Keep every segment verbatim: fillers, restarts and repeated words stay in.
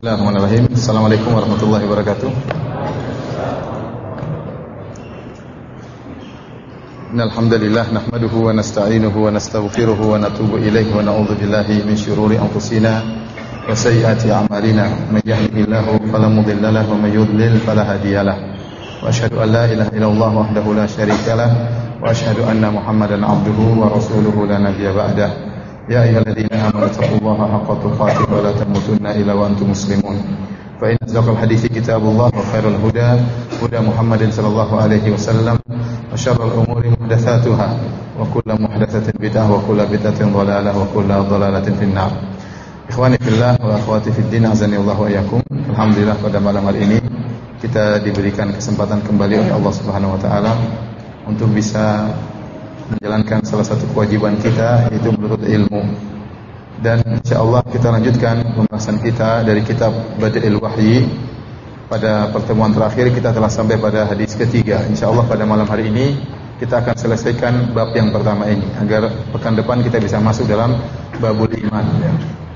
Bismillahirrahmanirrahim. Assalamualaikum warahmatullahi wabarakatuh. Innal hamdalillah nahmaduhu wa nasta'inuhu wa nastaghfiruhu wa natubu ilaihi wa na'udzu billahi min shururi anfusina wa sayyiati a'malina. May yahdihillahu fala mudilla lahu wa may yudlil fala hadiyalah. Wa asyhadu an la ilaha illallah wahdahu la syarika lah wa asyhadu anna Muhammadan 'abduhu wa rasuluhu la nabiyya ba'dah. Ya ayyuhalladzina amanu taqullaha haqqa tuqatih wa la tamutunna illa wa antum muslimun. Fa inna asdaqal hadithi kitabullah wa khairul huda huda Muhammadin sallallahu alaihi wasallam wa syarrul umuri muhdatsatuha wa kullu muhdatsatin bid'ah wa kullu bid'atin dhalalah wa kullu dhalalatin finnar. Ikhwani fillah wa akhwati fid din, azani Allah wa iyyakum. Alhamdulillah pada malam hari ini kita diberikan kesempatan kembali oleh Allah Subhanahu wa taala untuk bisa menjalankan salah satu kewajiban kita, yaitu menuntut ilmu. Dan insyaallah kita lanjutkan pembahasan kita dari kitab Badi'il Wahyi. Pada pertemuan terakhir kita telah sampai pada hadis ketiga. Insyaallah pada malam hari ini kita akan selesaikan bab yang pertama ini, agar pekan depan kita bisa masuk dalam babul iman, ya.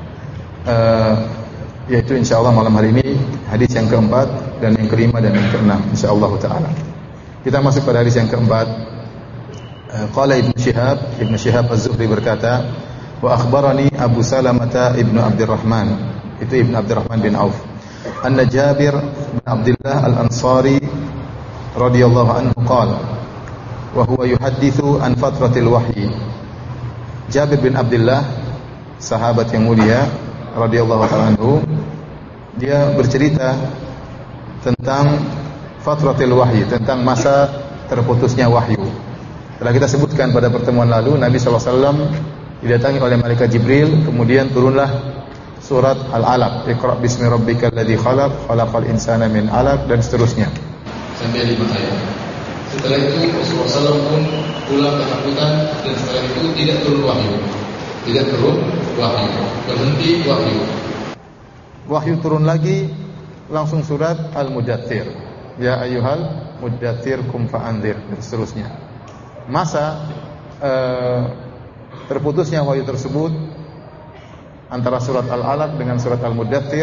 uh, Yaitu insyaallah malam hari ini hadis yang keempat dan yang kelima dan yang keenam, insyaallah ta'ala. Kita masuk pada hadis yang keempat. Qala Ibnu Syihab, Ibnu Syihab Az-Zuhri berkata, wa akhbarani Abu Salamah Ibnu Abdurrahman, itu Ibnu Abdurrahman bin Auf, anna Jabir bin Abdullah Al-Ansari radhiyallahu anhu qala wa huwa yuhadditsu an fatratil wahyi. Jabir bin Abdullah, sahabat yang mulia radhiyallahu ta'ala anhu, dia bercerita tentang fatratil wahyi, tentang masa terputusnya wahyu. Telah kita sebutkan pada pertemuan lalu, Nabi sallallahu alaihi wasallam didatangi oleh malaikat Jibril, kemudian turunlah surat Al-Alaq, Iqra bismi rabbikal ladzi khalaq, khalaqal insana min 'alaq, dan seterusnya sampai lima ayat. Setelah itu Rasulullah sallallahu alaihi wasallam pun pulang ketakutan, dan setelah itu tidak turun wahyu. Tidak turun wahyu, berhenti wahyu. Wahyu turun lagi, langsung surat Al-Mudaththir, ya ayyuhal mudaththir kum fa'anzir, dan seterusnya. Masa uh, terputusnya wahyu tersebut antara surat Al-Alaq dengan surat Al-Mudaththir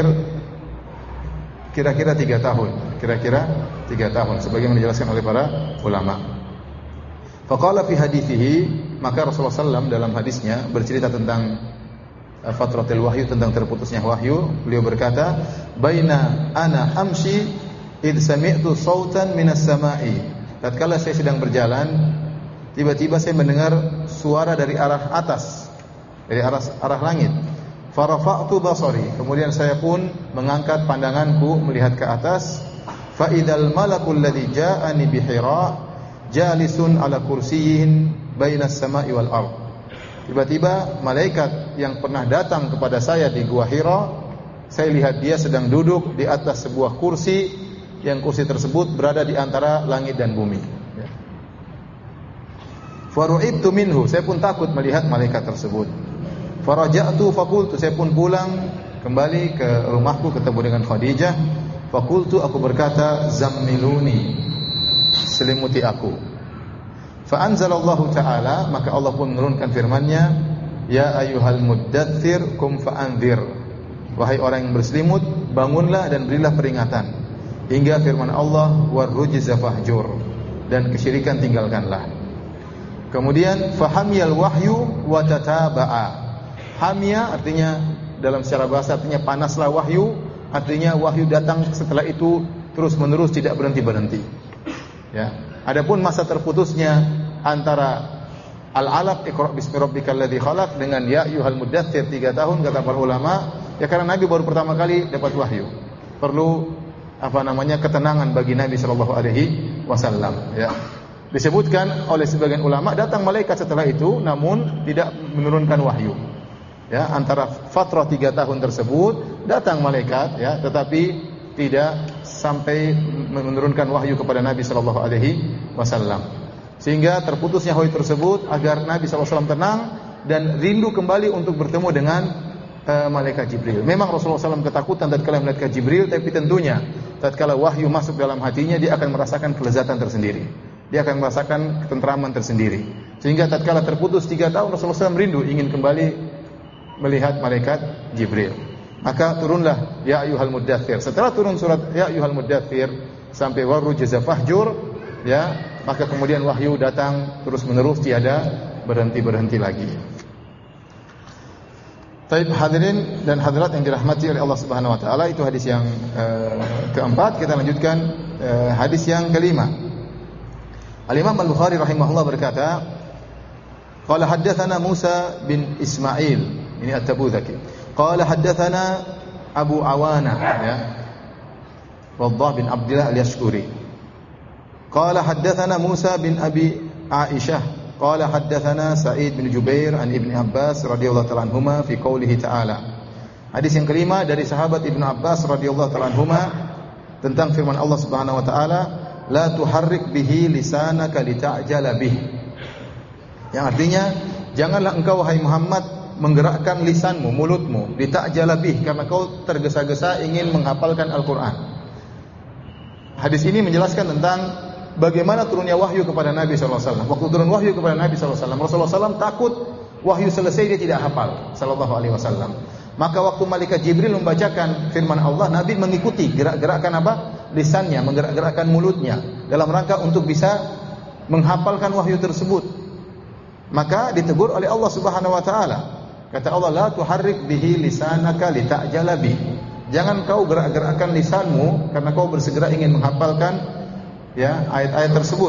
kira-kira tiga tahun, kira-kira tiga tahun, sebagaimana dijelaskan oleh para ulama. Faqala fi hadithihi, maka Rasulullah sallallahu alaihi wasallam dalam hadisnya bercerita tentang uh, fatratil wahyu, tentang terputusnya wahyu. Beliau berkata, baina ana amshi id sami'tu sautan minas sama'i. Tatkala saya sedang berjalan, tiba-tiba saya mendengar suara dari arah atas, dari arah, arah langit. Farafa'tu basari, kemudian saya pun mengangkat pandanganku melihat ke atas. Fa idzal malakul ladzi ja'ani bi Hira jalisun ala kursiyyin bainas sama'i wal ardh. Tiba-tiba malaikat yang pernah datang kepada saya di Gua Hira, saya lihat dia sedang duduk di atas sebuah kursi, yang kursi tersebut berada di antara langit dan bumi. Faru'ibtu minhu, saya pun takut melihat malaikat tersebut. Faraja'tu faqultu, saya pun pulang kembali ke rumahku, ketemu dengan Khadijah. Faqultu, aku berkata, zammiluni, selimuti aku. Fa anzalallahu ta'ala, maka Allah pun menurunkan firman-Nya, ya ayyuhal muddaththir kum fa'anzir, wahai orang yang berselimut, bangunlah dan berilah peringatan. Hingga firman Allah, warrujza fahjur, dan kesyirikan tinggalkanlah. Kemudian fahamiyal wahyu wa tataba'a. Hamia artinya dalam secara bahasa artinya panaslah wahyu, artinya wahyu datang setelah itu terus menerus, tidak berhenti-berhenti. Ya. Adapun masa terputusnya antara Al-Alaq, Iqra bismi rabbikal ladzi khalaq, dengan ya ayyuhal mudaththir tiga tahun, kata para ulama, ya karena Nabi baru pertama kali dapat wahyu. Perlu apa namanya ketenangan bagi Nabi sallallahu alaihi wasallam, ya. Disebutkan oleh sebagian ulama, datang malaikat setelah itu namun tidak menurunkan wahyu. Ya, antara fatrah tiga tahun tersebut datang malaikat, ya, tetapi tidak sampai menurunkan wahyu kepada Nabi sallallahu alaihi wasallam. Sehingga terputusnya wahyu tersebut agar Nabi sallallahu alaihi wasallam tenang dan rindu kembali untuk bertemu dengan uh, malaikat Jibril. Memang Rasulullah sallallahu alaihi wasallam ketakutan tatkala melihat Jibril, tapi tentunya tatkala wahyu masuk dalam hatinya, dia akan merasakan kelezatan tersendiri. Dia akan merasakan ketentraman tersendiri. Sehingga tatkala terputus tiga tahun, Rasulullah sallallahu alaihi wasallam rindu ingin kembali melihat malaikat Jibril. Maka turunlah ya ayyuhal muddatsir. Setelah turun surat ya ayyuhal muddatsir sampai warujza fahjur, ya, maka kemudian wahyu datang terus-menerus, tiada berhenti-berhenti lagi. Baik hadirin dan hadirat yang dirahmati oleh Allah Subhanahu wa taala, itu hadis yang uh, keempat. Kita lanjutkan uh, hadis yang kelima. Al-Imam Al-Bukhari rahimahullah berkata, qala haddatsana Musa bin Ismail, ini At-Tabuzaki. Qala haddatsana Abu Awana, ya, Waddah bin Abdullah Al-Yashkuri. Qala haddatsana Musa bin Abi Aisyah qala haddatsana Sa'id bin Jubair an Ibnu Abbas radhiyallahu ta'ala anhuma fi qoulihi ta'ala. Hadis yang kelima dari sahabat Ibnu Abbas radhiyallahu ta'ala anhuma tentang firman Allah Subhanahu wa taala, la tuharrik bihi lisanaka lita'jala bih. Yang artinya, janganlah engkau wahai Muhammad menggerakkan lisanmu, mulutmu, lita'jala bih, karena kau tergesa-gesa ingin menghafalkan Al-Qur'an. Hadis ini menjelaskan tentang bagaimana turunnya wahyu kepada Nabi sallallahu alaihi wasallam. Waktu turun wahyu kepada Nabi sallallahu alaihi wasallam, Rasulullah sallallahu alaihi wasallam takut wahyu selesai dia tidak hafal sallallahu alaihi wasallam. Maka waktu malaikat Jibril membacakan firman Allah, Nabi mengikuti gerak-gerakan apa? Lisannya, menggerak-gerakkan mulutnya dalam rangka untuk bisa menghafalkan wahyu tersebut. Maka ditegur oleh Allah Subhanahu wa taala. Kata Allah, la tuharrik bihi lisanaka lita'jala bih. Jangan kau gerak-gerakkan lisanmu karena kau bersegera ingin menghafalkan, ya, ayat-ayat tersebut.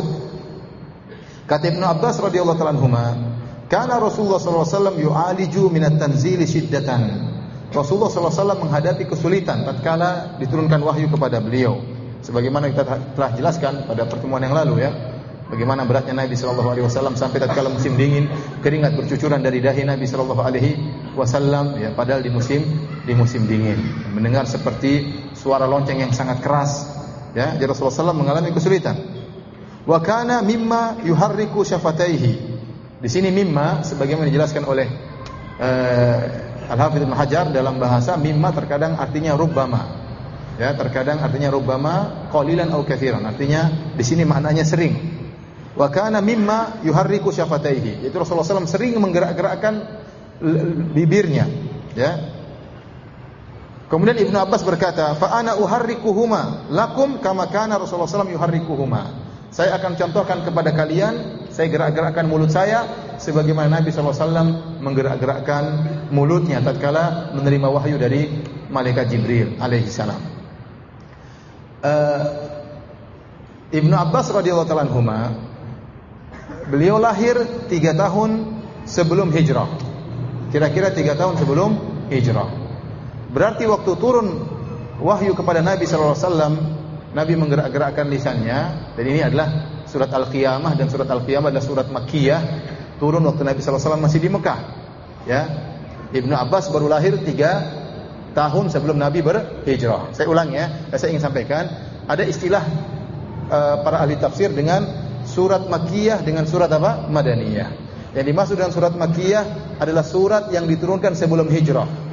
Kata Ibnu Abbas radhiyallahu ta'ala anhuma, kana Rasulullah sallallahu alaihi wasallam yu'aliju minat tanzili syiddatan. Rasulullah sallallahu alaihi wasallam menghadapi kesulitan tatkala diturunkan wahyu kepada beliau. Sebagaimana kita telah jelaskan pada pertemuan yang lalu, ya, bagaimana beratnya Nabi sallallahu alaihi wasallam sampai tatkala musim dingin keringat bercucuran dari dahi Nabi sallallahu alaihi wasallam, ya, padahal di musim di musim dingin mendengar seperti suara lonceng yang sangat keras, ya. Jadi Rasulullah sallallahu alaihi wasallam mengalami kesulitan. Wa kana mimma yuharriku syafataihi. Di sini mimma sebagaimana dijelaskan oleh uh, Al-Hafidz Ibnu Hajar, dalam bahasa mimma terkadang artinya rubbama, ya, terkadang artinya rubbama qalilan au katsiran. Artinya di sini maknanya sering. Wa kana mimma yuharriku syafataihi. Itu Rasulullah sallallahu alaihi wasallam sering menggerak-gerakkan bibirnya, ya. Kemudian Ibnu Abbas berkata, fa ana uharrikuhuma lakum kama kana Rasulullah sallallahu alaihi wasallam yuharrikuhuma. Saya akan contohkan kepada kalian, saya gerak-gerakkan mulut saya sebagaimana Nabi sallallahu alaihi wasallam menggerak-gerakkan mulutnya tatkala menerima wahyu dari malaikat Jibril alaihi salam. Uh, Ibnu Abbas radhiyallahu ta'ala anhuma, beliau lahir tiga tahun sebelum hijrah. Kira-kira tiga tahun sebelum hijrah. Berarti waktu turun wahyu kepada Nabi sallallahu alaihi wasallam, Nabi menggerak-gerakkan lisannya, dan ini adalah surat Al-Qiyamah, dan surat Al-Qiyamah adalah surat Makkiyah, turun waktu Nabi sallallahu alaihi wasallam masih di Mekah, ya. Ibnu Abbas baru lahir tiga tahun sebelum Nabi berhijrah. Saya ulang, ya, saya ingin sampaikan ada istilah uh, para ahli tafsir dengan surat Makkiyah dengan surat apa? Madaniyah. Yang dimaksud dengan surat Makkiyah adalah surat yang diturunkan sebelum hijrah.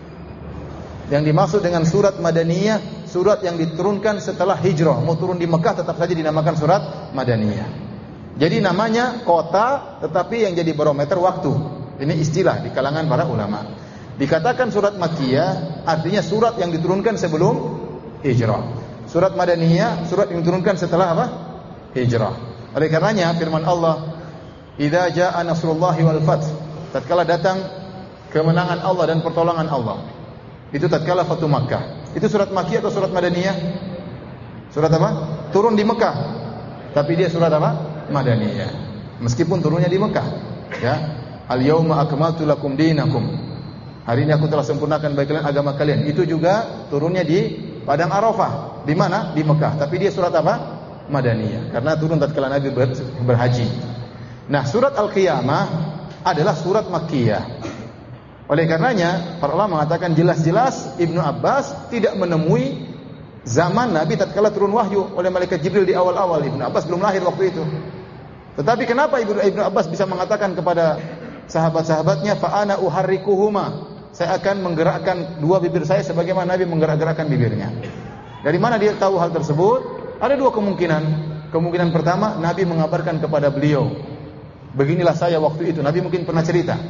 Yang dimaksud dengan surat Madaniyah, surat yang diturunkan setelah hijrah. Mau turun di Mekah tetap saja dinamakan surat Madaniyah. Jadi namanya kota, tetapi yang jadi barometer waktu. Ini istilah di kalangan para ulama. Dikatakan surat Makkiyah artinya surat yang diturunkan sebelum hijrah. Surat Madaniyah surat yang diturunkan setelah apa? Hijrah. Oleh karenanya firman Allah, idza jaa nasrullahi wal fath, tatkala datang kemenangan Allah dan pertolongan Allah. Itu tatkala Fatu Makkah. Itu surat Makkiyah atau surat Madaniyah? Surat apa? Turun di Mekah. Tapi dia surat apa? Madaniyah. Meskipun turunnya di Mekah, ya. Al-yauma akmaltu lakum dinakum. Hari ini aku telah sempurnakan bagi kalian agama kalian. Itu juga turunnya di Padang Arafah. Di mana? Di Mekah. Tapi dia surat apa? Madaniyah. Karena turun tatkala Nabi ber, berhaji. Nah, surat Al-Qiyamah adalah surat Makkiyah. Oleh karenanya para ulama mengatakan jelas-jelas Ibnu Abbas tidak menemui zaman Nabi tatkala turun wahyu oleh malaikat Jibril di awal-awal. Ibnu Abbas belum lahir waktu itu. Tetapi kenapa Ibnu Ibnu Abbas bisa mengatakan kepada sahabat-sahabatnya, fa ana uharrikuhuma, saya akan menggerakkan dua bibir saya sebagaimana Nabi menggerak-gerakkan bibirnya. Dari mana dia tahu hal tersebut? Ada dua kemungkinan. Kemungkinan pertama, Nabi mengabarkan kepada beliau, beginilah saya waktu itu. Nabi mungkin pernah cerita.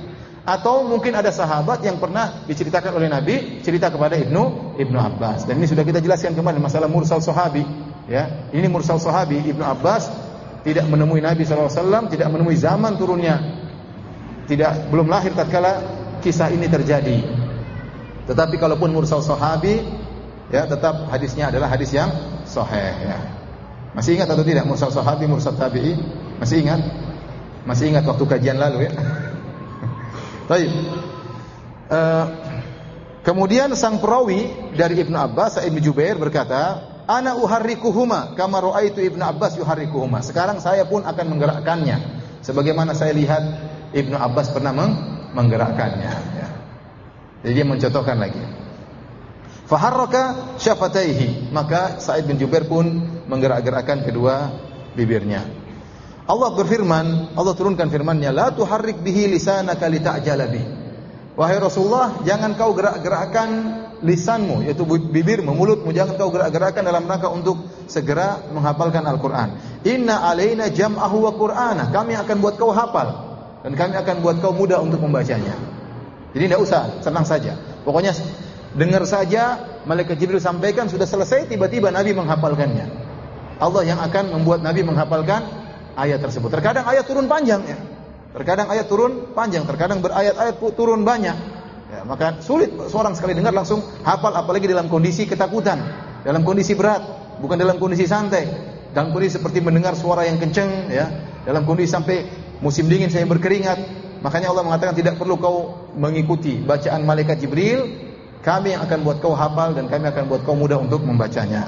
Atau mungkin ada sahabat yang pernah diceritakan oleh Nabi cerita kepada Ibnu Ibnu Abbas. Dan ini sudah kita jelaskan kemarin masalah mursal sahabi, ya. Ini mursal sahabi. Ibnu Abbas tidak menemui Nabi sallallahu alaihi wasallam, tidak menemui zaman turunnya. Tidak belum lahir tatkala kisah ini terjadi. Tetapi kalaupun mursal sahabi, ya tetap hadisnya adalah hadis yang sahih, ya. Masih ingat atau tidak mursal sahabi, mursal tabi'i? Masih ingat? Masih ingat waktu kajian lalu, ya? Baik. Uh, kemudian sang perawi dari Ibnu Abbas, Sa'id bin Jubair berkata, "Ana uharrikuhuma kama ra'aitu Ibnu Abbas yuharrikuhuma." Sekarang saya pun akan menggerakkannya sebagaimana saya lihat Ibnu Abbas pernah menggerakkannya, ya. Jadi dia mencontohkan lagi. Faharraka syafataihi, maka Sa'id bin Jubair pun menggerak-gerakkan kedua bibirnya. Allah berfirman, Allah turunkan firman-Nya, "La tuharrik bihi lisanaka lita'jala bi." Wahai Rasulullah, jangan kau gerak-gerakkan lisanmu, yaitu bibirmu, mulutmu, jangan kau gerak-gerakkan dalam rangka untuk segera menghafalkan Al-Qur'an. Inna alaina jam'ahu wa qur'ana. Kami akan buat kau hafal dan kami akan buat kau mudah untuk membacanya. Jadi tidak usah, senang saja. Pokoknya dengar saja, malaikat Jibril sampaikan, sudah selesai, tiba-tiba Nabi menghafalkannya. Allah yang akan membuat Nabi menghafalkan ayat tersebut. Terkadang ayat turun panjang, ya. Terkadang ayat turun panjang, terkadang berayat-ayat turun banyak. Ya, maka sulit seorang sekali dengar langsung hafal, apalagi dalam kondisi ketakutan, dalam kondisi berat, bukan dalam kondisi santai. Dalam kondisi seperti mendengar suara yang kencang, ya. Dalam kondisi sampai musim dingin saya berkeringat. Makanya Allah mengatakan tidak perlu kau mengikuti bacaan malaikat Jibril, kami yang akan buat kau hafal dan kami akan buat kau mudah untuk membacanya.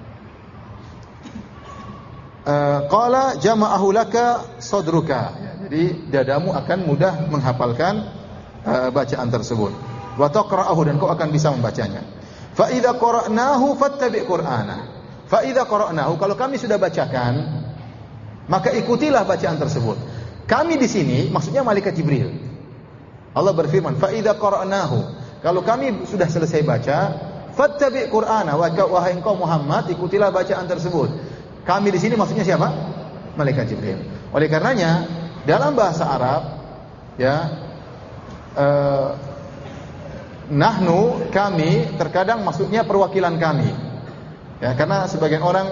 Qala jama'ahu laka sadruka. Jadi dadamu akan mudah menghafalkan uh, bacaan tersebut. Wa taqra'ahu, dan kau akan bisa membacanya. Fa idza qara'nahu fattabi' qur'ana. Fa idza qara'nahu, kalau kami sudah bacakan, maka ikutilah bacaan tersebut. Kami di sini maksudnya malaikat Jibril. Allah berfirman, "Fa idza qara'nahu." Kalau kami sudah selesai baca, fattabi' qur'ana, wahai engkau Muhammad, ikutilah bacaan tersebut. Kami di sini maksudnya siapa? Malaikat Jibril. Oleh karenanya, dalam bahasa Arab, ya, eh, nahnu, kami, terkadang maksudnya perwakilan kami. Ya, karena sebagian orang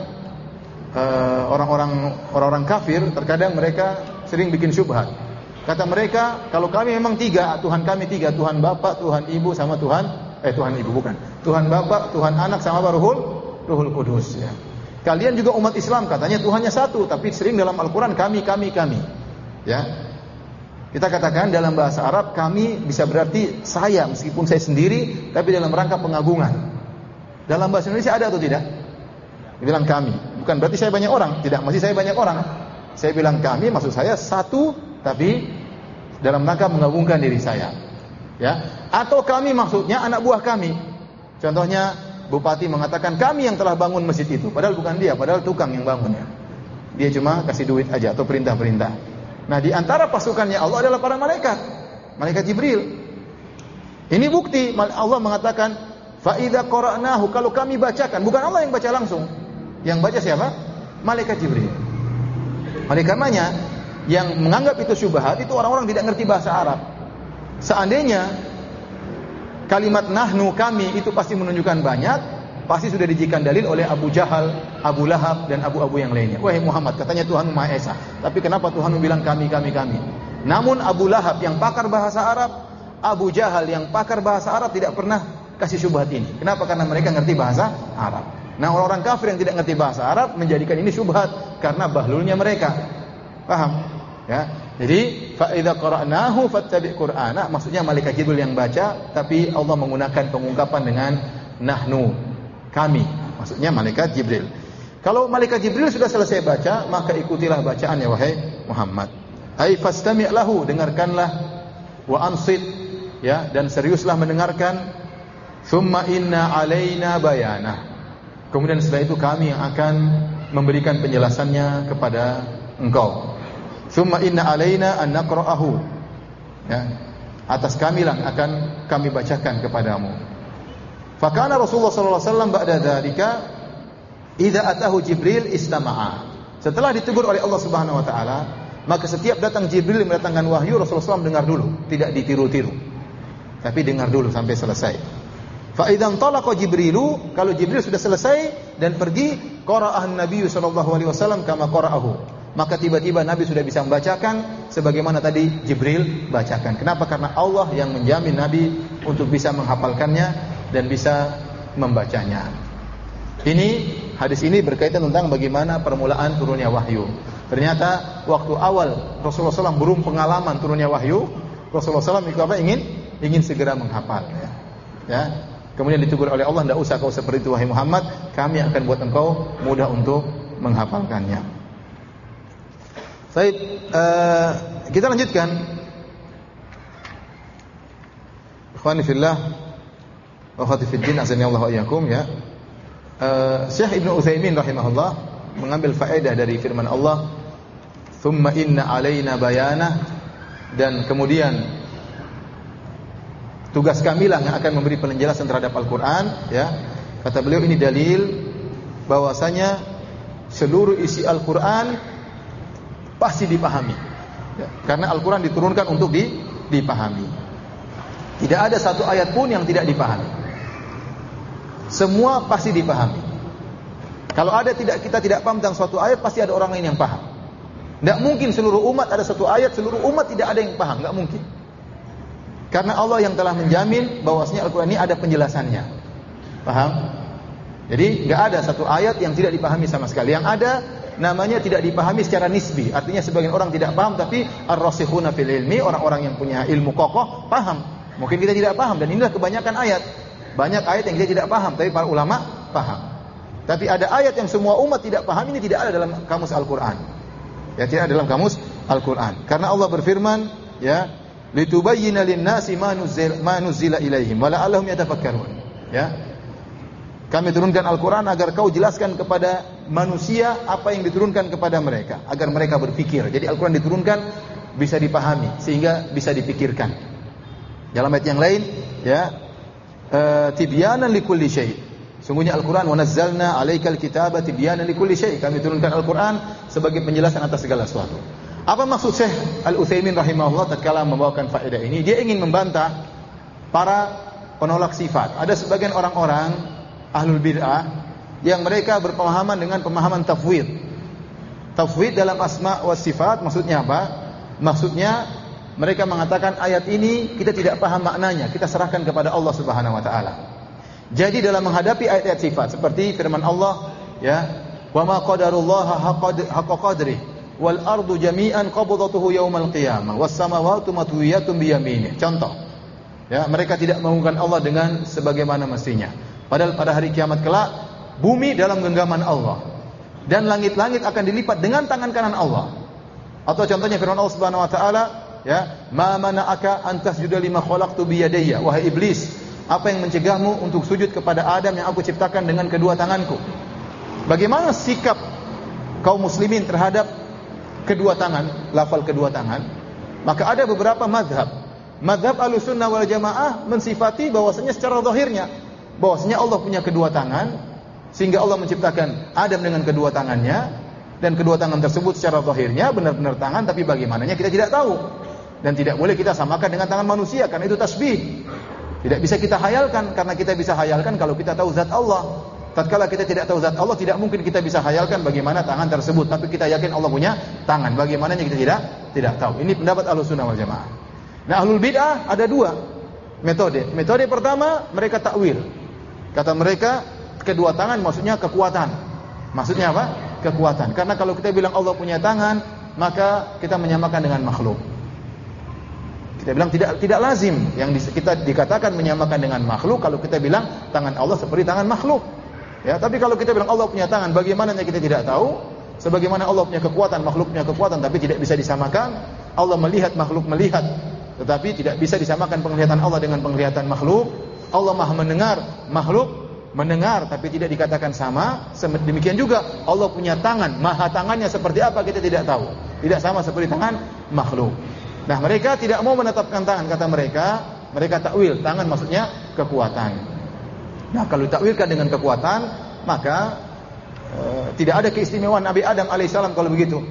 eh, orang-orang orang-orang kafir terkadang mereka sering bikin syubhat. Kata mereka, kalau kami memang tiga, Tuhan kami tiga, Tuhan Bapa, Tuhan Ibu, sama Tuhan eh Tuhan Ibu bukan. Tuhan Bapa, Tuhan Anak, sama Ruhul Ruhul Kudus, ya. Kalian juga umat Islam, katanya Tuhannya satu, tapi sering dalam Al-Quran kami, kami, kami. Ya, kita katakan dalam bahasa Arab kami bisa berarti saya, meskipun saya sendiri, tapi dalam rangka pengagungan. Dalam bahasa Indonesia ada atau tidak? Dibilang kami, bukan berarti saya banyak orang, tidak, masih saya banyak orang. Saya bilang kami, maksud saya satu, tapi dalam rangka mengagungkan diri saya. Ya, atau kami maksudnya anak buah kami. Contohnya, bupati mengatakan kami yang telah bangun masjid itu, padahal bukan dia, padahal tukang yang bangunnya. Dia cuma kasih duit aja atau perintah-perintah. Nah, di antara pasukannya Allah adalah para malaikat, malaikat Jibril. Ini bukti Allah mengatakan fa idza qara'nahu, kalau kami bacakan, bukan Allah yang baca langsung. Yang baca siapa? Malaikat Jibril. Oleh karenanya, yang menganggap itu syubhat itu orang-orang tidak ngerti bahasa Arab. Seandainya kalimat nahnu, kami, itu pasti menunjukkan banyak, pasti sudah dijadikan dalil oleh Abu Jahal, Abu Lahab, dan abu-abu yang lainnya. Wahai Muhammad, katanya Tuhan Maha Esa, tapi kenapa Tuhan bilang kami, kami, kami? Namun Abu Lahab yang pakar bahasa Arab, Abu Jahal yang pakar bahasa Arab tidak pernah kasih syubhat ini. Kenapa? Karena mereka ngerti bahasa Arab. Nah, orang-orang kafir yang tidak ngerti bahasa Arab menjadikan ini syubhat karena bahlulnya mereka. Paham? Ya. Jadi fa idza qara'nahu fattabi' qur'ana, maksudnya malaikat Jibril yang baca, tapi Allah menggunakan pengungkapan dengan nahnu, kami, maksudnya malaikat Jibril. Kalau malaikat Jibril sudah selesai baca, maka ikutilah bacaannya wahai Muhammad. Ai fastami' lahu, dengarkanlah, wa ansit, ya, dan seriuslah mendengarkan. Tsumma inna alaina bayana. Kemudian setelah itu kami yang akan memberikan penjelasannya kepada engkau. Tsumma inna alaina an naqra'ahu. Ya. Atas kami lah akan kami bacakan kepadamu. Fakana Rasulullah sallallahu alaihi wasallam ba'da dzalika idza atahu Jibril istama'a. Setelah ditegur oleh Allah Subhanahu wa taala, Maka setiap datang Jibril mendatangkan wahyu, Rasulullah shallallahu alaihi wasallam dengar dulu, tidak ditiru-tiru, tapi dengar dulu sampai selesai. Fa idzan talaqa Jibrilu, kalau Jibril sudah selesai dan pergi, qara'ahan Nabi sallallahu alaihi wasallam kama qara'ahu. Maka tiba-tiba Nabi sudah bisa membacakan sebagaimana tadi Jibril bacakan. Kenapa? Karena Allah yang menjamin Nabi untuk bisa menghafalkannya dan bisa membacanya. Ini hadis ini berkaitan tentang bagaimana permulaan turunnya wahyu. Ternyata waktu awal Rasulullah shallallahu alaihi wasallam belum pengalaman turunnya wahyu, Rasulullah shallallahu alaihi wasallam apa ingin ingin segera menghafal. Ya. Ya. Kemudian ditegur oleh Allah, tidak usah kau seperti itu wahai Muhammad, kami akan buat engkau mudah untuk menghafalkannya. Baik, uh, kita lanjutkan. Ikhwani fillah wa akhwati fid din, azza wa iyyakum ya. Uh, Syekh Ibnu Utsaimin rahimahullah mengambil faedah dari firman Allah, "Tsumma inna alaina bayana," dan kemudian tugas kamilah yang akan memberi penjelasan terhadap Al-Qur'an ya. Kata beliau, ini dalil bahwasanya seluruh isi Al-Qur'an pasti dipahami ya. Karena Al-Qur'an diturunkan untuk di, dipahami. Tidak ada satu ayat pun yang tidak dipahami. Semua pasti dipahami. Kalau ada tidak kita tidak paham tentang suatu ayat, pasti ada orang lain yang paham. Tidak mungkin seluruh umat ada satu ayat, seluruh umat tidak ada yang paham, tidak mungkin. Karena Allah yang telah menjamin bahwasanya Al-Qur'an ini ada penjelasannya. Paham? Jadi tidak ada satu ayat yang tidak dipahami sama sekali. Yang ada namanya tidak dipahami secara nisbi. Artinya sebagian orang tidak paham, tapi ar-rasikhuna fil ilmi, orang-orang yang punya ilmu kokoh paham. Mungkin kita tidak paham, dan inilah kebanyakan ayat. Banyak ayat yang kita tidak paham, tapi para ulama paham. Tapi ada ayat yang semua umat tidak paham, ini tidak ada dalam kamus Al-Qur'an. Ya, tidak ada dalam kamus Al-Qur'an. Karena Allah berfirman, ya, litubayyina lin-nasi ma nuzila ma nuzila ilaihim wa la'allahum yatafakkarun. Ya. Kami turunkan Al-Qur'an agar kau jelaskan kepada manusia apa yang diturunkan kepada mereka, agar mereka berpikir. Jadi Al-Qur'an diturunkan bisa dipahami sehingga bisa dipikirkan. Dalam ayat yang lain, ya, tibyanan likulli syai'. Sungguhnya Al-Qur'an, wa nazzalna 'alaikal kitaba tibyanan likulli syai'. Kami turunkan Al-Qur'an sebagai penjelasan atas segala sesuatu. Apa maksud Syekh Al-Utsaimin rahimahullah tatkala membawakan faedah ini? Dia ingin membantah para penolak sifat. Ada sebagian orang-orang ahlul bid'ah yang mereka berpemahaman dengan pemahaman tafwid. Tafwid dalam asma wa sifat maksudnya apa? Maksudnya mereka mengatakan ayat ini kita tidak paham maknanya, kita serahkan kepada Allah Subhanahu wa taala. Jadi dalam menghadapi ayat-ayat sifat seperti firman Allah, ya, wa ma qadarullaha haqqa qadri wal ardu jami'an qabdatuhu yaumal qiyamah was samawati matwiyatun bi yaminih. Contoh, ya, mereka tidak mengagungkan Allah dengan sebagaimana mestinya. Padahal pada hari kiamat kelak bumi dalam genggaman Allah dan langit-langit akan dilipat dengan tangan kanan Allah. Atau contohnya firman Allah Subhanahu wa taala, ya, ma mana'aka an tasjuda lima khalaqtu bi yadayya, wahai iblis, apa yang mencegahmu untuk sujud kepada Adam yang aku ciptakan dengan kedua tanganku? Bagaimana sikap kaum muslimin terhadap kedua tangan, lafal kedua tangan? Maka ada beberapa mazhab. Mazhab Ahlussunnah wal Jamaah mensifati bahwasanya secara zahirnya bahwasanya Allah punya kedua tangan, sehingga Allah menciptakan Adam dengan kedua tangannya, dan kedua tangan tersebut secara zahirnya benar-benar tangan, tapi bagaimananya kita tidak tahu. Dan tidak boleh kita samakan dengan tangan manusia karena itu tasbih. Tidak bisa kita hayalkan, karena kita bisa hayalkan kalau kita tahu zat Allah. Tatkala kita tidak tahu zat Allah, tidak mungkin kita bisa hayalkan bagaimana tangan tersebut, tapi kita yakin Allah punya tangan. Bagaimananya kita tidak tidak tahu. Ini pendapat Ahlussunnah wal Jamaah. Nah, Ahlul Bid'ah ada dua metode. Metode pertama, mereka takwil. Kata mereka kedua tangan maksudnya kekuatan. Maksudnya apa? Kekuatan. Karena kalau kita bilang Allah punya tangan, maka kita menyamakan dengan makhluk. Kita bilang tidak tidak lazim yang kita dikatakan menyamakan dengan makhluk kalau kita bilang tangan Allah seperti tangan makhluk. Ya, tapi kalau kita bilang Allah punya tangan, bagaimananya kita tidak tahu. Sebagaimana Allah punya kekuatan, makhluk punya kekuatan, tapi tidak bisa disamakan. Allah melihat, makhluk melihat, tetapi tidak bisa disamakan penglihatan Allah dengan penglihatan makhluk. Allah Maha mendengar, makhluk mendengar, tapi tidak dikatakan sama. Demikian juga Allah punya tangan, maha tangannya seperti apa kita tidak tahu. Tidak sama seperti tangan makhluk. Nah, mereka tidak mau menetapkan tangan, kata mereka, mereka takwil, tangan maksudnya kekuatan. Nah, kalau ditakwilkan dengan kekuatan, maka e, tidak ada keistimewaan Nabi Adam alaihissalam kalau begitu.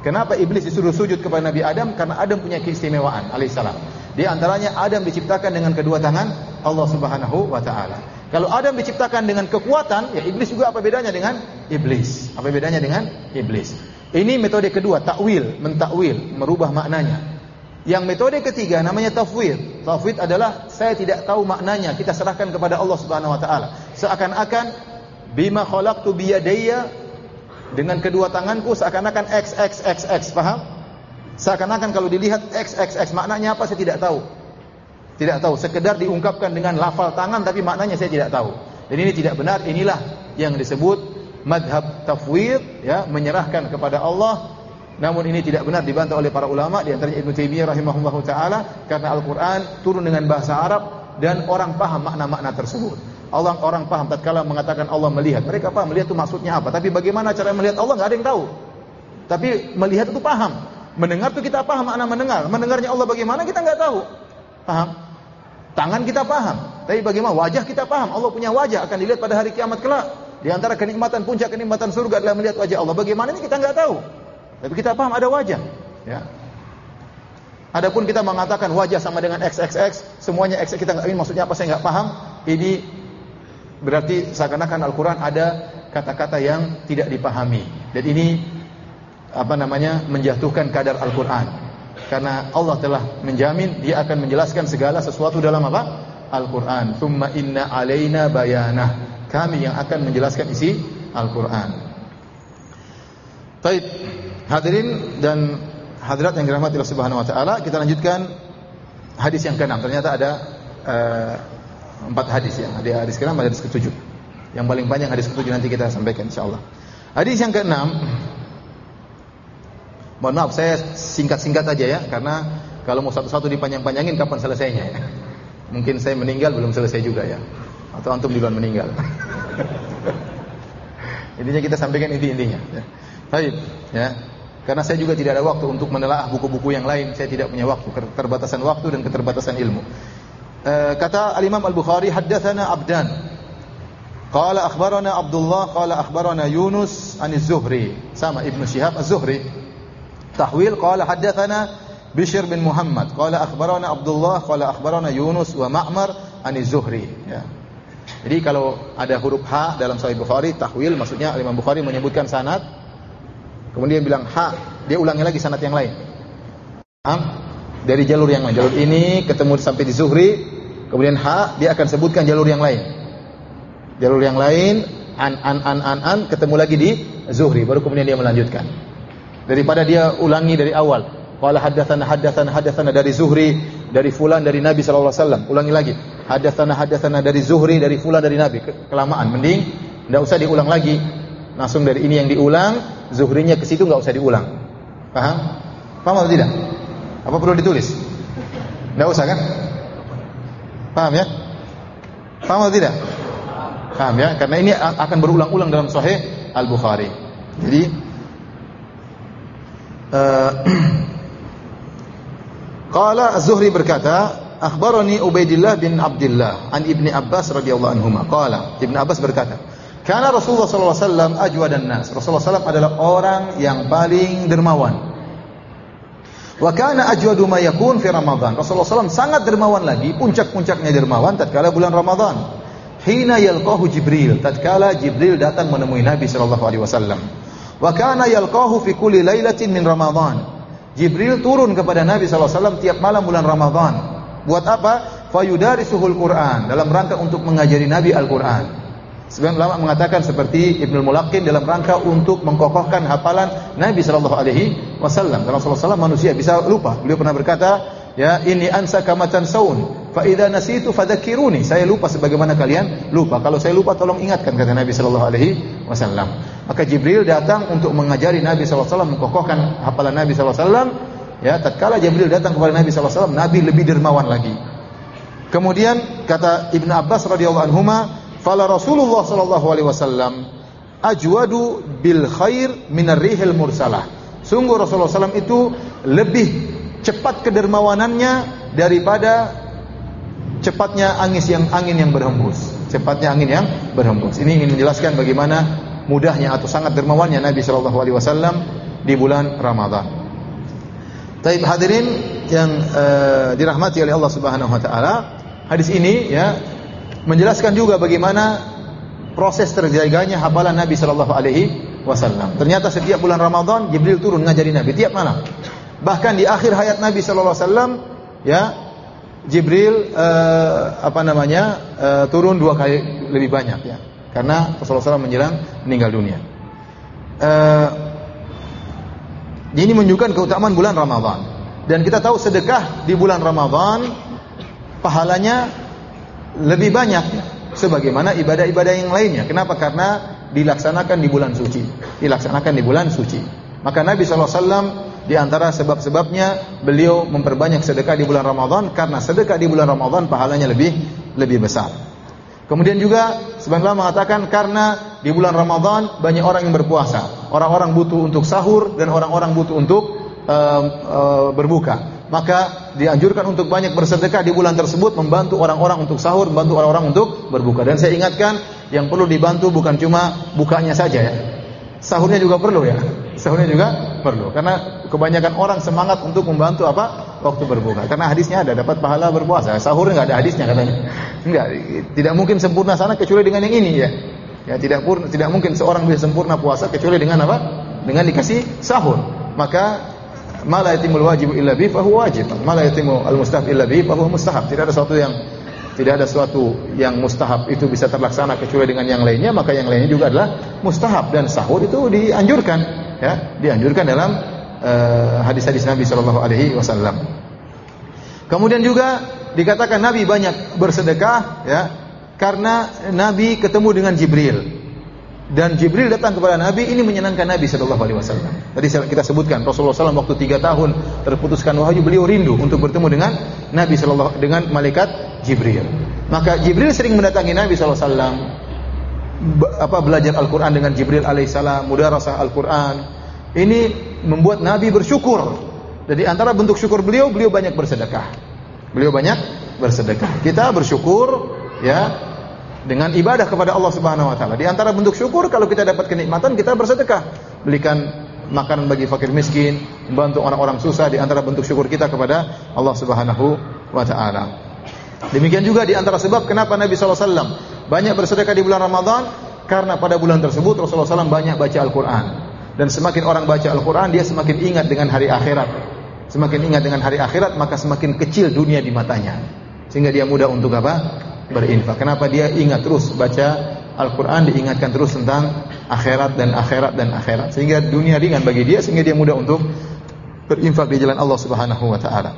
Kenapa iblis disuruh sujud kepada Nabi Adam? Karena Adam punya keistimewaan alaihissalam. Di antaranya Adam diciptakan dengan kedua tangan Allah Subhanahu wa taala. Kalau Adam diciptakan dengan kekuatan, ya iblis juga apa bedanya dengan iblis? Apa bedanya dengan iblis? Ini metode kedua, takwil, mentakwil, merubah maknanya. Yang metode ketiga namanya tafwid. Tafwid adalah saya tidak tahu maknanya, kita serahkan kepada Allah Subhanahu wa taala. Seakan-akan bima khalaqtu biyadayya, dengan kedua tanganku seakan-akan x x x x, paham? Seakan-akan kalau dilihat x x x maknanya apa saya tidak tahu. Tidak tahu, sekedar diungkapkan dengan lafal tangan tapi maknanya saya tidak tahu. Dan ini tidak benar, inilah yang disebut madhab tafwid, ya, menyerahkan kepada Allah. Namun ini tidak benar, dibantah oleh para ulama, di antaranya Ibnu Taimiyah rahimahullahu taala, karena Al-Qur'an turun dengan bahasa Arab dan orang paham makna-makna tersebut. Allah orang paham tatkala mengatakan Allah melihat. Mereka paham melihat itu maksudnya apa, tapi bagaimana cara melihat Allah enggak ada yang tahu. Tapi melihat itu paham. Mendengar itu kita paham makna mendengar. Mendengarnya Allah bagaimana kita enggak tahu. Paham? Tangan kita paham, tapi bagaimana wajah kita paham. Allah punya wajah, akan dilihat pada hari kiamat kelak. Di antara kenikmatan, puncak kenikmatan surga adalah melihat wajah Allah. Bagaimana ini kita enggak tahu. Tapi kita paham ada wajah, ya. Adapun kita mengatakan wajah sama dengan x x x, semuanya x kita enggak, ini maksudnya apa saya enggak paham. Ini berarti seakan-akan Al-Qur'an ada kata-kata yang tidak dipahami. Dan ini apa namanya? Menjatuhkan kadar Al-Qur'an. Karena Allah telah menjamin dia akan menjelaskan segala sesuatu dalam apa? Al-Qur'an. Tsumma inna alaina bayanah. Kami yang akan menjelaskan isi Al-Qur'an. Baik, hadirin dan hadirat yang dirahmati Allah Subhanahu wa taala, kita lanjutkan hadis yang keenam. Ternyata ada uh, empat hadis ya. Ada hadis keenam, ada hadis ketujuh. Yang paling panjang hadis ketujuh nanti kita sampaikan insyaallah. Hadis yang keenam, mohon maaf saya singkat-singkat aja ya, karena kalau mau satu-satu dipanjang-panjangin kapan selesainya ya. Mungkin saya meninggal belum selesai juga ya. Atau antum duluan meninggal. Intinya kita sampaikan inti-intinya ya. Baik ya. Karena saya juga tidak ada waktu untuk menelaah buku-buku yang lain, saya tidak punya waktu, keterbatasan waktu dan keterbatasan ilmu. E, kata Al-Imam Al-Bukhari, haddatsana Abdan. Qala akhbarana Abdullah, qala akhbarana Yunus an Az-Zuhri. Sama Ibnu Syihab Az-Zuhri. Tahwil, qala haddatsana Bishr bin Muhammad, qala akhbarana Abdullah, qala akhbarana Yunus wa Ma'mar an Az-Zuhri, ya. Jadi kalau ada huruf H dalam Sahih Bukhari, tahwil maksudnya Imam Bukhari menyebutkan sanad, kemudian dia bilang H, dia ulangi lagi sanad yang lain. Paham? Dari jalur yang lain, jalur ini ketemu sampai di Zuhri, kemudian H, dia akan sebutkan jalur yang lain. Jalur yang lain an an an an an ketemu lagi di Zuhri, baru kemudian dia melanjutkan. Daripada dia ulangi dari awal, qala haddatsana haddatsana haddatsana dari Zuhri, dari fulan dari Nabi sallallahu alaihi wasallam, ulangi lagi, haddatsana haddatsana dari Zuhri, dari fulan dari Nabi, kelamaan, mending enggak usah diulang lagi. Langsung dari ini yang diulang, Zuhrinya ke situ enggak usah diulang. Paham? Paham atau tidak? Apa perlu ditulis? Enggak usah kan? Paham ya? Paham atau tidak? Paham ya? Karena ini akan berulang-ulang dalam Sahih Al-Bukhari. Jadi Qala Az-Zuhri berkata, akhbarani Ubaidillah bin Abdullah an Ibni Abbas radhiyallahu anhuma. Qala, Ibnu Abbas berkata, kana Rasulullah sallallahu alaihi wasallam ajwadan nas. Rasulullah sallallahu alaihi wasallam adalah orang yang paling dermawan. Wa kana ajwadu ma yakun fi Ramadan. Rasulullah sallallahu alaihi wasallam sangat dermawan lagi, puncak-puncaknya dermawan tatkala bulan Ramadan. Hina yalqahu Jibril, tatkala Jibril datang menemui Nabi sallallahu alaihi wasallam. Wa kana yalqahu fi kulli lailatin min Ramadan. Jibril turun kepada Nabi sallallahu alaihi wasallam tiap malam bulan Ramadan. Buat apa? Fayudarisuhul Quran, dalam rangka untuk mengajari Nabi Al-Quran. Sebagian ulama mengatakan seperti Ibnul Mulaqqin, dalam rangka untuk mengkokohkan hafalan Nabi sallallahu alaihi wasallam. Karena Rasulullah sallallahu alaihi wasallam manusia bisa lupa. Beliau pernah berkata, ya inni ansa kama tansaun, fa idza nasitu fadzakiruni. Saya lupa sebagaimana kalian lupa. Kalau saya lupa tolong ingatkan, kata Nabi sallallahu alaihi wasallam. Maka Jibril datang untuk mengajari Nabi sallallahu alaihi wasallam, mengkokohkan hafalan Nabi sallallahu alaihi wasallam. Ya, tatkala Jibril datang kepada Nabi sallallahu alaihi wasallam, Nabi lebih dermawan lagi. Kemudian kata Ibnu Abbas radhiyallahu anhuma, fala Rasulullah sallallahu alaihi wasallam ajwadu bil khair minar rihil mursalah. Sungguh Rasulullah sallallahu alaihi wasallam itu lebih cepat kedermawanannya daripada cepatnya angin yang angin yang berhembus. Cepatnya angin yang berhembus. Ini ingin menjelaskan bagaimana mudahnya atau sangat dermawannya Nabi sallallahu alaihi wasallam, di bulan Ramadan. Taib hadirin yang uh, dirahmati oleh Allah Subhanahu wa taala, hadis ini ya menjelaskan juga bagaimana proses terjaganya hafalan Nabi sallallahu alaihi wasallam. Ternyata setiap bulan Ramadan Jibril turun ngajari Nabi tiap malam. Bahkan di akhir hayat Nabi sallallahu alaihi wasallam ya Jibril uh, apa namanya uh, turun dua kali lebih banyak ya. Karena Rasulullah sallallahu alaihi wasallam menjelang meninggal dunia. Uh, ini menunjukkan keutamaan bulan Ramadan. Dan kita tahu sedekah di bulan Ramadan pahalanya lebih banyak sebagaimana ibadah-ibadah yang lainnya. Kenapa? Karena dilaksanakan di bulan suci. Dilaksanakan di bulan suci. Maka Nabi sallallahu alaihi wasallam di antara sebab-sebabnya beliau memperbanyak sedekah di bulan Ramadan karena sedekah di bulan Ramadan pahalanya lebih lebih besar. Kemudian juga sebagian ulama mengatakan karena di bulan Ramadan banyak orang yang berpuasa. Orang-orang butuh untuk sahur dan orang-orang butuh untuk uh, uh, berbuka. Maka dianjurkan untuk banyak bersedekah di bulan tersebut, membantu orang-orang untuk sahur, membantu orang-orang untuk berbuka. Dan saya ingatkan, yang perlu dibantu bukan cuma bukanya saja ya. Sahurnya juga perlu ya. Sahurnya juga perlu. Karena kebanyakan orang semangat untuk membantu apa? Waktu berbuka. Karena hadisnya ada, dapat pahala berpuasa. Sahur enggak ada hadisnya katanya. Enggak, tidak mungkin sempurna sana kecuali dengan yang ini ya. Ya tidak pur, tidak mungkin seorang bisa sempurna puasa kecuali dengan apa? Dengan dikasih sahur. Maka ma la yatimul wajib illa bi fa huwa wajib. Ma la yatimul mustahab illa bi fa huwa mustahab. Tidak ada sesuatu yang tidak ada sesuatu yang mustahab itu bisa terlaksana kecuali dengan yang lainnya, maka yang lainnya juga adalah mustahab. Dan sahur itu dianjurkan ya, dianjurkan dalam uh, hadis-hadis Nabi sallallahu alaihi wasallam. Kemudian juga dikatakan Nabi banyak bersedekah ya, karena Nabi ketemu dengan Jibril. Dan Jibril datang kepada Nabi, ini menyenangkan Nabi sallallahu alaihi wasallam. Tadi kita sebutkan Rasulullah sallallahu alaihi wasallam waktu tiga tahun terputuskan wahyu, beliau rindu untuk bertemu dengan Nabi sallallahu dengan malaikat Jibril. Maka Jibril sering mendatangi Nabi sallallahu alaihi wasallam, apa belajar Al-Qur'an dengan Jibril alaihissalam, mudarasah Al-Qur'an. Ini membuat Nabi bersyukur. Jadi antara bentuk syukur beliau, beliau banyak bersedekah. Beliau banyak bersedekah. Kita bersyukur ya dengan ibadah kepada Allah Subhanahu wa taala. Di antara bentuk syukur kalau kita dapat kenikmatan, kita bersedekah. Belikan makanan bagi fakir miskin, membantu orang-orang susah, di antara bentuk syukur kita kepada Allah Subhanahu wa taala. Demikian juga di antara sebab kenapa Nabi sallallahu alaihi wasallam banyak bersedekah di bulan Ramadan, karena pada bulan tersebut Rasulullah sallallahu alaihi wasallam banyak baca Al-Qur'an. Dan semakin orang baca Al-Qur'an, dia semakin ingat dengan hari akhirat. Semakin ingat dengan hari akhirat, maka semakin kecil dunia di matanya. Sehingga dia mudah untuk apa? Berinfak. Kenapa dia ingat terus baca Al-Quran, diingatkan terus tentang akhirat dan akhirat dan akhirat, sehingga dunia ringan bagi dia, sehingga dia mudah untuk berinfak di jalan Allah Subhanahu wa taala.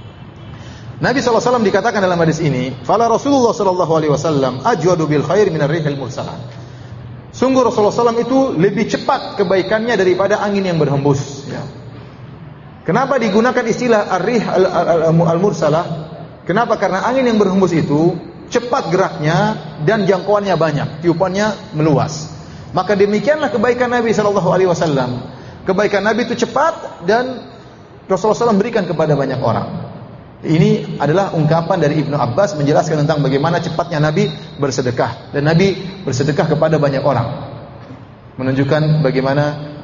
Nabi sallallahu alaihi wasallam dikatakan dalam hadis ini, "Fala Rasulullah sallallahu alaihi wasallam ajwadu bil khair minar rihil mursalah." Sungguh Rasulullah sallallahu alaihi wasallam itu lebih cepat kebaikannya daripada angin yang berhembus ya. Kenapa digunakan istilah ar-rih al-mursalah? Kenapa? Karena angin yang berhembus itu cepat geraknya dan jangkauannya banyak, tiupannya meluas. Maka demikianlah kebaikan Nabi sallallahu alaihi wasallam. Kebaikan Nabi itu cepat dan Rasulullah sallallahu alaihi wasallam berikan kepada banyak orang. Ini adalah ungkapan dari Ibnu Abbas menjelaskan tentang bagaimana cepatnya Nabi bersedekah, dan Nabi bersedekah kepada banyak orang. Menunjukkan bagaimana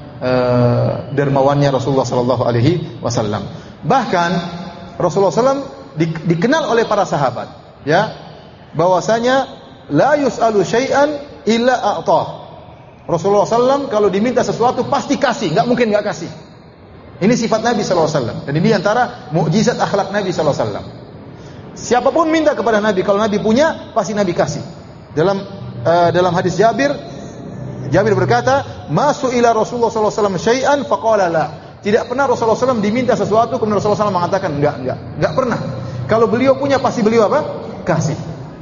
uh, dermawannya Rasulullah sallallahu alaihi wasallam. Bahkan Rasulullah sallallahu alaihi wasallam di, dikenal oleh para sahabat, ya, bahwasanya la yus'alu syai'an illa a'tah. Rasulullah sallallahu alaihi wasallam kalau diminta sesuatu pasti kasih, enggak mungkin enggak kasih. Ini sifat Nabi sallallahu alaihi wasallam. Dan ini antara mukjizat akhlak Nabi sallallahu alaihi wasallam. Siapapun minta kepada Nabi, kalau Nabi punya, pasti Nabi kasih. Dalam uh, dalam hadis Jabir, Jabir berkata, "Masu ila Rasulullah sallallahu alaihi wasallam syai'an faqala la." Tidak pernah Rasulullah sallallahu alaihi wasallam diminta sesuatu kemudian Rasulullah sallallahu alaihi wasallam mengatakan enggak, enggak. Enggak pernah. Kalau beliau punya, pasti beliau apa? Kasih.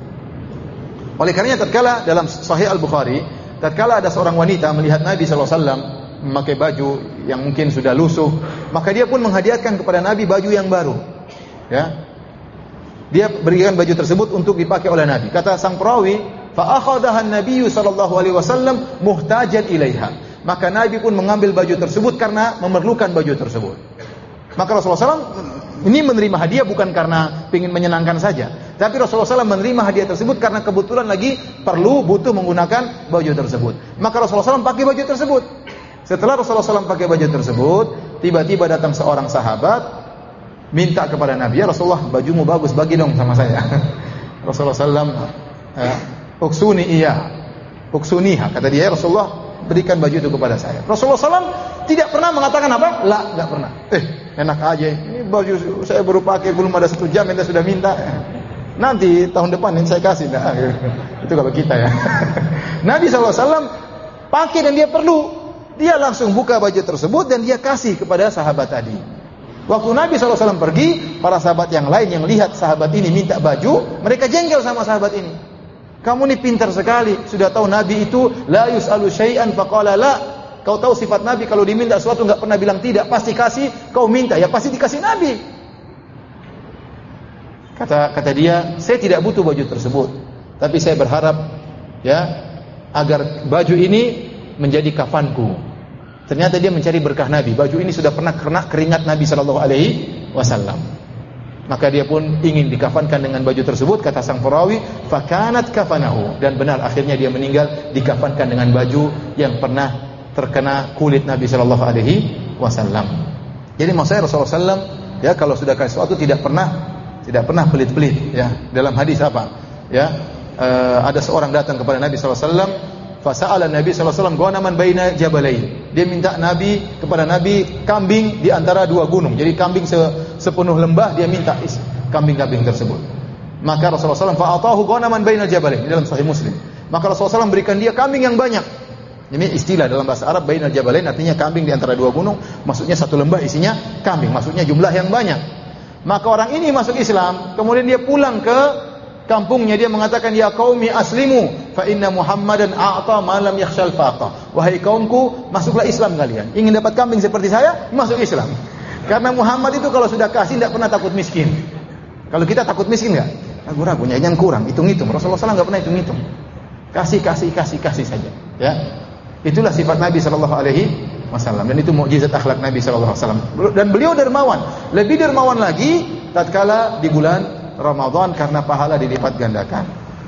Oleh karenanya tatkala dalam Sahih Al-Bukhari, tatkala ada seorang wanita melihat Nabi sallallahu alaihi wasallam memakai baju yang mungkin sudah lusuh, maka dia pun menghadiahkan kepada Nabi baju yang baru. Ya. Dia berikan baju tersebut untuk dipakai oleh Nabi. Kata sang perawi, fa akhadhaha an-nabiyyu sallallahu alaihi wasallam muhtajan ilaiha. Maka Nabi pun mengambil baju tersebut karena memerlukan baju tersebut. Maka Rasulullah sallallahu alaihi wasallam ini menerima hadiah bukan karena ingin menyenangkan saja, tapi Rasulullah sallallahu alaihi wasallam menerima hadiah tersebut karena kebetulan lagi perlu butuh menggunakan baju tersebut. Maka Rasulullah sallallahu alaihi wasallam pakai baju tersebut. Setelah Rasulullah shallallahu alaihi wasallam pakai baju tersebut, tiba-tiba datang seorang sahabat minta kepada Nabi, ya Rasulullah, bajumu bagus, bagi dong sama saya. Rasulullah shallallahu alaihi wasallam, uksuni iya, uksuniha, kata dia, ya Rasulullah, berikan baju itu kepada saya. Rasulullah shallallahu alaihi wasallam tidak pernah mengatakan apa? La, nggak pernah. Eh, enak aja, ini baju saya baru pakai, belum ada satu jam, anda sudah minta. Nanti tahun depan ini saya kasih. Nah, itu kalau kita ya. Nabi shallallahu alaihi wasallam pakai dan dia perlu. Dia langsung buka baju tersebut dan dia kasih kepada sahabat tadi. Waktu Nabi shallallahu alaihi wasallam pergi, para sahabat yang lain yang lihat sahabat ini minta baju, mereka jengkel sama sahabat ini. Kamu ini pintar sekali, sudah tahu Nabi itu la yus'alu syai'an faqala la. Kau tahu sifat Nabi, kalau diminta sesuatu enggak pernah bilang tidak, pasti kasih. Kau minta, ya pasti dikasih Nabi. Kata kata dia, saya tidak butuh baju tersebut, tapi saya berharap ya agar baju ini menjadi kafanku. Ternyata dia mencari berkah Nabi. Baju ini sudah pernah kena keringat Nabi sallallahu alaihi wasallam. Maka dia pun ingin dikafankan dengan baju tersebut. Kata sang perawi, fakanat kafanahu. Dan benar, akhirnya dia meninggal dikafankan dengan baju yang pernah terkena kulit Nabi sallallahu alaihi wasallam. Jadi maksudnya Rasulullah sallallahu alaihi wasallam ya kalau sudah kasih sesuatu tidak pernah tidak pernah pelit-pelit ya. Dalam hadis apa? Ya, uh, ada seorang datang kepada Nabi sallallahu alaihi wasallam. Fasa'ala Nabi sallallahu alaihi wasallam ghanaman baina jabalain. Dia minta Nabi kepada Nabi kambing di antara dua gunung. Jadi kambing se, sepenuh lembah dia minta kambing-kambing tersebut. Maka Rasulullah sallallahu alaihi wasallam fa'atahu ghanaman baina jabalain dalam Sahih Muslim. Maka Rasulullah sallallahu alaihi wasallam berikan dia kambing yang banyak. Ini istilah dalam bahasa Arab baina jabalain artinya kambing di antara dua gunung, maksudnya satu lembah isinya kambing, maksudnya jumlah yang banyak. Maka orang ini masuk Islam, kemudian dia pulang ke kampungnya, dia mengatakan, ya qaumi aslimu fa inna Muhammadan a'ta ma lam yakhshal faqa. Wahai kaumku, masuklah Islam kalian. Ingin dapat kambing seperti saya, masuk Islam. Karena Muhammad itu kalau sudah kasih tidak pernah takut miskin. Kalau kita takut miskin enggak? Ragu-ragu, yang kurang, hitung-hitung. Rasulullah sallallahu alaihi wasallam enggak pernah hitung-hitung. Kasih, kasih, kasih, kasih saja. Ya. Itulah sifat Nabi sallallahu alaihi wasallam dan itu mukjizat akhlak Nabi sallallahu alaihi wasallam. Dan beliau dermawan. Lebih dermawan lagi tatkala di bulan Ramadan karena pahala dilipat gandakan.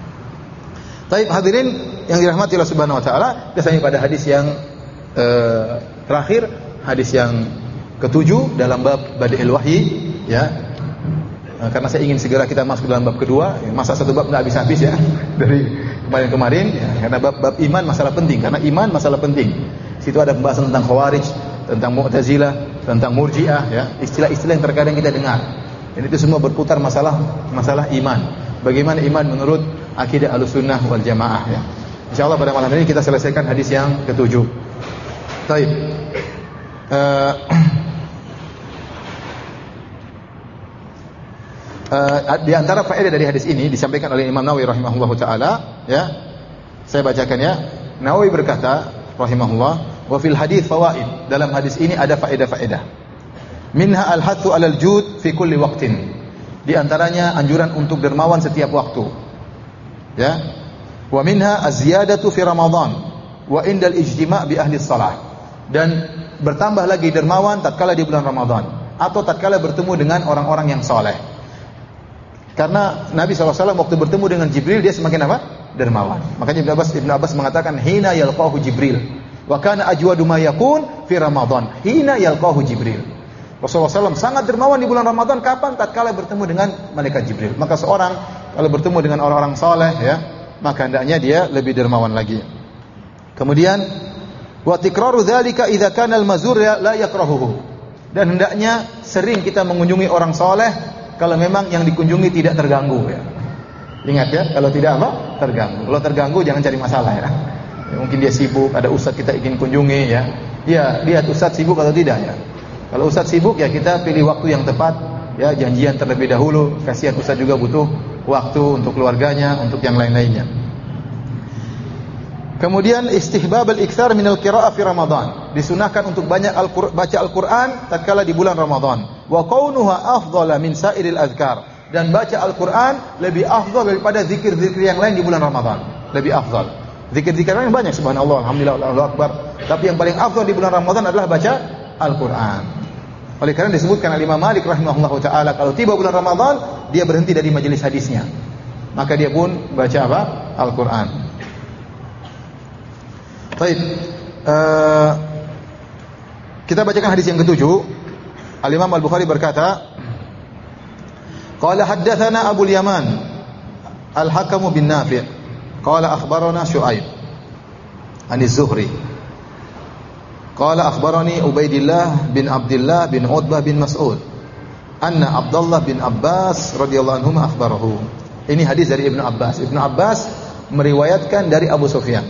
Taib hadirin yang dirahmati Allah Subhanahu wa taala, kita sampai pada hadis yang eh, terakhir, hadis yang ketujuh dalam bab Bada'il Wahyi ya. Nah, karena saya ingin segera kita masuk dalam bab kedua, masa satu bab enggak habis-habis ya dari kemarin-kemarin ya, karena bab-bab iman masalah penting, karena iman masalah penting. Situ ada pembahasan tentang Khawarij, tentang Mu'tazilah, tentang Murji'ah ya, istilah-istilah yang terkadang kita dengar. Dan itu semua berputar masalah masalah iman. Bagaimana iman menurut akidah Ahlussunnah wal Jamaah ya. Insyaallah pada malam ini kita selesaikan hadis yang ketujuh. Baik. Uh, uh, di antara faedah dari hadis ini disampaikan oleh Imam Nawawi rahimahullahu taala ya. Saya bacakan ya. Nawawi berkata rahimahullah, wa fil hadits fawaid. Dalam hadis ini ada faedah-faedah. Minha al-hathu 'alal jud fi kulli waqtin. Di antaranya anjuran untuk dermawan setiap waktu. Ya. Wa minha az-ziyadatu fi Ramadan wa indal ijtima' bi ahli shalah. Dan bertambah lagi dermawan tatkala di bulan Ramadan atau tatkala bertemu dengan orang-orang yang saleh. Karena Nabi sallallahu alaihi wasallam waktu bertemu dengan Jibril dia semakin apa? Dermawan. Makanya Ibnu Abbas Ibnu Abbas mengatakan hina yalqahu Jibril wa kana ajwadu ma yakun fi Ramadan. Hina yalqahu Jibril. Rasulullah sallallahu alaihi wasallam sangat dermawan di bulan Ramadan kapan? Tatkala bertemu dengan malaikat Jibril. Maka seorang kalau bertemu dengan orang-orang saleh ya, maka hendaknya dia lebih dermawan lagi. Kemudian wa tikraru dzalika idza kana al-mazur la yakrahuhu. Dan hendaknya sering kita mengunjungi orang saleh kalau memang yang dikunjungi tidak terganggu ya. Ingat ya, kalau tidak apa? Terganggu. Kalau terganggu jangan cari masalah ya. Ya mungkin dia sibuk, ada ustaz kita ingin kunjungi ya. Ya, lihat ustaz sibuk atau tidak ya. Kalau ustaz sibuk ya kita pilih waktu yang tepat ya, janjian terlebih dahulu. Kasihan ustaz juga butuh waktu untuk keluarganya, untuk yang lain-lainnya. Kemudian istihbab al-iktsar min al-qira'ah fi Ramadan. Disunahkan untuk banyak al baca Al-Qur'an tatkala di bulan Ramadan. Wa qaunuha afdhala min sa'iril azkar. Dan baca Al-Qur'an lebih afdal daripada zikir-zikir yang lain di bulan Ramadan. Lebih afdal. Zikir-zikir lain banyak, subhanallah, alhamdulillah, Allahu akbar. Tapi yang paling afdal di bulan Ramadan adalah baca Al-Qur'an. Oleh karena disebutkan oleh Imam Malik rahimahullahu taala kalau tiba bulan Ramadan dia berhenti dari majelis hadisnya. Maka dia pun baca apa? Al-Qur'an. Baik. Uh, kita bacakan hadis yang ketujuh. Al-Imam Al-Bukhari berkata, qala haddatsana Abu Yaman Al-Hakam bin Nafi' qala akhbarana Syu'aib an Az-Zuhri qala akhbarani Ubaidillah bin Abdullah bin Utbah bin Mas'ud anna Abdullah bin Abbas radhiyallahu anhu akhbarahu. Ini hadis dari Ibnu Abbas. Ibnu Abbas meriwayatkan dari Abu Sufyan.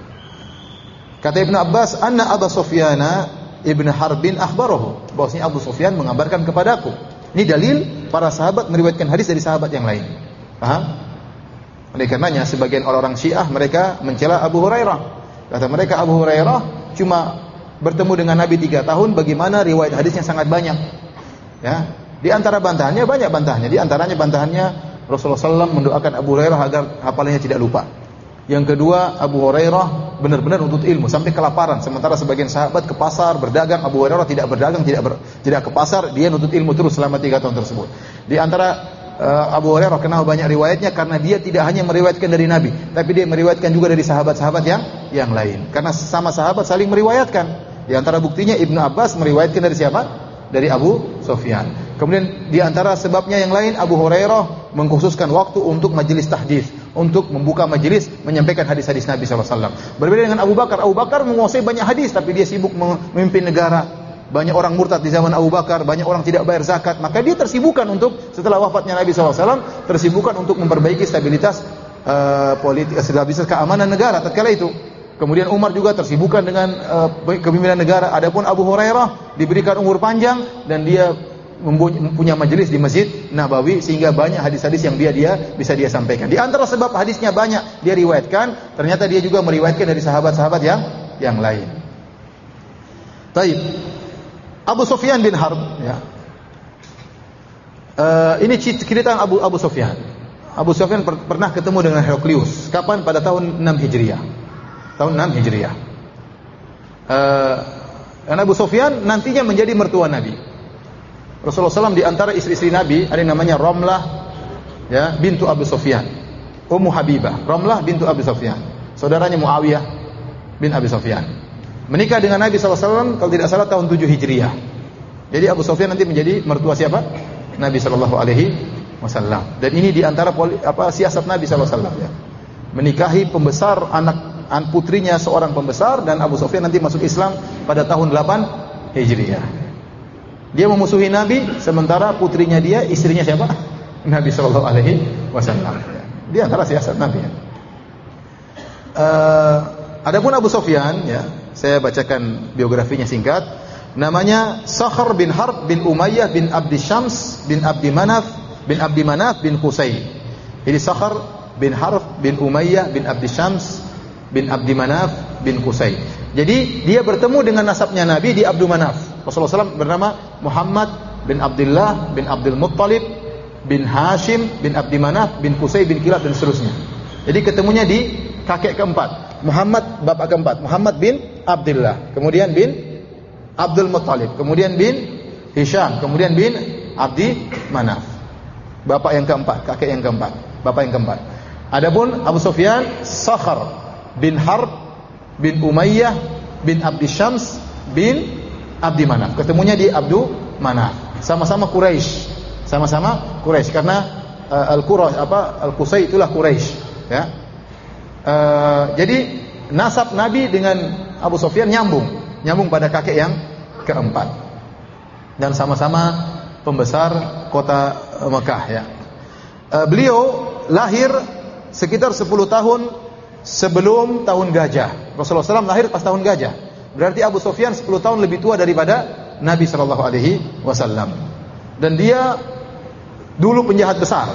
Kata Ibnu Abbas, anna Abu Sufyana Ibn Harbin akhbarahu, bahwasanya Abu Sufyan mengabarkan kepadaku. Ini dalil para sahabat meriwayatkan hadis dari sahabat yang lain. Paham? Oleh karenanya sebagian orang-orang Syiah mereka mencela Abu Hurairah. Kata mereka Abu Hurairah cuma bertemu dengan Nabi tiga tahun, bagaimana riwayat hadisnya sangat banyak. Ya, di antara bantahannya banyak bantahannya. Di antaranya bantahannya Rasulullah sallallahu alaihi wasallam mendoakan Abu Hurairah agar hafalannya tidak lupa. Yang kedua, Abu Hurairah benar-benar untuk ilmu sampai kelaparan. Sementara sebagian sahabat ke pasar berdagang, Abu Hurairah tidak berdagang, tidak ber, tidak ke pasar, dia nuntut ilmu terus selama tiga tahun tersebut. Di antara uh, Abu Hurairah kenal banyak riwayatnya karena dia tidak hanya meriwayatkan dari Nabi, tapi dia meriwayatkan juga dari sahabat-sahabat yang yang lain. Karena sama sahabat saling meriwayatkan. Di antara buktinya Ibnu Abbas meriwayatkan dari siapa? Dari Abu Sufyan. Kemudian di antara sebabnya yang lain, Abu Hurairah mengkhususkan waktu untuk majelis tahdits, untuk membuka majelis menyampaikan hadis-hadis Nabi sallallahu alaihi wasallam. Berbeda dengan Abu Bakar. Abu Bakar menguasai banyak hadis tapi dia sibuk memimpin negara. Banyak orang murtad di zaman Abu Bakar, banyak orang tidak bayar zakat, maka dia tersibukkan untuk setelah wafatnya Nabi sallallahu alaihi wasallam, tersibukkan untuk memperbaiki stabilitas uh, politik, stabilitas keamanan negara tatkala itu. Kemudian Umar juga tersibukkan dengan uh, kepemimpinan negara. Adapun Abu Hurairah diberikan umur panjang dan dia punya majelis di Masjid Nabawi sehingga banyak hadis-hadis yang dia dia bisa dia sampaikan. Di antara sebab hadisnya banyak dia riwayatkan, ternyata dia juga meriwayatkan dari sahabat-sahabat yang yang lain. Baik. Abu Sufyan bin Harb, ya. Uh, ini cerita Abu Abu Sufyan. Abu Sufyan per, pernah ketemu dengan Heraklius. Kapan? Pada tahun enam Hijriah. Tahun enam Hijriah. Uh, dan Abu Sufyan nantinya menjadi mertua Nabi. Rasulullah sallallahu alaihi wasallam di antara istri-istri Nabi ada yang namanya Ramlah, ya, bintu Abu Sufyan, Ummu Habibah. Ramlah bintu Abu Sufyan, saudaranya Muawiyah bin Abi Sufyan. Menikah dengan Nabi sallallahu alaihi wasallam kalau tidak salah tahun tujuh Hijriah. Jadi Abu Sufyan nanti menjadi mertua siapa? Nabi sallallahu alaihi wasallam. Dan ini di antara poli, apa siasat Nabi sallallahu alaihi wasallam, ya. Menikahi pembesar anak an putrinya seorang pembesar, dan Abu Sufyan nanti masuk Islam pada tahun delapan Hijriah. Dia memusuhi Nabi, sementara putrinya dia, istrinya siapa? Nabi sallallahu alaihi wasallam. Di antara siasat Nabi. Uh, adapun Abu Sufyan, ya, saya bacakan biografinya singkat. Namanya Sakhr bin Harb bin Umayyah bin Abdi Syams bin Abdi Manaf bin Abdi Manaf bin Qusay. Jadi Sakhr bin Harb bin Umayyah bin Abdi Syams bin Abdi Manaf bin Qusay. Jadi dia bertemu dengan nasabnya Nabi di Abdu Manaf. Rasulullah sallallahu alaihi wasallam bernama Muhammad bin Abdullah bin Abdul Muttalib bin Hashim bin Abdi Manaf bin Qusay bin Kilab dan seterusnya. Jadi ketemunya di kakek keempat. Muhammad bapak keempat, Muhammad bin Abdullah, kemudian bin Abdul Muttalib, kemudian bin Hisham, kemudian bin Abdi Manaf. Bapak yang keempat, kakek yang keempat, bapak yang keempat. Adapun Abu Sufyan, Sakhr bin Harb bin Umayyah bin Abdi Syams bin Abdi Manaf. Ketemunya di Abdu Manaf. Sama-sama Quraisy. Sama-sama Quraisy karena uh, Al-Quraisy apa Al-Qusay itulah Quraisy, ya. Uh, jadi nasab Nabi dengan Abu Sufyan nyambung, nyambung pada kakek yang keempat. Dan sama-sama pembesar kota uh, Mekah, ya. Uh, beliau lahir sekitar sepuluh tahun sebelum tahun gajah. Rasulullah sallallahu alaihi wasallam lahir pas tahun gajah. Berarti Abu Sufyan sepuluh tahun lebih tua daripada Nabi sallallahu alaihi wasallam. Dan dia dulu penjahat besar.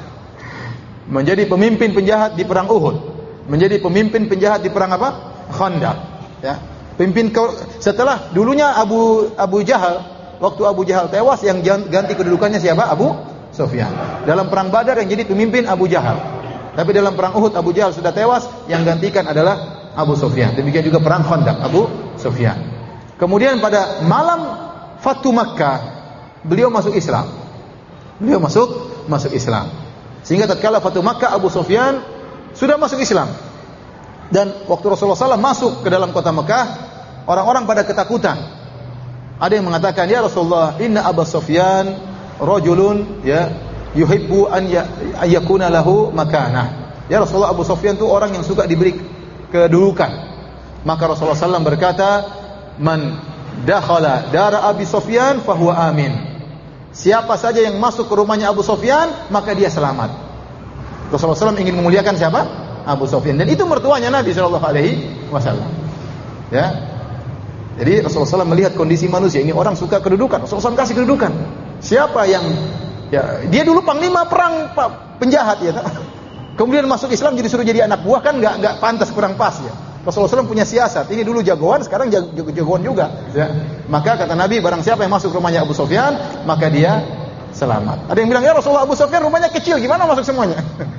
Menjadi pemimpin penjahat di perang Uhud. Menjadi pemimpin penjahat di perang apa? Khandaq, ya. Pimpin setelah dulunya Abu Abu Jahal, waktu Abu Jahal tewas yang ganti kedudukannya siapa? Abu Sufyan. Dalam perang Badar yang jadi pemimpin Abu Jahal. Tapi dalam perang Uhud Abu Jahal sudah tewas, yang gantikan adalah Abu Sufyan. Demikian juga perang Khandaq, Abu Sufyan. Kemudian pada malam Fatu Makkah, beliau masuk Islam. Beliau masuk masuk Islam. Sehingga tatkala Fatu Makkah, Abu Sufyan sudah masuk Islam. Dan waktu Rasulullah sallallahu alaihi wasallam masuk ke dalam kota Mekah, orang-orang pada ketakutan. Ada yang mengatakan, ya Rasulullah, inna Abu Sufyan rajulun ya yuhibbu an yakuna lahu makanah. Ya Rasulullah, Abu Sufyan itu orang yang suka diberi kedudukan. Maka Rasulullah sallallahu alaihi wasallam berkata, man dakhala dara Abi Sufyan fahuwa amin. Siapa saja yang masuk ke rumahnya Abu Sufyan, maka dia selamat. Rasulullah sallallahu alaihi wasallam ingin memuliakan siapa? Abu Sufyan. Dan itu mertuanya Nabi sallallahu alaihi wasallam. Ya. Jadi Rasulullah sallallahu alaihi wasallam melihat kondisi manusia, ini orang suka kedudukan. Rasulullah sallallahu alaihi wasallam kasih kedudukan. Siapa yang ya, dia dulu panglima perang penjahat ya. Kemudian masuk Islam jadi suruh jadi anak buah, kan enggak enggak pantas, kurang pas ya. Rasulullah sallallahu alaihi wasallam punya siasat. Ini dulu jagoan, sekarang jag jagoan juga ya. Maka kata Nabi, barang siapa yang masuk rumahnya Abu Sufyan, maka dia selamat. Ada yang bilang, ya Rasulullah, Abu Sufyan rumahnya kecil, gimana masuk semuanya?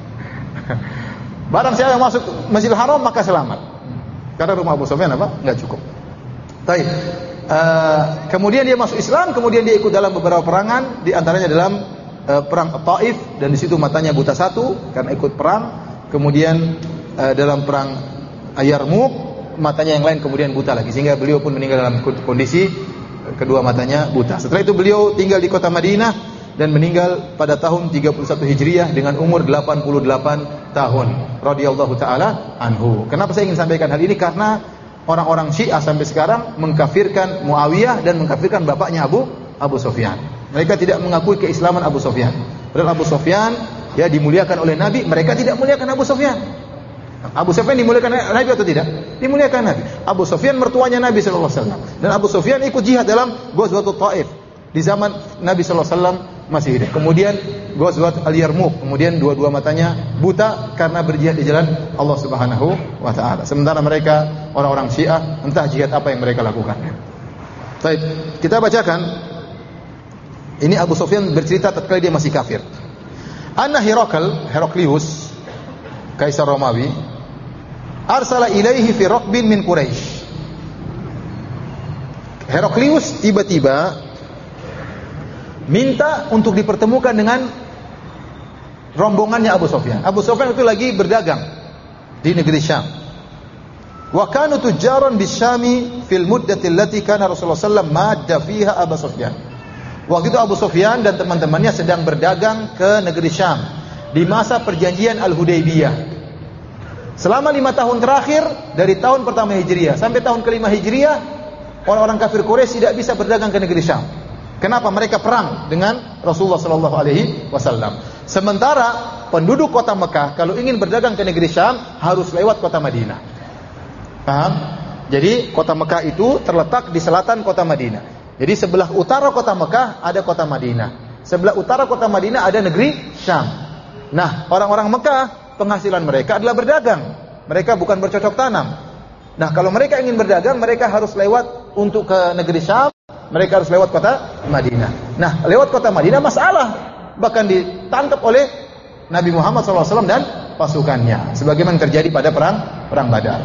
Barang siapa yang masuk Masjidil Haram, maka selamat. Karena rumah Abu Sufyan apa? Enggak cukup. Baik. Uh, kemudian dia masuk Islam, kemudian dia ikut dalam beberapa perangan, di antaranya dalam uh, perang Taif, dan di situ matanya buta satu karena ikut perang. Kemudian uh, dalam perang Yarmuk, matanya yang lain kemudian buta lagi, sehingga beliau pun meninggal dalam kondisi uh, kedua matanya buta. Setelah itu beliau tinggal di kota Madinah dan meninggal pada tahun tiga puluh satu Hijriah dengan umur delapan puluh delapan tahun. Radhiyallahu taala anhu. Kenapa saya ingin sampaikan hal ini? Karena orang-orang Syiah sampai sekarang mengkafirkan Muawiyah dan mengkafirkan bapaknya Abu Abu Sufyan. Mereka tidak mengakui keislaman Abu Sufyan. Padahal Abu Sufyan ya dimuliakan oleh Nabi, mereka tidak muliakan Abu Sufyan. Abu Sufyan dimuliakan Nabi atau tidak? Dimuliakan Nabi. Abu Sufyan mertuanya Nabi sallallahu alaihi wasallam. Dan Abu Sufyan ikut jihad dalam Ghazwatul Taif di zaman Nabi sallallahu alaihi wasallam masih hidup. Kemudian Ghazwat Al-Yarmuk, kemudian dua-dua matanya buta karena berjihad di jalan Allah Subhanahu wa taala. Sementara mereka orang-orang Syiah entah jihad apa yang mereka lakukan. Baik, kita bacakan. Ini Abu Sufyan bercerita tatkala dia masih kafir. Anna Herakl, Heraklius, kaisar Romawi, arsala ilaihi fi raqbin min Quraisy. Heraklius tiba-tiba minta untuk dipertemukan dengan rombongannya Abu Sufyan. Abu Sufyan itu lagi berdagang di negeri Syam. Wa kanu tujjaran bisyami fil muddati allati kana Rasulullah sallallahu alaihi wasallam madda fiha Abu Sufyan. Waktu itu Abu Sufyan dan teman-temannya sedang berdagang ke negeri Syam di masa perjanjian Al-Hudaybiyah. Selama lima tahun terakhir, dari tahun pertama Hijriah sampai tahun kelima Hijriah, orang-orang kafir Quraisy tidak bisa berdagang ke negeri Syam. Kenapa? Mereka perang dengan Rasulullah sallallahu alaihi wasallam. Sementara penduduk kota Mekah kalau ingin berdagang ke negeri Syam harus lewat kota Madinah. Paham? Jadi kota Mekah itu terletak di selatan kota Madinah. Jadi sebelah utara kota Mekah ada kota Madinah. Sebelah utara kota Madinah ada negeri Syam. Nah, orang-orang Mekah penghasilan mereka adalah berdagang. Mereka bukan bercocok tanam. Nah, kalau mereka ingin berdagang, mereka harus lewat untuk ke negeri Syam. Mereka harus lewat kota Madinah. Nah, lewat kota Madinah masalah. Bahkan ditangkap oleh Nabi Muhammad sallallahu alaihi wasallam dan pasukannya. Sebagaimana terjadi pada perang perang Badar.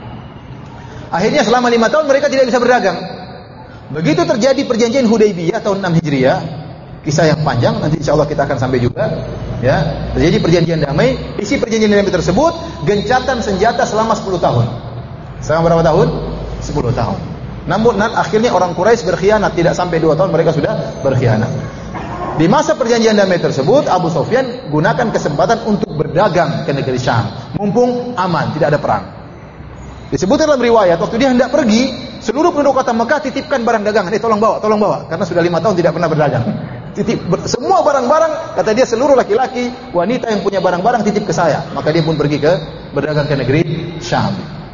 Akhirnya selama lima tahun mereka tidak bisa berdagang. Begitu terjadi perjanjian Hudaybiyah tahun enam Hijriah. Kisah yang panjang, nanti insya Allah kita akan sampai juga. Ya, terjadi perjanjian damai. Isi perjanjian damai tersebut, gencatan senjata selama sepuluh tahun. Selama berapa tahun? sepuluh tahun. Namun akhirnya orang Quraisy berkhianat, tidak sampai dua tahun mereka sudah berkhianat. Di masa perjanjian damai tersebut, Abu Sufyan gunakan kesempatan untuk berdagang ke negeri Syam, mumpung aman, tidak ada perang. Disebut dalam riwayat, waktu dia hendak pergi, seluruh penduduk kota Mekah titipkan barang dagangan, eh tolong bawa, tolong bawa, karena sudah lima tahun tidak pernah berdagang. Titip semua barang-barang, kata dia seluruh laki-laki, wanita yang punya barang-barang titip ke saya. Maka dia pun pergi ke berdagang ke negeri Syam.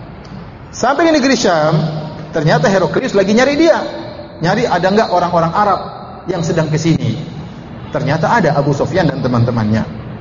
Sampai di negeri Syam, ternyata Heraklius lagi nyari dia. Nyari ada enggak orang-orang Arab yang sedang ke sini. Ternyata ada Abu Sufyan dan teman-temannya.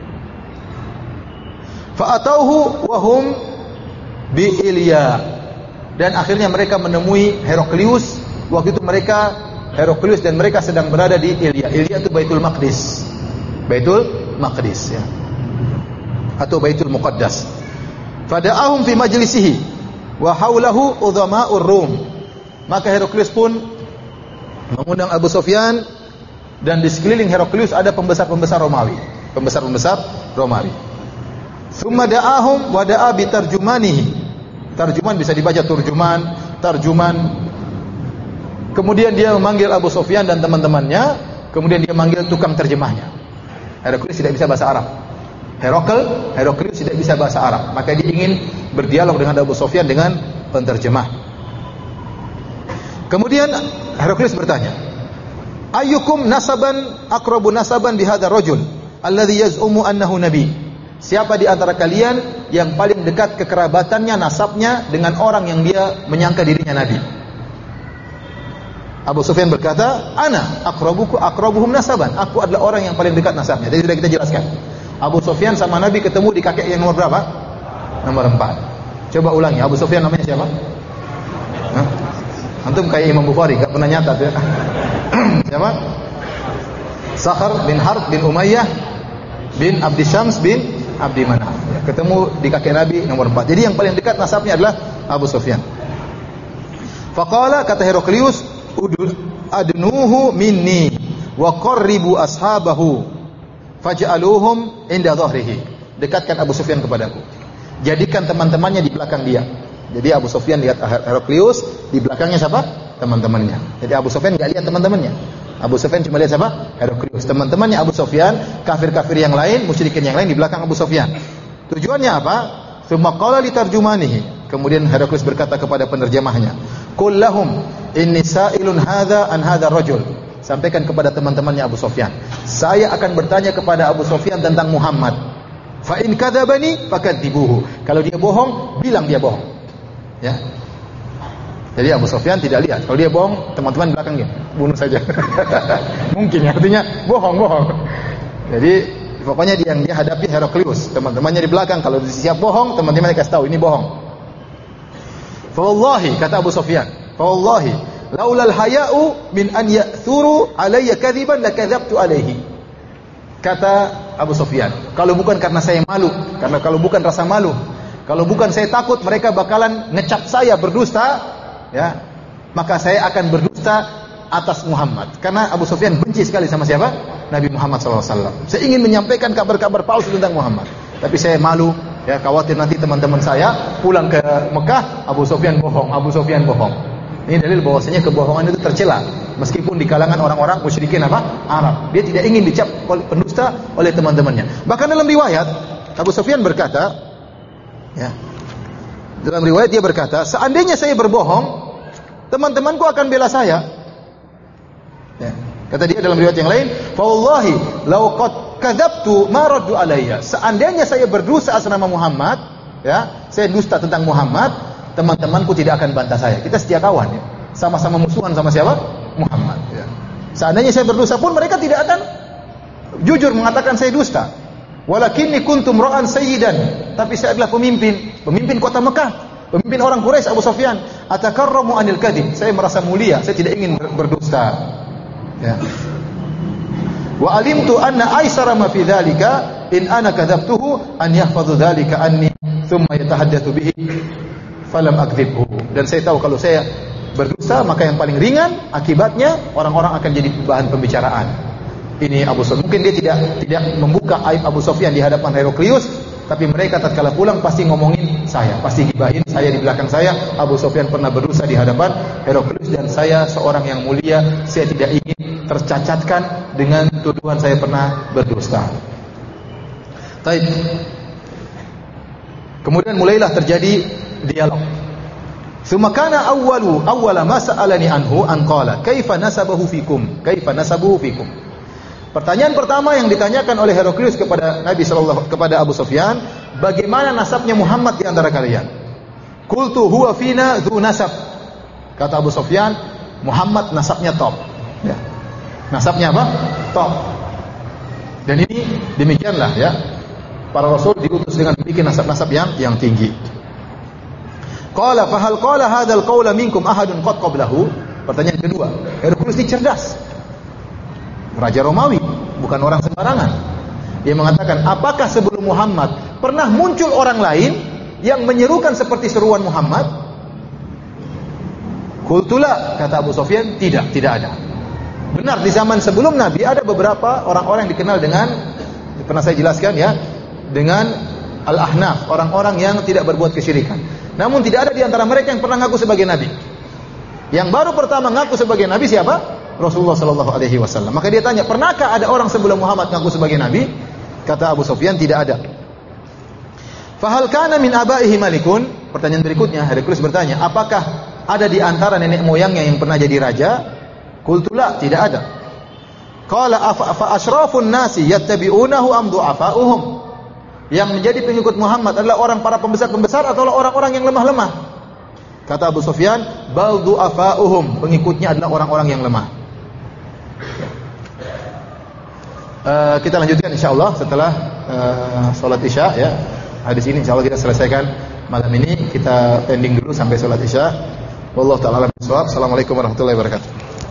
Fa'atauhu wa hum bi Ilya. Dan akhirnya mereka menemui Heraklius. Waktu itu mereka Heraklius dan mereka sedang berada di Ilya. Ilya itu Baitul Maqdis. Baitul Maqdis ya. Atau Baitul Muqaddas. Fada'ahum fi majlisihi wa haulahu udhama'ur Rum. Maka Heraklius pun mengundang Abu Sufyan dan di sekeliling Heraklius ada pembesar-pembesar Romawi, pembesar-pembesar Romawi. Tsumma da'ahum wa da'a bi tarjumanihi. Tarjuman bisa dibaca turjuman, tarjuman Kemudian dia memanggil Abu Sufyan dan teman-temannya, kemudian dia manggil tukang terjemahnya. Heraklius tidak bisa bahasa Arab. Herakl, Heraklius tidak bisa bahasa Arab, maka dia ingin berdialog dengan Abu Sufyan dengan penterjemah. Kemudian Heraklius bertanya, "Ayyukum nasaban aqrabu nasaban bihadzal rajul alladhi yaz'umu annahu nabi?" Siapa di antara kalian yang paling dekat kekerabatannya, nasabnya dengan orang yang dia menyangka dirinya nabi? Abu Sufyan berkata, "Ana aqrabuku aqrabuhum nasaban." Aku adalah orang yang paling dekat nasabnya. Jadi sudah kita jelaskan. Abu Sufyan sama Nabi ketemu di kakek yang nomor berapa? Nomor empat. Coba ulangi. Abu Sufyan namanya siapa? Hah? Antum kayak Imam Bukhari, enggak pernah nyatat ya. Siapa? Sakhar bin Harb bin Umayyah bin Abdi Syams bin Abdi Manaf. Ketemu di kakek Nabi nomor empat. Jadi yang paling dekat nasabnya adalah Abu Sufyan. Faqala, kata Heraklius, adnuhu minni wa qarribu ashabahu faj'aluhum inda dhahrihi. Dekatkan Abu Sufyan kepadaku. Jadikan teman-temannya di belakang dia. Jadi Abu Sufyan lihat Heraklius, di belakangnya siapa? Teman-temannya. Jadi Abu Sufyan enggak lihat teman-temannya. Abu Sufyan cuma lihat siapa? Heraklius. Teman-temannya Abu Sufyan, kafir-kafir yang lain, musyrikin yang lain di belakang Abu Sufyan. Tujuannya apa? Tsumma qala li tarjumanihi. Kemudian Heraklius berkata kepada penerjemahnya, "Qul lahum inni sa'ilun hadza an hadzal rajul." Sampaikan kepada teman-temannya Abu Sufyan, saya akan bertanya kepada Abu Sufyan tentang Muhammad. Fa in kadzabani fakadzibuhu. Kalau dia bohong, bilang dia bohong. Ya. Jadi Abu Sufyan tidak lihat. Kalau dia bohong, teman-teman belakang dia bunuh saja. Mungkin ya, artinya bohong-bohong. Jadi pokoknya dia yang dia hadapi Heraklius, teman-temannya di belakang. Kalau siap bohong, teman-temannya kasih tahu ini bohong. Fa wallahi, kata Abu Sufyan, fa wallahi laulal haya'u min an ya'thuru alayya kadhiban lakadzabtu alayhi. Kata Abu Sufyan, kalau bukan karena saya malu, karena kalau bukan rasa malu, kalau bukan saya takut mereka bakalan ngecap saya berdusta, ya, maka saya akan berdusta atas Muhammad. Karena Abu Sufyan benci sekali sama siapa? Nabi Muhammad sallallahu alaihi wasallam. Saya ingin menyampaikan kabar-kabar palsu tentang Muhammad, tapi saya malu, ya, khawatir nanti teman-teman saya pulang ke Mekah, Abu Sufyan bohong, Abu Sufyan bohong. Ini dalil bahwasanya kebohongan itu tercela, meskipun di kalangan orang-orang musyrikin apa? Arab. Dia tidak ingin dicap pendusta oleh teman-temannya. Bahkan dalam riwayat Abu Sufyan berkata, ya, dalam riwayat dia berkata, seandainya saya berbohong, teman-temanku akan bela saya. Ya. Kata dia dalam riwayat yang lain, fa wallahi law qad kadzabtu ma raddu alayya. Seandainya saya berdusta atas nama Muhammad, ya, saya dusta tentang Muhammad, teman-temanku tidak akan bantah saya. Kita setia kawan, ya. Sama-sama musuhan sama siapa? Muhammad, ya. Seandainya saya berdusta pun mereka tidak akan jujur mengatakan saya dusta. Walakinni kuntum ra'an sayyidan, tapi saya adalah pemimpin, pemimpin kota Mekah, pemimpin orang Quraisy, Abu Sufyan. Atakarramu anil kadhib, saya merasa mulia, saya tidak ingin berdusta. Ya. Wa alimtu anna aisara ma fi dzalika in ana kadzabtuhu an yahfazu dzalika anni thumma yatahaddatsu bihi falam akdzibhu. Dan saya tahu kalau saya berdusta maka yang paling ringan akibatnya orang-orang akan jadi bahan pembicaraan. Ini Abu Sufyan, mungkin dia tidak tidak membuka aib Abu Sufyan di hadapan Heraklius, tapi mereka tatkala pulang pasti ngomongin saya, pasti gibahin saya di belakang saya. Abu Sufyan pernah berdusta di hadapan Heraklius dan saya seorang yang mulia, saya tidak ingin tercacatkan dengan tuduhan saya pernah berdusta. Baik. Kemudian mulailah terjadi dialog. Sumakana awwalu awwala ma sa'alani anhu an qala kaifa nasabahu fikum kaifa nasabuhu fikum. Pertanyaan pertama yang ditanyakan oleh Heraklius kepada Nabi sallallahu kepada Abu Sufyan, bagaimana nasabnya Muhammad di antara kalian? Qultu huwa fina dzu nasab. Kata Abu Sufyan, Muhammad nasabnya top. Ya. Nasabnya apa? Top. Dan ini demikianlah, ya. Para rasul diutus dengan bikin nasab-nasab yang yang tinggi. Qala fa hal qala hadzal qaula minkum ahadun qad qablahu? Pertanyaan kedua, Heraklius ini cerdas. Raja Romawi, bukan orang sembarangan. Dia mengatakan, apakah sebelum Muhammad pernah muncul orang lain yang menyerukan seperti seruan Muhammad? Qultula, kata Abu Sufyan, tidak, tidak ada. Benar, di zaman sebelum Nabi ada beberapa orang-orang yang dikenal dengan, pernah saya jelaskan, ya, dengan Al-Ahnaf, orang-orang yang tidak berbuat kesyirikan. Namun tidak ada di antara mereka yang pernah ngaku sebagai Nabi. Yang baru pertama ngaku sebagai nabi siapa? Rasulullah sallallahu alaihi wasallam. Maka dia tanya, pernahkah ada orang sebelum Muhammad ngaku sebagai nabi? Kata Abu Sufyan, tidak ada. Fahal kana min abaihi malikun? Pertanyaan berikutnya, Heraklius bertanya, apakah ada di antara nenek moyangnya yang pernah jadi raja? Qultu la, tidak ada. Qala afa asyrafun nasi yattabi'unahu am du'afa'uhum? Yang menjadi pengikut Muhammad adalah orang para pembesar-pembesar atau orang-orang yang lemah-lemah? Kata Abu Sufyan, bal du'afa'uhum, pengikutnya adalah orang-orang yang lemah. Uh, kita lanjutkan insyaallah setelah uh, salat Isya ya. Hadis ini insyaallah kita selesaikan malam ini. Kita pending dulu sampai salat Isya. Wallahu ta'ala a'lam bishawab. Assalamualaikum warahmatullahi wabarakatuh.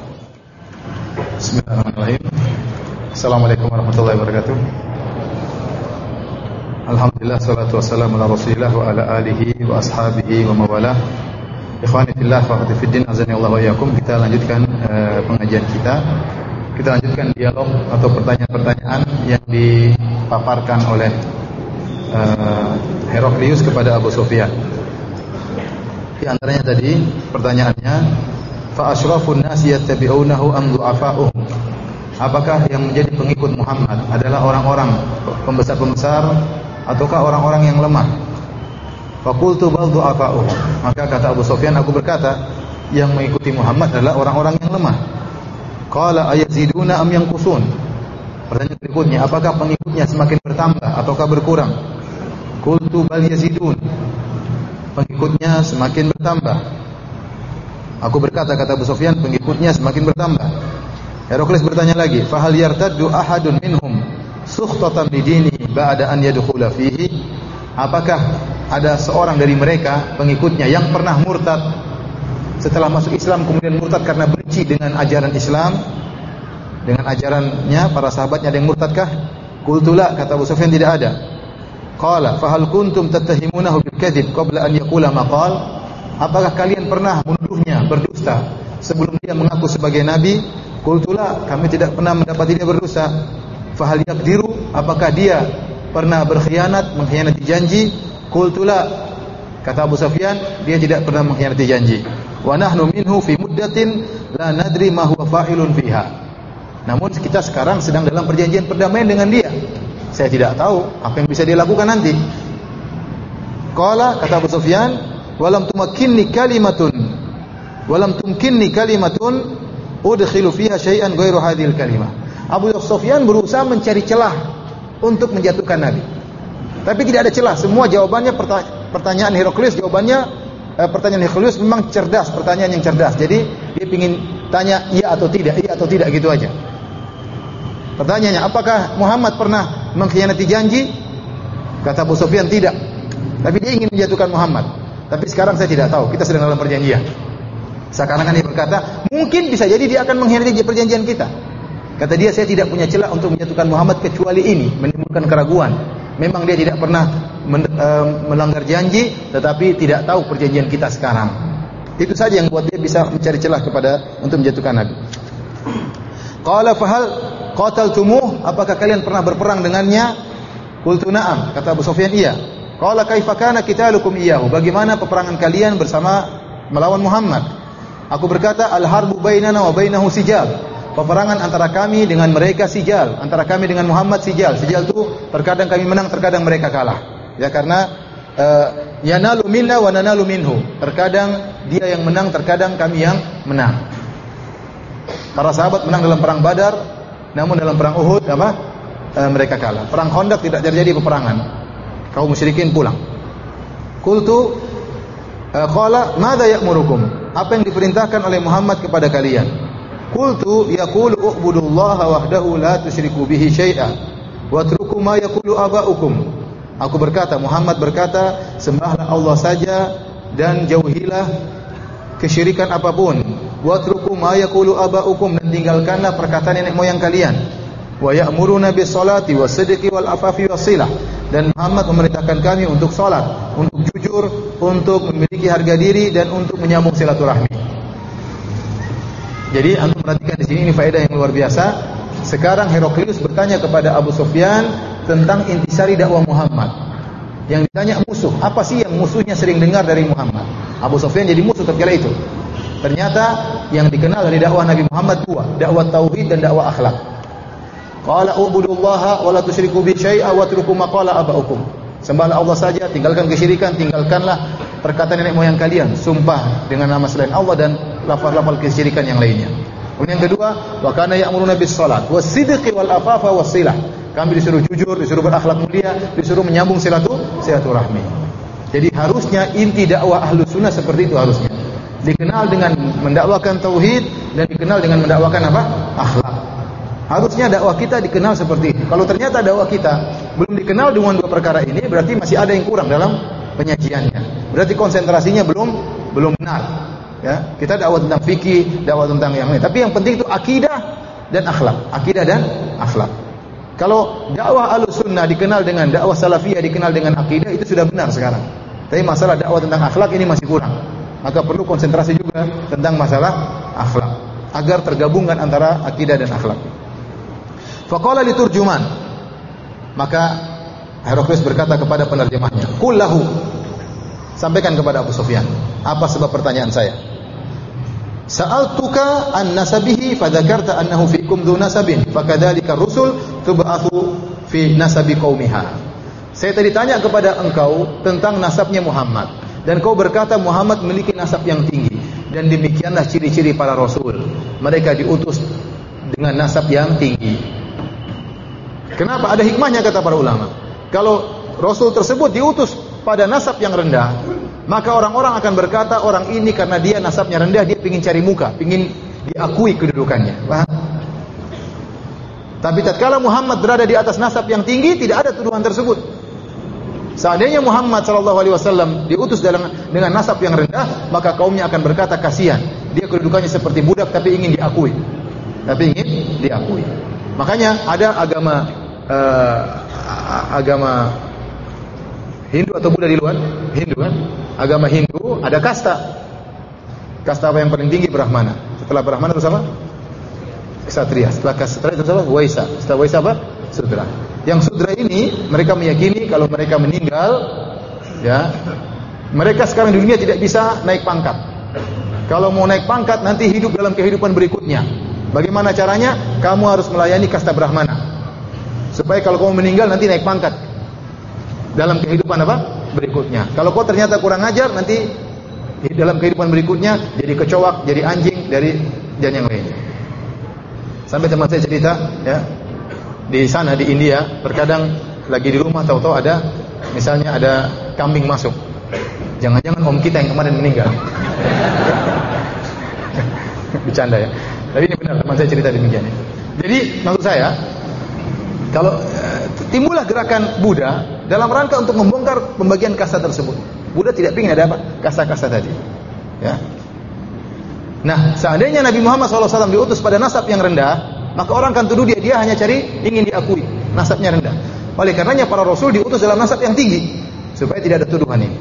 Bismillahirrahmanirrahim. Assalamualaikum warahmatullahi wabarakatuh. Alhamdulillah, salatu wassalamu ala Rasulillah wa ala alihi wa ashabihi wa mawalah. Ikhwani fillah wa akhwati fiddin, azani Allah wa iyyakum. Kita lanjutkan uh, pengajian kita. Kita lanjutkan dialog atau pertanyaan-pertanyaan yang dipaparkan oleh uh, Heraklius kepada Abu Sufyan. Di antaranya tadi pertanyaannya, fa asyrafun nasi yattabi'unahu am du'afa'uhum? Apakah yang menjadi pengikut Muhammad adalah orang-orang pembesar-pembesar ataukah orang-orang yang lemah? Fa qultu bal du'afa'uhum. Maka kata Abu Sufyan, aku berkata, yang mengikuti Muhammad adalah orang-orang yang lemah. Qala ayaziduna am yanqusun? Pertanyaan berikutnya, apakah pengikutnya semakin bertambah ataukah berkurang? Qultu bal yazidun. Pengikutnya semakin bertambah. Aku berkata, kata Abu Sufyan, pengikutnya semakin bertambah. Heraklius bertanya lagi, fa hal yartaddu ahadun minhum sukhtatan lidinihi ba'da an yadkhula fihi? Apakah ada seorang dari mereka pengikutnya yang pernah murtad setelah masuk Islam kemudian murtad karena benci dengan ajaran Islam, dengan ajarannya para sahabatnya ada yang murtadkah? Qultu la, kata Abu Sufyan, tidak ada. Qala fa hal kuntum tattahimunahu bil kadzib qabla an yaqula ma qala? Apakah kalian pernah menuduhnya berdusta sebelum dia mengaku sebagai nabi? Qultu la, kami tidak pernah mendapati dia berdusta. Fa hal yaqdiru, apakah dia pernah berkhianat, mengkhianati janji? Qultu la, kata Abu Sufyan, dia tidak pernah mengkhianati janji. Wa nahnu minhu fi muddatin la nadri ma huwa fa'ilun fiha. Namun kita sekarang sedang dalam perjanjian perdamaian dengan dia. Saya tidak tahu apa yang bisa dia lakukan nanti. Qala, kata Abu Sufyan, walam tumakkinni kalimatun walam tumkinni kalimatun udkhilu fiha syai'an ghairu hadhil kalimah. Abu Sufyan berusaha mencari celah untuk menjatuhkan Nabi. Tapi tidak ada celah. Semua jawabannya pertanyaan Heraklius, jawabannya Eh, pertanyaan Heraklius memang cerdas, pertanyaan yang cerdas. Jadi dia ingin tanya iya atau tidak, iya atau tidak, gitu aja. Pertanyaannya, apakah Muhammad pernah mengkhianati janji? Kata Abu Sufyan, tidak. Tapi dia ingin menjatuhkan Muhammad. Tapi sekarang saya tidak tahu, kita sedang dalam perjanjian. Sekarang kan dia berkata, mungkin bisa jadi dia akan mengkhianati perjanjian kita. Kata dia, saya tidak punya celah untuk menjatuhkan Muhammad kecuali ini, menimbulkan keraguan. Memang dia tidak pernah men, e, melanggar janji, tetapi tidak tahu perjanjian kita sekarang. Itu saja yang buat dia bisa mencari celah kepada untuk menjatuhkan Nabi. Qala fahal qataltumuh? Apakah kalian pernah berperang dengannya? Qultu na'am, kata Abu Sufyan, iya. Qala kaifa kana qitalukum iyyahu? Bagaimana peperangan kalian bersama melawan Muhammad? Aku berkata, al harbu bainana wa bainahu sijal. Peperangan antara kami dengan mereka sijal, antara kami dengan Muhammad sijal. Sijal itu terkadang kami menang, terkadang mereka kalah. Ya, karena uh, yanalu minna wa nanalu minhu. Terkadang dia yang menang, terkadang kami yang menang. Para sahabat menang dalam perang Badar, namun dalam perang Uhud apa? Uh, mereka kalah. Perang Khandaq tidak terjadi peperangan. Kaum musyrikin pulang. Qultu uh, qala madza ya'murukum? Apa yang diperintahkan oleh Muhammad kepada kalian? Qultu yaqulu u'budullaha wahdahu la tusyriku bihi syai'a wa atruku ma yaqulu aba'ukum. Aku berkata, Muhammad berkata, sembahlah Allah saja dan jauhilah kesyirikan apapun. Wa atruku ma yaqulu aba'ukum, dan tinggalkanlah perkataan nenek moyang kalian. Wa ya'muruna bis salati was sidqi wal afafi was silah. Dan Muhammad memerintahkan kami untuk salat, untuk jujur, untuk memiliki harga diri dan untuk menyambung silaturahmi. Jadi antum perhatikan di sini, ini faedah yang luar biasa. Sekarang Heraklius bertanya kepada Abu Sufyan tentang intisari dakwah Muhammad. Yang ditanya musuh, apa sih yang musuhnya sering dengar dari Muhammad? Abu Sufyan jadi musuh ketika itu. Ternyata yang dikenal dari dakwah Nabi Muhammad dua, dakwah tauhid dan dakwah akhlak. Qala ubudullaha wa la tusyriku bi syai'a wa atruku ma qala abaukum. Sembahlah Allah saja, tinggalkan kesyirikan, tinggalkanlah perkataan nenek moyang kalian, sumpah dengan nama selain Allah dan lafal-lafal kesyirikan yang lainnya. Kemudian yang kedua, wa kana ya'muruna bis shalat was sidqi wal afafa was silah. Kami disuruh jujur, disuruh berakhlak mulia, disuruh menyambung silatu silaturahmi. Jadi harusnya inti dakwah Ahlus Sunnah seperti itu harusnya. Dikenal dengan mendakwakan tauhid dan dikenal dengan mendakwakan apa? Akhlak. Harusnya dakwah kita dikenal seperti itu. Kalau ternyata dakwah kita belum dikenal dengan dua perkara ini, berarti masih ada yang kurang dalam penyajiannya. Berarti konsentrasinya belum belum benar. Ya, kita dakwah tentang fikih, dakwah tentang yang lain. Tapi yang penting itu akidah dan akhlak. Akidah dan akhlak. Kalau dakwah Ahlussunnah dikenal dengan dakwah Salafiyah dikenal dengan akidah, itu sudah benar sekarang. Tapi masalah dakwah tentang akhlak ini masih kurang. Maka perlu konsentrasi juga tentang masalah akhlak agar tergabungkan antara akidah dan akhlak. Faqala liturjuman, maka Heraklius berkata kepada penerjemahnya, qul lahu, sampaikan kepada Abu Sufyan, apa sebab pertanyaan saya? Sa'altuka an nasabihi fadzakarta annahu fikum dzu nasabin fakadzalika rusul tub'atsu fi nasabi qaumiha. Saya tadi tanya kepada engkau tentang nasabnya Muhammad dan kau berkata Muhammad memiliki nasab yang tinggi dan demikianlah ciri-ciri para rasul, mereka diutus dengan nasab yang tinggi. Kenapa? Ada hikmahnya kata para ulama. Kalau Rasul tersebut diutus pada nasab yang rendah, maka orang-orang akan berkata orang ini karena dia nasabnya rendah, dia ingin cari muka, ingin diakui kedudukannya. Paham? Tapi tatkala Muhammad berada di atas nasab yang tinggi, tidak ada tuduhan tersebut. Seandainya Muhammad shallallahu alaihi wasallam diutus dalam dengan nasab yang rendah, maka kaumnya akan berkata kasihan, dia kedudukannya seperti budak tapi ingin diakui. Tapi ingin diakui. Makanya ada agama Uh, agama Hindu atau Buddha di luar? Hindu kan? Agama Hindu ada kasta. Kasta apa yang paling tinggi? Brahmana. Setelah Brahmana itu apa? Ksatria. Setelah Ksatria itu apa? Waisa. Setelah Waisa apa? Sudra. Yang Sudra ini mereka meyakini kalau mereka meninggal, ya, mereka sekarang di dunia tidak bisa naik pangkat. Kalau mau naik pangkat nanti hidup dalam kehidupan berikutnya. Bagaimana caranya? Kamu harus melayani kasta Brahmana. Supaya kalau kamu meninggal nanti naik pangkat dalam kehidupan apa? Berikutnya. Kalau kau ternyata kurang ajar nanti dalam kehidupan berikutnya jadi kecoak, jadi anjing, dari dan yang lainnya. Sampai teman saya cerita, ya, di sana di India, terkadang lagi di rumah tahu-tahu ada, misalnya ada kambing masuk. Jangan-jangan om kita yang kemarin meninggal. Bercanda ya. Tapi ini benar, teman saya cerita demikian. Jadi maksud saya, kalau e, timbullah gerakan Buddha dalam rangka untuk membongkar pembagian kasta tersebut. Buddha tidak ingin ada apa? Kasta-kasta tadi. Ya. Nah, seandainya Nabi Muhammad shallallahu alaihi wasallam diutus pada nasab yang rendah, maka orang akan tuduh dia dia hanya cari ingin diakui, nasabnya rendah. Oleh karenanya para rasul diutus dalam nasab yang tinggi supaya tidak ada tuduhan ini.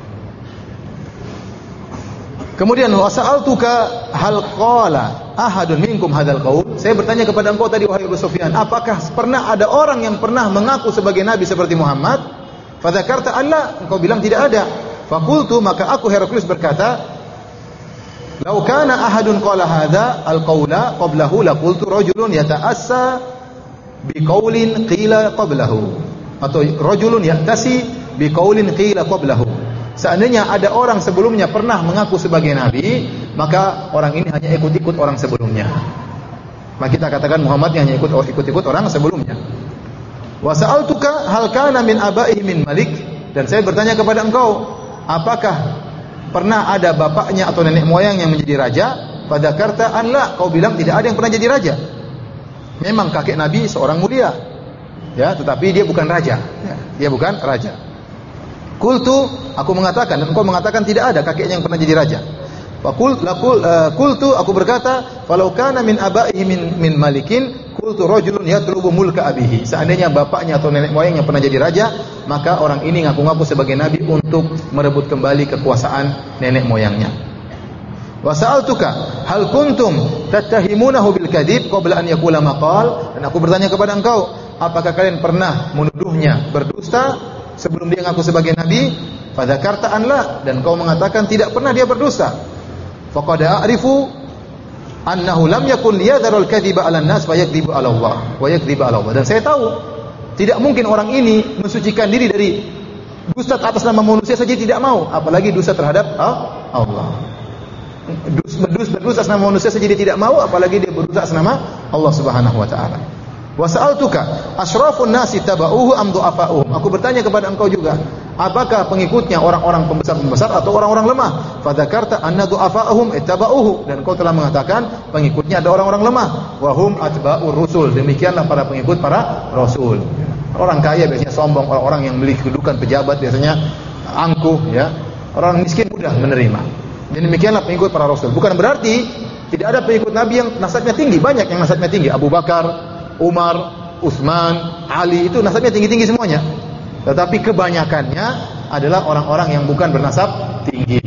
Kemudian wasa'altuka hal qala ahadun minkum hadzal qaul. Saya bertanya kepada engkau tadi wahai Abu Sufyan, apakah pernah ada orang yang pernah mengaku sebagai nabi seperti Muhammad? Fa dzakarta alla, engkau bilang tidak ada. Fa qultu, maka aku Heraklius berkata, "Lau kana ahadun qala hadza al-qaula qablahu la qultu rajulun yata'assa bi qaulin qila qablahu." Atau rajulun ya'tasi bi qaulin qila qablahu. Seandainya ada orang sebelumnya pernah mengaku sebagai nabi, maka orang ini hanya ikut-ikut orang sebelumnya. Maka kita katakan Muhammad yang hanya ikut ikut-ikut orang sebelumnya. Wa sa'altuka hal kana min aba'ihi min malik, dan saya bertanya kepada engkau, apakah pernah ada bapaknya atau nenek moyang yang menjadi raja? Pada kata anla, kau bilang tidak ada yang pernah jadi raja. Memang kakek Nabi seorang mulia, ya, tetapi dia bukan raja. Ya, dia bukan raja. Kultu, aku mengatakan, dan engkau mengatakan tidak ada kakeknya yang pernah jadi raja. Fakul, lakul, uh, kultu, aku berkata, falau kana min abaihi min, min malikin, kultu rajulun yatlubu mulka abihi. Seandainya bapaknya atau nenek moyangnya pernah jadi raja, maka orang ini ngaku-ngaku sebagai nabi untuk merebut kembali kekuasaan nenek moyangnya. Wa sa'altuka hal kuntum tattahimunahu bil kadhib qabla an yaqula maqal. Dan aku bertanya kepada engkau, apakah kalian pernah menuduhnya berdusta sebelum dia ngaku sebagai nabi? Pada kartaan lah, dan kau mengatakan tidak pernah dia berdusta. faqad a'rifu annahu lam yakun liyadharul kadhiba 'alan nas wa yakdzibu 'ala Allah wa yakdzibu 'ala Allah. Dan saya tahu tidak mungkin orang ini mensucikan diri dari dusta atas nama manusia saja tidak mau, apalagi dusta terhadap Allah. Berdusta berdusta atas nama manusia saja dia tidak mau, apalagi dia berdusta atas nama Allah Subhanahu wa taala. Wa sa'altuka asyrafun nasi tabauhu am du'afa'uhum. Aku bertanya kepada engkau juga, apakah pengikutnya orang-orang pembesar-pembesar atau orang-orang lemah? Fa dzakarta anna du'afa'uhum ittaba'uhu. Dan kau telah mengatakan pengikutnya ada orang-orang lemah. Wa hum atba'ur rusul. Demikianlah para pengikut para rasul. Orang kaya biasanya sombong, orang-orang yang memiliki kedudukan pejabat biasanya angkuh, ya. Orang miskin mudah menerima. Dan demikianlah pengikut para rasul. Bukan berarti tidak ada pengikut Nabi yang nasabnya tinggi, banyak yang nasabnya tinggi. Abu Bakar, Umar, Utsman, Ali, itu nasabnya tinggi-tinggi semuanya. Tetapi kebanyakannya adalah orang-orang yang bukan bernasab tinggi.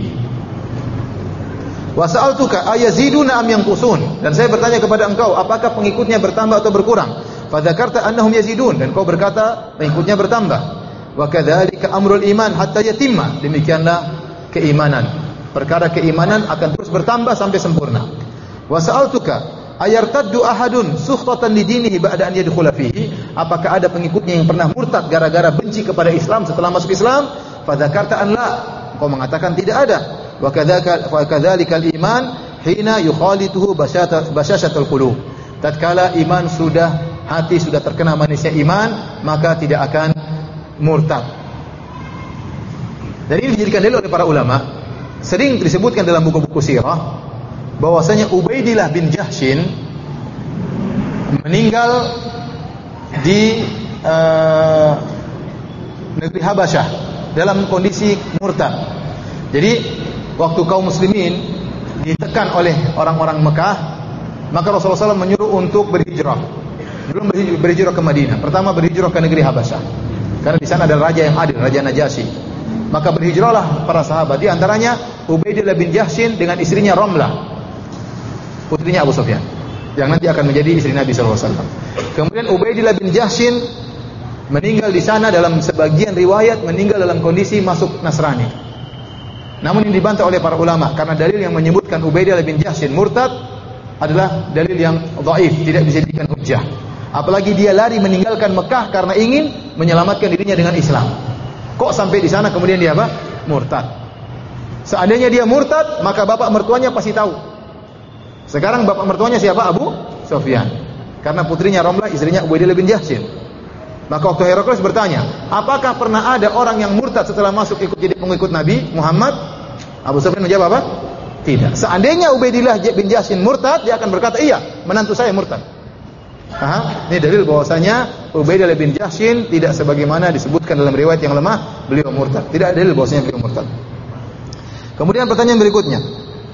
Wa sa'altuka ayaziduna am yanqusun. Dan saya bertanya kepada engkau, apakah pengikutnya bertambah atau berkurang? Fa dzakarta annahum yazidun. Dan kau berkata pengikutnya bertambah. Wa kadzalika amrul iman hatta yatimma. Demikianlah keimanan. Perkara keimanan akan terus bertambah sampai sempurna. Wa sa'altuka ayartaddu ahadun sukhtatan lidinihi ba'da an yadkhula fihi. Apakah ada pengikutnya yang pernah murtad gara-gara benci kepada Islam setelah masuk Islam? Fa dzakarta an la. Kau mengatakan tidak ada. Wa kadzalika wa kadzalikal iman hina yukhalituhu basyashatul qulub. Tatkala iman sudah, hati sudah terkena manisnya iman, maka tidak akan murtad. Dan ini dijadikan dalil oleh para ulama. Sering disebutkan dalam buku-buku sirah bahwasanya Ubaidillah bin Jahshin meninggal di uh, negeri Habasyah dalam kondisi murtad. Jadi waktu kaum muslimin ditekan oleh orang-orang Mekah, maka Rasulullah shallallahu alaihi wasallam menyuruh untuk berhijrah. Belum berhijrah ke Madinah. Pertama berhijrah ke negeri Habasyah, karena di sana ada raja yang adil, Raja Najasyi. Maka berhijrahlah para sahabat. Di antaranya Ubaidillah bin Jahshin dengan istrinya Ramlah, putrinya Abu Sufyan, yang nanti akan menjadi istri Nabi shallallahu alaihi wasallam. Kemudian Ubaidillah bin Jahshin meninggal di sana, dalam sebagian riwayat meninggal dalam kondisi masuk Nasrani. Namun ini dibantah oleh para ulama karena dalil yang menyebutkan Ubaidillah bin Jahshin murtad adalah dalil yang dhaif, tidak bisa dijadikan hujjah. Apalagi dia lari meninggalkan Mekah karena ingin menyelamatkan dirinya dengan Islam. Kok sampai di sana kemudian dia apa? Murtad. Seandainya dia murtad, maka bapak mertuanya pasti tahu. Sekarang bapak mertuanya siapa? Abu Sufyan. Karena putrinya Ramlah, istrinya Ubaidillah bin Jahshin. Maka waktu Heraklius bertanya, apakah pernah ada orang yang murtad setelah masuk ikut jadi pengikut Nabi Muhammad? Abu Sufyan menjawab apa? Tidak. Seandainya Ubaidillah bin Jahshin murtad, dia akan berkata, iya, menantu saya murtad. Aha, ini dalil bahwasanya Ubaidillah bin Jahshin tidak sebagaimana disebutkan dalam riwayat yang lemah, beliau murtad. Tidak ada dalil bahwasanya beliau murtad. Kemudian pertanyaan berikutnya.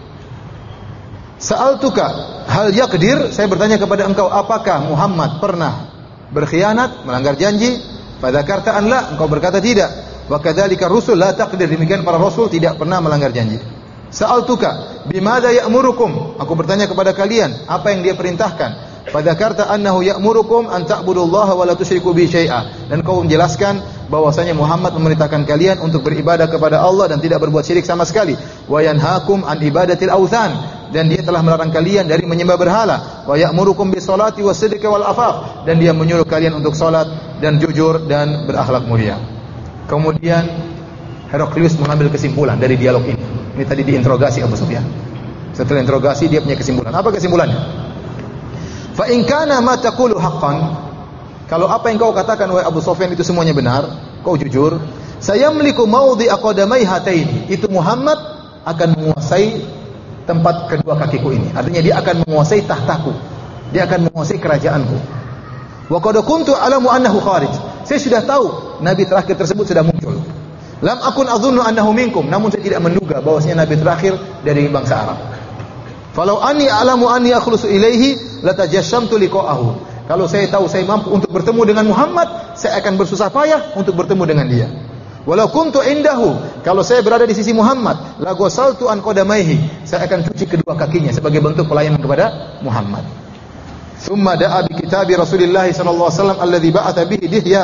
Sa'altuka hal yaqdir, saya bertanya kepada engkau, apakah Muhammad pernah berkhianat, melanggar janji? Fa dzakarta an la, engkau berkata tidak. Wa kadzalika rusul la taqdir, demikian para rasul tidak pernah melanggar janji. Sa'altuka bimadza ya'murukum, aku bertanya kepada kalian, apa yang dia perintahkan? Fa dzakarta annahu ya'murukum an ta'budullaha wa la tusyriku bihi syai'a. Dan kau menjelaskan bahwasanya Muhammad memerintahkan kalian untuk beribadah kepada Allah dan tidak berbuat syirik sama sekali. Wa yanhaakum an ibadatil authan, dan dia telah melarang kalian dari menyembah berhala. Wa ya'murukum bis salati was sidqi wal afaf, dan dia menyuruh kalian untuk salat dan jujur dan berakhlak mulia. Kemudian Heraklius mengambil kesimpulan dari dialog ini. Ini tadi diinterogasi Abu Sufyan. Setelah interogasi dia punya kesimpulan. Apa kesimpulannya? Fa in kana ma taqulu haqqan, kalau apa yang kau katakan wahai Abu Sufyan itu semuanya benar, kau jujur, saya memiliki maudhi'a qadamai hataini, itu Muhammad akan menguasai tempat kedua kakiku ini. Artinya dia akan menguasai tahtaku, dia akan menguasai kerajaanku. Wa qad kuntu alamu annahu kharij, saya sudah tahu nabi terakhir tersebut sudah muncul. Lam akun adhunnu annahu minkum, namun saya tidak menduga bahwasanya nabi terakhir dari bangsa Arab. Falau anni a'lamu anni akhlusu ilaihi latajashamtu liqa'ahu. Kalau saya tahu saya mampu untuk bertemu dengan Muhammad, saya akan bersusah payah untuk bertemu dengan dia. Walau kuntu indahu, kalau saya berada di sisi Muhammad, la ghasaltu an qadamaihi, saya akan cuci kedua kakinya sebagai bentuk pelayanan kepada Muhammad. Tsumma da'a bi kitabi Rasulillah sallallahu alaihi wasallam alladhi ba'atha bihi Dihya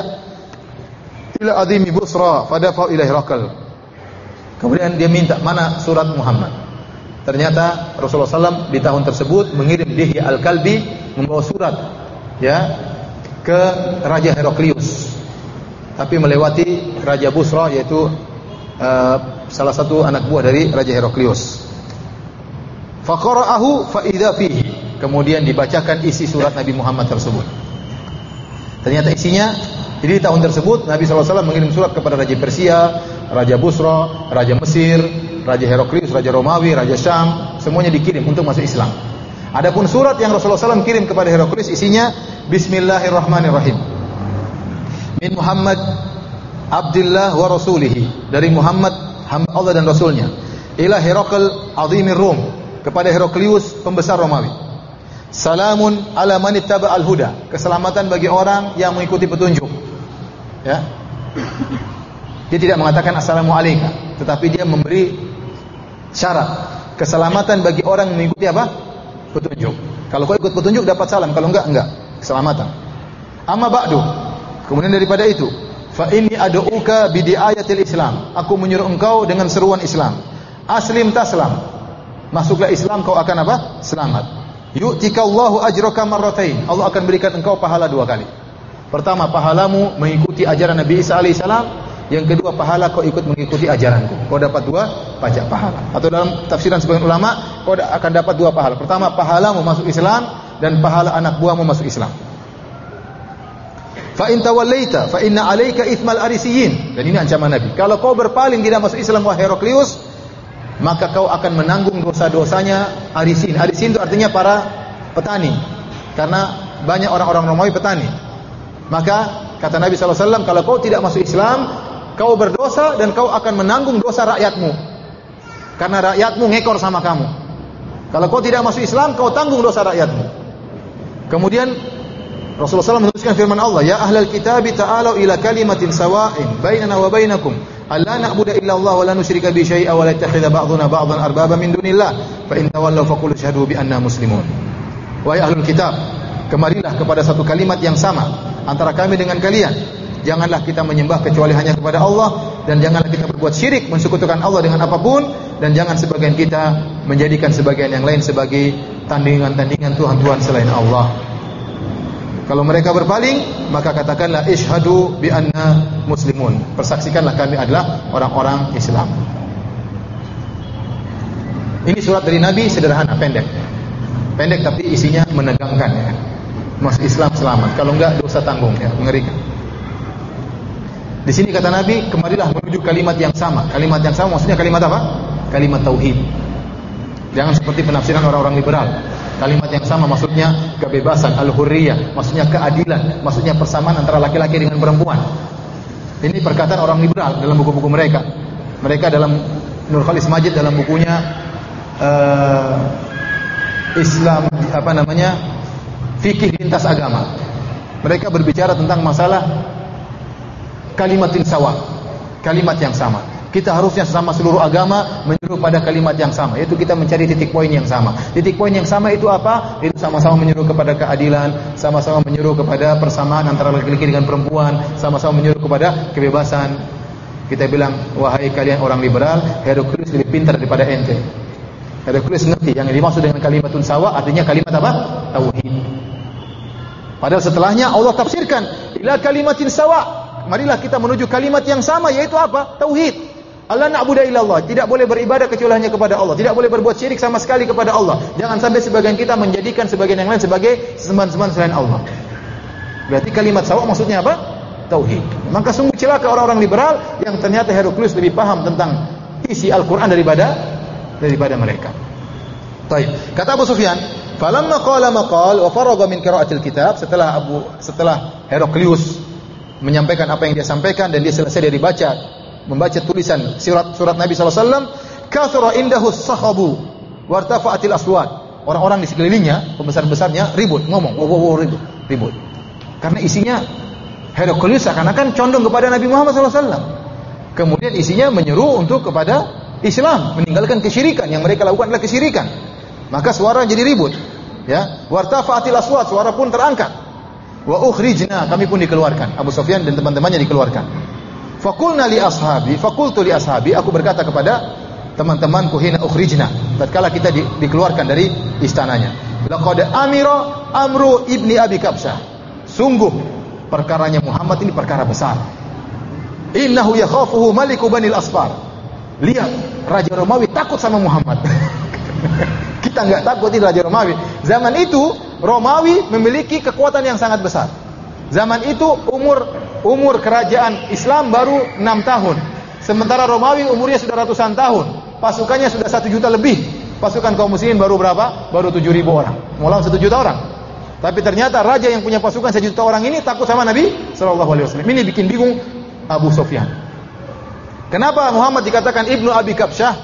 ila adhimi Busra fadafa ilaihi Rakal. Kemudian dia minta mana surat Muhammad. Ternyata Rasulullah shallallahu alaihi wasallam di tahun tersebut mengirim Dihya Al-Kalbi membawa surat, ya, ke Raja Heraklius, tapi melewati Raja Busra, yaitu uh, salah satu anak buah dari Raja Heraklius. Faqara'ahu fa idza fihi, kemudian dibacakan isi surat Nabi Muhammad tersebut. Ternyata isinya, jadi di tahun tersebut Nabi shallallahu alaihi wasallam mengirim surat kepada Raja Persia, Raja Busra, Raja Mesir, Raja Heraklius, Raja Romawi, Raja Syam, semuanya dikirim untuk masuk Islam. Adapun surat yang Rasulullah shallallahu alaihi wasallam kirim kepada Heraklius isinya Bismillahirrahmanirrahim. Min Muhammad Abdillah wa Rasulihi, dari Muhammad hamba Allah dan Rasulnya, ila Herakl azimir Rum, kepada Heraklius pembesar Romawi. Salamun ala man ittaba al-huda, keselamatan bagi orang yang mengikuti petunjuk. Ya. Dia tidak mengatakan assalamu alayka, tetapi dia memberi syarat keselamatan bagi orang yang mengikuti apa? Petunjuk. Kalau kau ikut petunjuk dapat salam, kalau enggak enggak, keselamatan. Amma ba'du, kemudian daripada itu, fa inni ad'uka bi di'ayatil Islam, aku menyuruh engkau dengan seruan Islam. Aslim taslam, masuklah Islam kau akan apa? Selamat. Yu'tikallahu ajraka marratain, Allah akan berikan engkau pahala dua kali. Pertama, pahalamu mengikuti ajaran Nabi Isa alaihissalam. Yang kedua, pahala kau ikut mengikuti ajaranku. Kau dapat dua pajak pahala. Atau dalam tafsiran sebagian ulama, kau akan dapat dua pahala. Pertama, pahalamu masuk Islam, dan pahala anak buahmu masuk Islam. Fa in tawallaita fa inna 'alaika itsmal arisiyin. Dan ini ancaman Nabi. Kalau kau berpaling tidak masuk Islam wahai Heraklius, maka kau akan menanggung dosa-dosanya Arisin. Arisin itu artinya para petani, karena banyak orang-orang Romawi petani. Maka kata Nabi shallallahu alaihi wasallam, kalau kau tidak masuk Islam, kau berdosa dan kau akan menanggung dosa rakyatmu, karena rakyatmu ngekor sama kamu. Kalau kau tidak masuk Islam, kau tanggung dosa rakyatmu. Kemudian Rasulullah shallallahu alaihi wasallam menuliskan firman Allah, ya ahlal kitabi ta'alau ila kalimatin sawa'in bainana wa bainakum alla na'budu illa Allah wa la nusyrika bi syai'a wa la yattakhidha ba'duna ba'dhan arbaba min dunillah fa in tawallaw faqul asyhadu bi anna muslimun. Wahai ahlul kitab, kemarilah kepada satu kalimat yang sama antara kami dengan kalian. Janganlah kita menyembah kecuali hanya kepada Allah, dan janganlah kita berbuat syirik, mensekutukan Allah dengan apapun, dan jangan sebagian kita menjadikan sebagian yang lain sebagai tandingan-tandingan Tuhan-Tuhan selain Allah. Kalau mereka berpaling, maka katakanlah ishhadu bi anna muslimun, persaksikanlah kami adalah orang-orang Islam. Ini surat dari Nabi, sederhana, pendek. Pendek tapi isinya menegangkan, ya. Masuk Islam selamat, kalau enggak dosa tanggung, ya, mengerikan. Di sini kata Nabi, kemarilah menuju kalimat yang sama. Kalimat yang sama maksudnya kalimat apa? Kalimat tauhid. Jangan seperti penafsiran orang-orang liberal. Kalimat yang sama maksudnya kebebasan, al-hurriyah, maksudnya keadilan, maksudnya persamaan antara laki-laki dengan perempuan. Ini perkataan orang liberal dalam buku-buku mereka. Mereka dalam Nur Khalis Majid dalam bukunya uh, Islam apa namanya? Fikih lintas agama. Mereka berbicara tentang masalah kalimatin sawa, kalimat yang sama. Kita harusnya sesama seluruh agama menyuruh pada kalimat yang sama, yaitu kita mencari titik poin yang sama. Titik poin yang sama itu apa? Itu sama-sama menyuruh kepada keadilan, sama-sama menyuruh kepada persamaan antara laki-laki dengan perempuan, sama-sama menyuruh kepada kebebasan. Kita bilang, wahai kalian orang liberal, Heraklius lebih pintar daripada ente. Heraklius ngerti yang dimaksud dengan kalimatun sawa artinya kalimat apa? Tauhid. Padahal setelahnya Allah tafsirkan ila kalimatin sawa. Marilah kita menuju kalimat yang sama, yaitu apa? Tauhid. Allah na'budu illallah, tidak boleh beribadah kecuali hanya kepada Allah, tidak boleh berbuat syirik sama sekali kepada Allah. Jangan sampai sebagian kita menjadikan sebagian yang lain sebagai sesembahan-sembahan selain Allah. Berarti kalimat sawa maksudnya apa? Tauhid. Maka sungguh celaka orang-orang liberal yang ternyata Heraklius lebih paham tentang isi Al-Quran daripada daripada mereka. Baik. Kata Abu Sufyan, falamma qala maqal wa faragha min qira'atil kitab, setelah Abu setelah Heraklius menyampaikan apa yang dia sampaikan dan dia selesai dari baca membaca tulisan surat surat Nabi sallallahu alaihi wasallam, kathura indahu as-sakhabu wartafa'atil aswat. Orang-orang di sekelilingnya, pembesar-besarnya ribut, ngomong, wow, wow, wow, ribut, ribut. Karena isinya Heraklius seakan-akan condong kepada Nabi Muhammad sallallahu alaihi wasallam. Kemudian isinya menyeru untuk kepada Islam, meninggalkan kesyirikan. Yang mereka lakukan adalah kesyirikan. Maka suara jadi ribut, ya. Wartafa'atil aswat, suara pun terangkat. Wa ukhrijna, kami pun dikeluarkan. Abu Sufyan dan teman-temannya dikeluarkan. Faqulna li ashabi, faqultu li ashabi, aku berkata kepada teman-temanku hina ukhrijna, tatkala kita di, dikeluarkan dari istananya. Laqad amira amru ibni Abi Kabsyah. Sungguh perkaranya Muhammad ini perkara besar. Innahu yakhafuhu maliku Banil Asfar. Lihat, Raja Romawi takut sama Muhammad. Kita enggak takut ini Raja Romawi. Zaman itu Romawi memiliki kekuatan yang sangat besar. Zaman itu umur umur kerajaan Islam baru enam tahun. Sementara Romawi umurnya sudah ratusan tahun. Pasukannya sudah satu juta lebih. Pasukan kaum muslimin baru berapa? Baru tujuh ribu orang. Melawan satu juta orang. Tapi ternyata raja yang punya pasukan sejuta orang ini takut sama Nabi Shallallahu Alaihi Wasallam. Ini bikin bingung Abu Sufyan. Kenapa Muhammad dikatakan Ibnu Abi Kabsyah?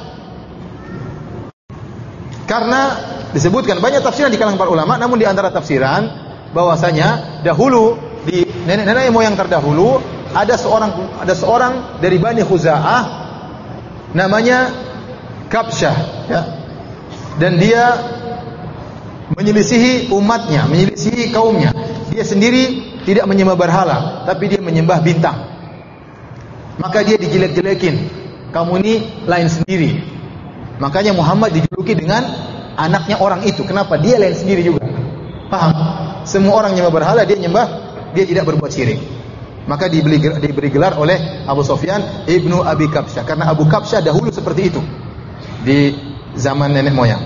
Karena disebutkan banyak tafsiran di kalangan para ulama, namun di antara tafsiran bahwasanya dahulu di nenek-nenek moyang terdahulu ada seorang ada seorang dari Bani Khuza'ah namanya Kabsyah, ya. Dan dia menyelisihi umatnya, menyelisihi kaumnya. Dia sendiri tidak menyembah berhala, tapi dia menyembah bintang. Maka dia dijelek-jelekin. Kamu ini lain sendiri. Makanya Muhammad dijuluki dengan anaknya orang itu. Kenapa? Dia lain sendiri juga. Paham? Semua orang nyembah berhala, dia nyembah, dia tidak berbuat syirik. Maka diberi, diberi gelar oleh Abu Sufyan Ibnu Abi Kabsyah. Karena Abu Kabsyah dahulu seperti itu di zaman nenek moyang.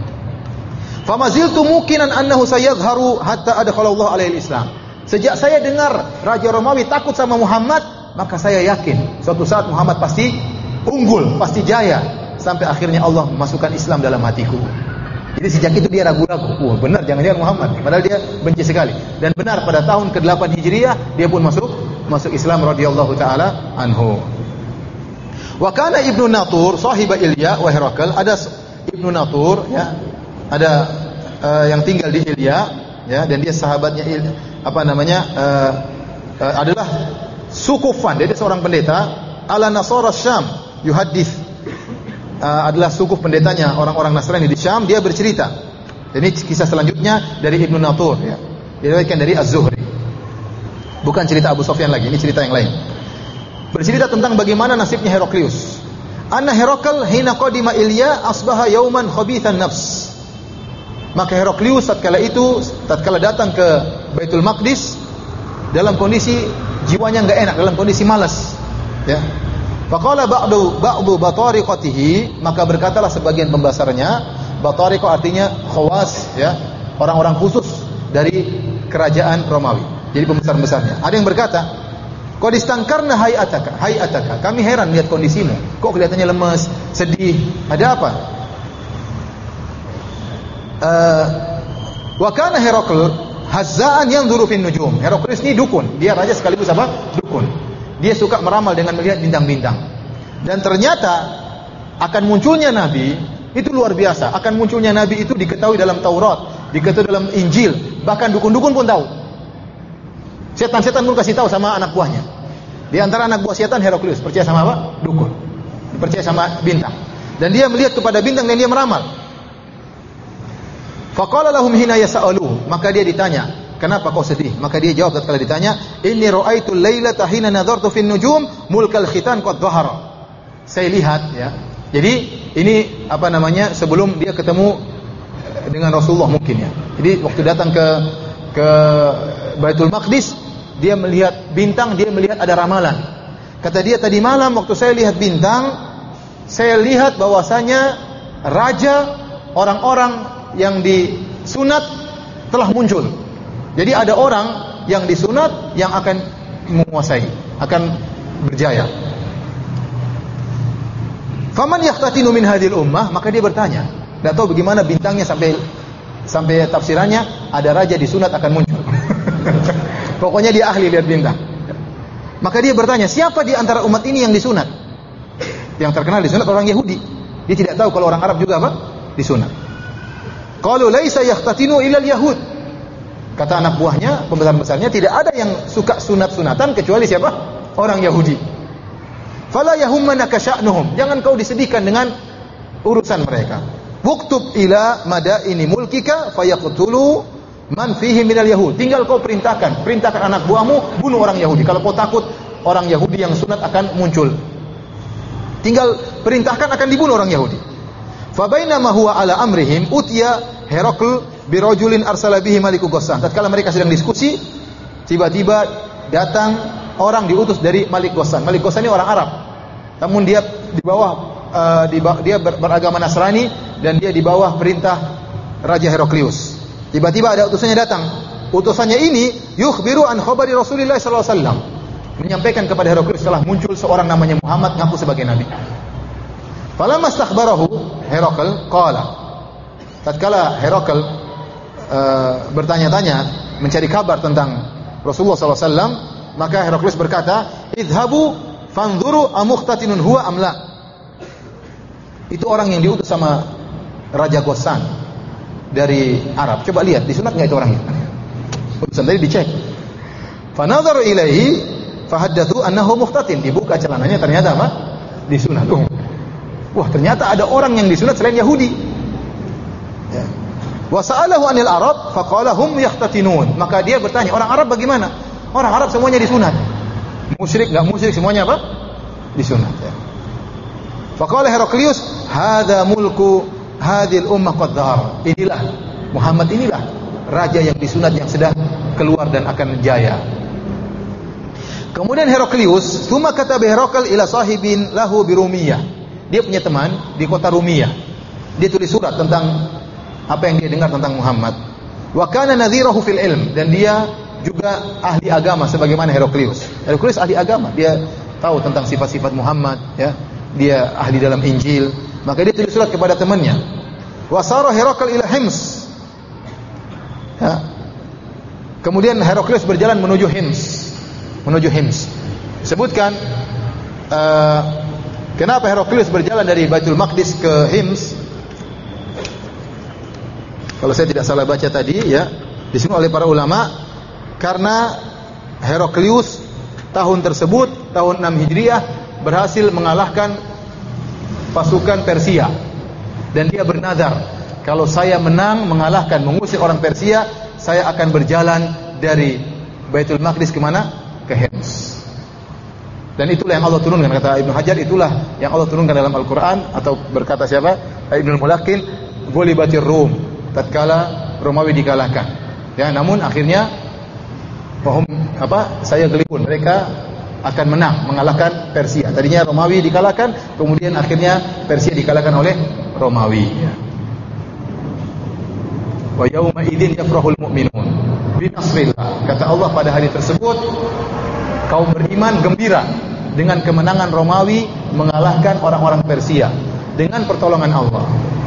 Famaziltu mukinan annahu sayadharu hatta adkhalallahu alaihi Islam. Sejak saya dengar Raja Romawi takut sama Muhammad, maka saya yakin suatu saat Muhammad pasti unggul, pasti jaya, sampai akhirnya Allah memasukkan Islam dalam hatiku. Jadi sejak itu dia ragu-ragu. Wah, benar jangan-jangan Muhammad. Padahal dia benci sekali. Dan benar pada tahun kedelapan Hijriah dia pun masuk masuk Islam radhiyallahu taala anhu. Wa kana Ibnu Natur sahiba Ilya wa Herakl. Ada Ibnu Natur, ya. Ada uh, yang tinggal di Ilya, ya, dan dia sahabatnya Il, apa namanya? Uh, uh, adalah Sukufan. Dia seorang pendeta ala Nasara Syam yuhaddits. Uh, adalah suku pendetanya orang-orang Nasrani di Syam. Dia bercerita. Ini kisah selanjutnya dari Ibnu Natur, ya. Diriwayatkan dari Az-Zuhri. Bukan cerita Abu Sufyan lagi, ini cerita yang lain. Bercerita tentang bagaimana nasibnya Heraklius. Anna Herakl hina qadima Ilya asbaha yauman khabithan nafs. Maka Heraklius tatkala itu tatkala datang ke Baitul Maqdis dalam kondisi jiwanya enggak enak, dalam kondisi malas, ya. Faqala ba'du ba'du batariqatihi, maka berkatalah sebagian pembasarnya, batariqah artinya khawas, ya, orang-orang khusus dari kerajaan Romawi. Jadi pembesar-besarnya. Ada yang berkata, "Qad istankarna hay'ataka, hay'ataka." Kami heran lihat kondisimu. Kok kelihatannya lemas, sedih? Ada apa? Uh, wa kana Herakl hazza'an yanzuru fin nujum. Heraklius ini dukun, dia raja sekaligus apa? Dukun. Dia suka meramal dengan melihat bintang-bintang. Dan ternyata akan munculnya nabi itu luar biasa. Akan munculnya nabi itu diketahui dalam Taurat, diketahui dalam Injil, bahkan dukun-dukun pun tahu. Setan-setan pun kasih tahu sama anak buahnya. Di antara anak buah setan Heraklius percaya sama apa? Dukun. Percaya sama bintang. Dan dia melihat kepada bintang dan dia meramal. Faqala lahum hina yas'aluhu, maka dia ditanya, "Kenapa kau sedih?" Maka dia jawab tatkala ditanya, "Inni ra'aitu lailata hina nadhartu fin nujum mulkal khitan qad dhahara." Saya lihat, ya. Jadi ini apa namanya? Sebelum dia ketemu dengan Rasulullah mungkin, ya. Jadi waktu datang ke ke Baitul Maqdis, dia melihat bintang, dia melihat ada ramalan. Kata dia, "Tadi malam waktu saya lihat bintang, saya lihat bahwasanya raja orang-orang yang disunat telah muncul." Jadi ada orang yang disunat yang akan menguasai, akan berjaya. Faman yaqtatinu min hadhil ummah, maka dia bertanya, enggak tahu bagaimana bintangnya sampai sampai tafsirannya ada raja disunat akan muncul. Pokoknya dia ahli lihat bintang. Maka dia bertanya, siapa di antara umat ini yang disunat? Yang terkenal disunat orang Yahudi. Dia tidak tahu kalau orang Arab juga apa? Disunat. Qalu laisa yaqtatinu illa al-yahud. Kata anak buahnya, pembesar-besarnya, tidak ada yang suka sunat-sunatan kecuali siapa? Orang Yahudi. Fala yahummanaka sya'nuhum. Jangan kau disedihkan dengan urusan mereka. Wuktub ila madaini mulkika fayaqtulu man fihi minal yahud. Tinggal kau perintahkan, perintahkan anak buahmu bunuh orang Yahudi. Kalau kau takut orang Yahudi yang sunat akan muncul. Tinggal perintahkan akan dibunuh orang Yahudi. Fa bainama huwa ala amrihim utiya Herakl birajulin arsala bihi Maliku Ghassan. Tatkala mereka sedang diskusi, tiba-tiba datang orang diutus dari Malik Ghassan. Malik Ghassan ini orang Arab. Namun dia di bawah uh, di bawah, dia ber, beragama Nasrani dan dia di bawah perintah Raja Heraklius. Tiba-tiba ada utusannya datang. Utusannya ini yukhbiru an khabari Rasulullah sallallahu alaihi wasallam. Menyampaikan kepada Heraklius telah muncul seorang namanya Muhammad ngaku sebagai nabi. Falamma istakhbarahu Herakl qala. Tatkala Herakl uh, bertanya-tanya mencari kabar tentang Rasulullah sallallahu alaihi wasallam, maka Heraklius berkata, "Idhabu fanzuru amukhtatinun huwa amla." Itu orang yang diutus sama Raja Ghassan dari Arab. Coba lihat, disunat enggak itu orangnya? Utusan tadi dicek. Fa nadharu ilaihi fahaddathu annahu mukhtatin. Dibuka celananya ternyata apa? Disunat. Oh. Wah, ternyata ada orang yang disunat selain Yahudi. Ya. Wa sa'alahu 'anil Arab faqala hum yahtatinun. Maka dia bertanya, orang Arab bagaimana? Orang Arab semuanya disunat. Musyrik enggak musyrik semuanya apa? Disunat, ya. Faqala Heraklius, "Hadza mulku hadhil ummah qad dhahar." Inilah Muhammad, inilah raja yang disunat yang sudah keluar dan akan jaya. Kemudian Heraklius, "Tsumma kataba Herakl ila sahibin lahu bi Rumiyah." Dia punya teman di kota Rumiyah. Dia tulis surat tentang apa yang dia dengar tentang Muhammad. Wa kana nadhirahu fil ilm, dan dia juga ahli agama sebagaimana Heraklius. Heraklius ahli agama, dia tahu tentang sifat-sifat Muhammad, ya. Dia ahli dalam Injil. Maka dia tulis surat kepada temannya. Wa sara Herakl ila Hims. Ya. Kemudian Heraklius berjalan menuju Hims. Menuju Hims. Sebutkan uh, kenapa Heraklius berjalan dari Baitul Maqdis ke Hims? Kalau saya tidak salah baca tadi, ya, disebut oleh para ulama karena Heraklius tahun tersebut, tahun enam Hijriah, berhasil mengalahkan pasukan Persia. Dan dia bernazar, kalau saya menang, mengalahkan, mengusir orang Persia, saya akan berjalan dari Baitul Maqdis ke mana? Ke Hims. Dan itulah yang Allah turunkan, kata Ibnu Hajar, itulah yang Allah turunkan dalam Al-Quran, atau berkata siapa? Ibnu Mulakin, "Ghulibatir Rum." Tatkala Romawi dikalahkan. Ya, namun akhirnya Wahum apa? Saya gelipun. Mereka akan menang, mengalahkan Persia. Tadinya Romawi dikalahkan, kemudian akhirnya Persia dikalahkan oleh Romawi. Wa yauma idzin yafrahul mu'minun bi nasrillah. Kata Allah, pada hari tersebut kaum beriman gembira dengan kemenangan Romawi mengalahkan orang-orang Persia dengan pertolongan Allah.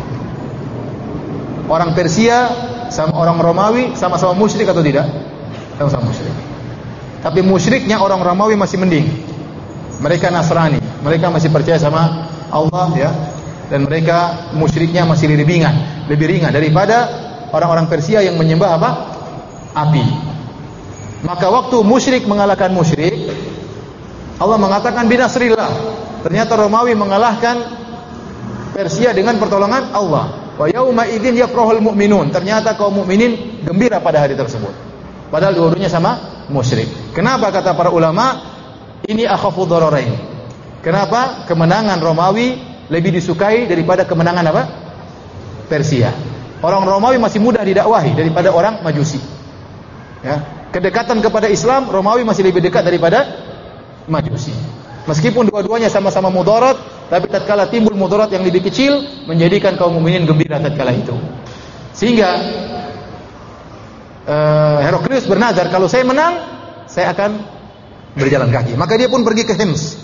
Orang Persia sama orang Romawi sama-sama musyrik atau tidak? Sama-sama musyrik. Tapi musyriknya orang Romawi masih mending. Mereka Nasrani, mereka masih percaya sama Allah, ya. Dan mereka musyriknya masih lebih ringan, lebih ringan daripada orang-orang Persia yang menyembah apa? Api. Maka waktu musyrik mengalahkan musyrik, Allah mengatakan binasrillah. Ternyata Romawi mengalahkan Persia dengan pertolongan Allah. Wa yauma idzin yafrahul mu'minun. Ternyata kaum mukminin gembira pada hari tersebut. Padahal dua-duanya sama musyrik. Kenapa kata para ulama ini akhafu dhararain? Kenapa kemenangan Romawi lebih disukai daripada kemenangan apa? Persia. Orang Romawi masih mudah didakwahi daripada orang Majusi. Ya, kedekatan kepada Islam Romawi masih lebih dekat daripada Majusi. Meskipun dua-duanya sama-sama mudarat, tapi tatkala timbul mudarat yang lebih kecil menjadikan kaum mukminin gembira tatkala itu. Sehingga uh, Heraklius bernazar, kalau saya menang, saya akan berjalan kaki. Maka dia pun pergi ke Hims.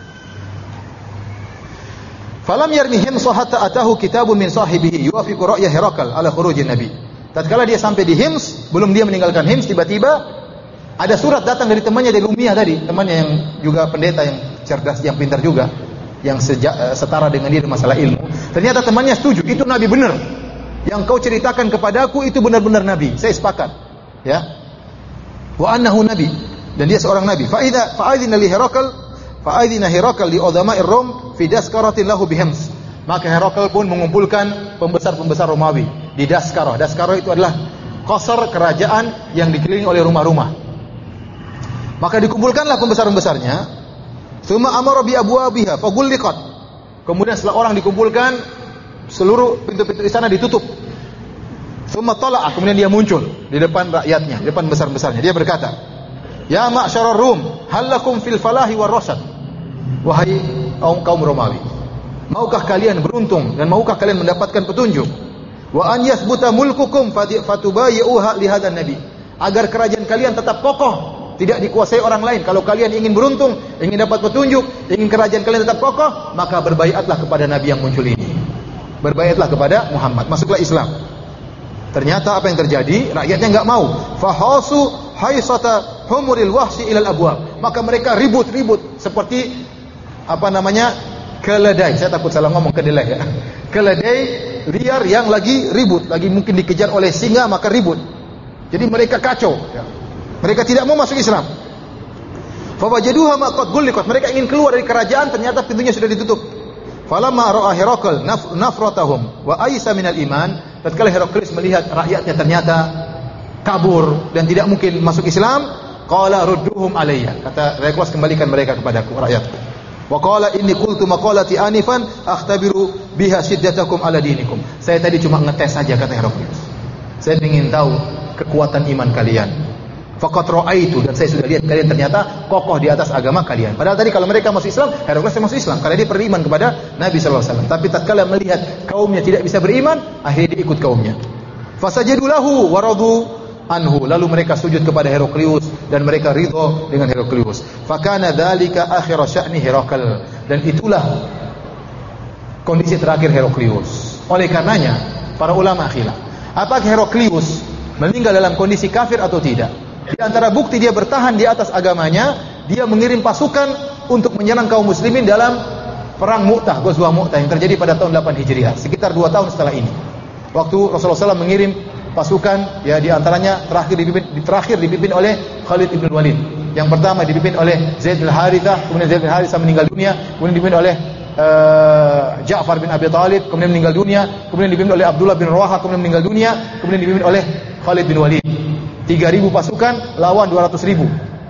Falam yarmi Hims hatta atahu kitabun min sahibihi yuwafiqu ra'ya Herakl ala khurujin nabi. Tatkala dia sampai di Hims, belum dia meninggalkan Hims, tiba-tiba ada surat datang dari temannya dari Rumiyah tadi, temannya yang juga pendeta, yang cerdas, yang pintar juga, yang seja, setara dengan dia di masalah ilmu. Ternyata temannya setuju, itu nabi benar. Yang kau ceritakan kepadaku itu benar-benar nabi. Saya sepakat. Ya. Wa annahu nabi, dan dia seorang nabi. Fa idza fa'idina li Herakl, fa'idina Herakl li udhama'ir Rum fi daskaratin lahu bi Hims. Maka Herakl pun mengumpulkan pembesar-pembesar Romawi di Daskarah. Daskarah itu adalah qasar kerajaan yang dikelilingi oleh rumah-rumah. Maka dikumpulkanlah pembesar-pembesarnya. Tsumma amara bi abwabiha fagulliqat. Kemudian setelah orang dikumpulkan, seluruh pintu-pintu istana ditutup. Tsumma tala'a, kemudian dia muncul di depan rakyatnya, di depan besar-besarnya. Dia berkata, "Ya ma'syarar Rum, hal lakum fil falahi war rasyad?" Wahai kaum kaum Romawi, maukah kalian beruntung dan maukah kalian mendapatkan petunjuk? Wa an yathbuta mulkukum fatubayyi'uha li hadzal nabi. Agar kerajaan kalian tetap kokoh, tidak dikuasai orang lain. Kalau kalian ingin beruntung, ingin dapat petunjuk, ingin kerajaan kalian tetap kokoh, maka berbaiatlah kepada nabi yang muncul ini. Berbaiatlah kepada Muhammad, masuklah Islam. Ternyata apa yang terjadi? Rakyatnya enggak mau. Fahasu haisata humuril wahsi ilal abwab. Maka mereka ribut-ribut seperti apa namanya? Keledai. Saya takut salah ngomong, kedelai ya. Keledai liar yang lagi ribut, lagi mungkin dikejar oleh singa maka ribut. Jadi mereka kacau. Mereka tidak mau masuk Islam. Fawajaduha ma qad gulliqat. Mereka ingin keluar dari kerajaan, ternyata pintunya sudah ditutup. Falamma ra'a Herakl nafratahum wa aisa minal iman. Tatkala Heraklius melihat rakyatnya ternyata kabur dan tidak mungkin masuk Islam, qala rudduhum alayya. Kata Heraklius, kembalikan mereka kepadaku, rakyatku. Wa qala inni qultu maqalati anifan akhtabiru biha shiddatakum ala dinikum. Saya tadi cuma ngetes saja, kata Heraklius. Saya ingin tahu kekuatan iman kalian. Faqat ra'aitu, dan saya sudah lihat kalian ternyata kokoh di atas agama kalian. Padahal tadi kalau mereka masuk Islam, Heraklius masuk Islam karena dia beriman kepada Nabi sallallahu alaihi wasallam. Tapi tatkala melihat kaumnya tidak bisa beriman, akhirnya dia ikut kaumnya. Fasajadu lahu wa radu anhu. Lalu mereka sujud kepada Heraklius dan mereka ridha dengan Heraklius. Fakana dzalika akhir sya'ni Herakl. Dan itulah kondisi terakhir Heraklius. Oleh karenanya para ulama khilaf, apakah Heraklius meninggal dalam kondisi kafir atau tidak? Di antara bukti dia bertahan di atas agamanya, dia mengirim pasukan untuk menyerang kaum muslimin dalam perang Mu'tah, Ghazwah Mu'tah yang terjadi pada tahun delapan Hijriah, sekitar dua tahun setelah ini. Waktu Rasulullah shallallahu alaihi wasallam mengirim pasukan, ya di antaranya terakhir dipimpin, terakhir dipimpin oleh Khalid ibn Walid. Yang pertama dipimpin oleh Zaid al-Harithah, kemudian Zaid al-Harithah meninggal dunia, kemudian dipimpin oleh uh, Ja'far bin Abi Thalib, kemudian meninggal dunia, kemudian dipimpin oleh Abdullah bin Rawaha, kemudian meninggal dunia, kemudian dipimpin oleh Khalid bin Walid. tiga ribu pasukan lawan dua ratus ribu.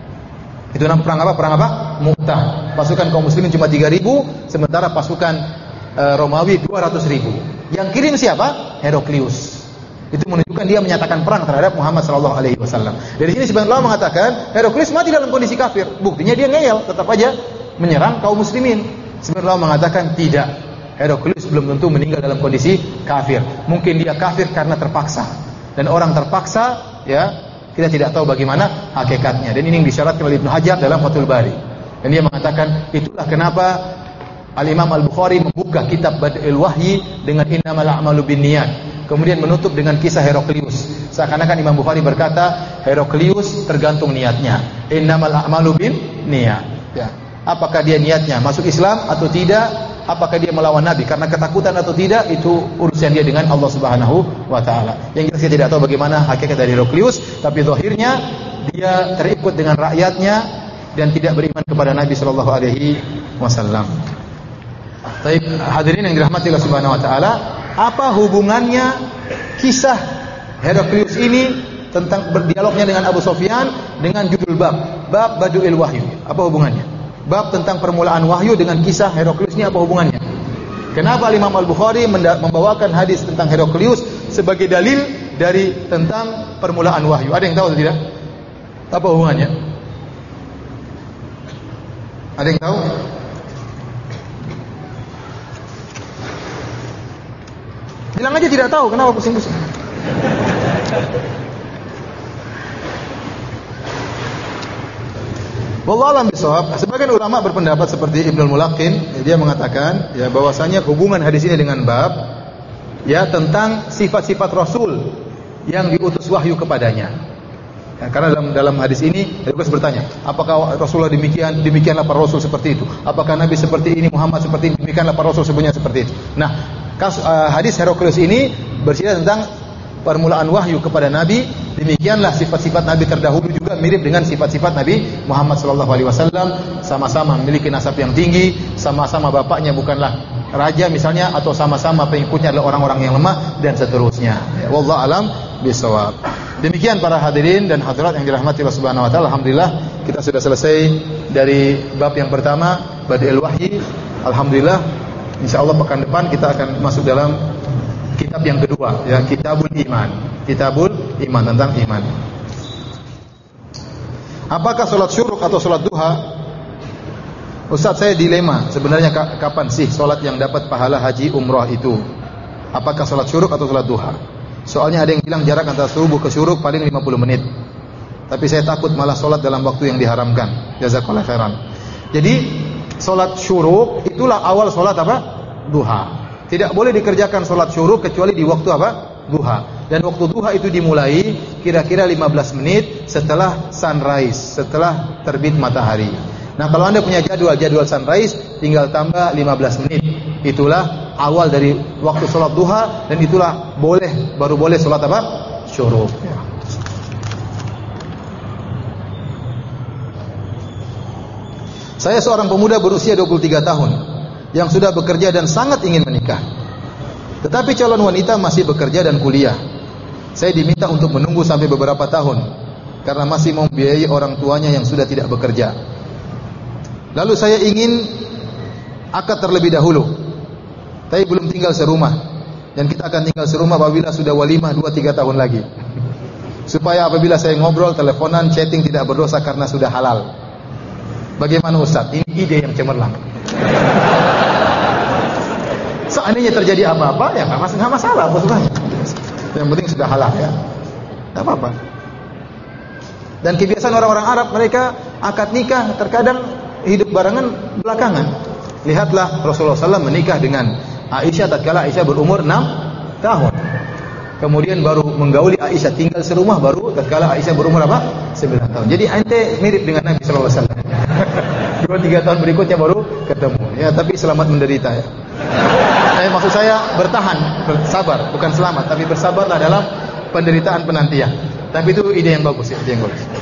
Itu namanya perang apa? Perang apa? Mu'tah. Pasukan kaum muslimin cuma tiga ribu, sementara pasukan uh, Romawi dua ratus ribu. Yang kirim siapa? Heraklius. Itu menunjukkan dia menyatakan perang terhadap Muhammad sallallahu alaihi wasallam. Dari sini sebagian ulama mengatakan Heraklius mati dalam kondisi kafir. Buktinya dia ngeyel, tetap aja menyerang kaum muslimin. Sebagian ulama mengatakan tidak. Heraklius belum tentu meninggal dalam kondisi kafir. Mungkin dia kafir karena terpaksa. Dan orang terpaksa, ya, kita tidak tahu bagaimana hakikatnya. Dan ini yang disyaratkan oleh Ibnu Hajar dalam Fathul Bari. Dan dia mengatakan itulah kenapa Al-Imam Al-Bukhari membuka kitab Bad'il Wahyi dengan innamal a'malu binniyat, kemudian menutup dengan kisah Heraklius. Seakan-akan Imam Bukhari berkata Heraklius tergantung niatnya. Innamal a'malu binniyat. Ya. Apakah dia niatnya masuk Islam atau tidak? Apakah dia melawan Nabi karena ketakutan atau tidak, itu urusan dia dengan Allah Subhanahu wa taala. Yang kita tidak tahu bagaimana hakikat dari Heraklius, tapi zahirnya dia terikut dengan rakyatnya dan tidak beriman kepada Nabi sallallahu alaihi wasallam. Baik, hadirin yang dirahmati Allah Subhanahu wa taala, apa hubungannya kisah Heraklius ini tentang berdialognya dengan Abu Sufyan dengan judul bab, bab Bad'il Wahyi? Apa hubungannya? Bab tentang permulaan wahyu dengan kisah Heraklius ini apa hubungannya? Kenapa Imam Al-Bukhari membawakan hadis tentang Heraklius sebagai dalil dari tentang permulaan wahyu? Ada yang tahu atau tidak? Apa hubungannya? Ada yang tahu? Bilang aja tidak tahu, kenapa pusing-pusing? Wallahu a'lam bishawab. Sebagian ulama berpendapat seperti Ibnul Mulaqin, dia mengatakan ya bahwasanya hubungan hadis ini dengan bab ya tentang sifat-sifat Rasul yang diutus wahyu kepadanya. Ya, karena dalam dalam hadis ini Heraklius bertanya, apakah Rasulullah demikian, demikianlah para rasul seperti itu? Apakah Nabi seperti ini, Muhammad seperti ini, demikianlah para rasul sebelumnya seperti itu. Nah, kas, uh, hadis Heraklius ini bercerita tentang permulaan wahyu kepada Nabi. Demikianlah sifat-sifat Nabi terdahulu juga mirip dengan sifat-sifat Nabi Muhammad sallallahu alaihi wasallam, sama-sama memiliki nasab yang tinggi, sama-sama bapaknya bukanlah raja misalnya, atau sama-sama pengikutnya adalah orang-orang yang lemah dan seterusnya. Ya, wallahu alam bishawab. Demikian para hadirin dan hadirat yang dirahmati Allah Subhanahu wa taala, alhamdulillah kita sudah selesai dari bab yang pertama, Bad'il Wahyi. Alhamdulillah Insyaallah pekan depan kita akan masuk dalam kitab yang kedua, ya, Kitabul Iman. Kitabul Iman, tentang iman. Apakah sholat syuruk atau sholat duha? Ustaz, saya dilema. Sebenarnya kapan sih sholat yang dapat pahala haji umrah itu? Apakah sholat syuruk atau sholat duha? Soalnya ada yang bilang jarak antara subuh ke syuruk paling lima puluh menit. Tapi saya takut malah sholat dalam waktu yang diharamkan. Jazakallahu khairan. Jadi sholat syuruk itulah awal sholat apa? Duha. Tidak boleh dikerjakan sholat syuruk kecuali di waktu apa? Duha. Dan waktu duha itu dimulai kira-kira lima belas menit setelah sunrise, setelah terbit matahari. Nah, kalau Anda punya jadwal jadwal sunrise, tinggal tambah lima belas menit. Itulah awal dari waktu sholat duha, dan itulah boleh, baru boleh sholat apa? Syuruk. Ya. Saya seorang pemuda berusia dua puluh tiga tahun yang sudah bekerja dan sangat ingin menikah. Tetapi calon wanita masih bekerja dan kuliah. Saya diminta untuk menunggu sampai beberapa tahun karena masih mau membiayai orang tuanya yang sudah tidak bekerja. Lalu saya ingin akad terlebih dahulu, tapi belum tinggal serumah, dan kita akan tinggal serumah apabila sudah walimah dua tiga tahun lagi. Supaya apabila saya ngobrol, teleponan, chatting tidak berdosa karena sudah halal. Bagaimana Ustaz? Ini ide yang cemerlang. Seandainya terjadi apa-apa, ya nggak masalah, masalahnya. Yang penting sudah halal, ya, nggak apa-apa. Dan kebiasaan orang-orang Arab, mereka akad nikah terkadang hidup barengan belakangan. Lihatlah Rasulullah shallallahu alaihi wasallam menikah dengan Aisyah tatkala Aisyah berumur enam tahun. Kemudian baru menggauli Aisyah, tinggal serumah baru tatkala Aisyah berumur apa? sembilan tahun. Jadi ente mirip dengan Nabi sallallahu alaihi wasallam. dua tiga tahun berikutnya baru ketemu. Ya, tapi selamat menderita, ya. Saya maksud saya bertahan, bersabar, bukan selamat, tapi bersabarlah dalam penderitaan penantian. Tapi itu ide yang bagus, ya, ide yang bagus.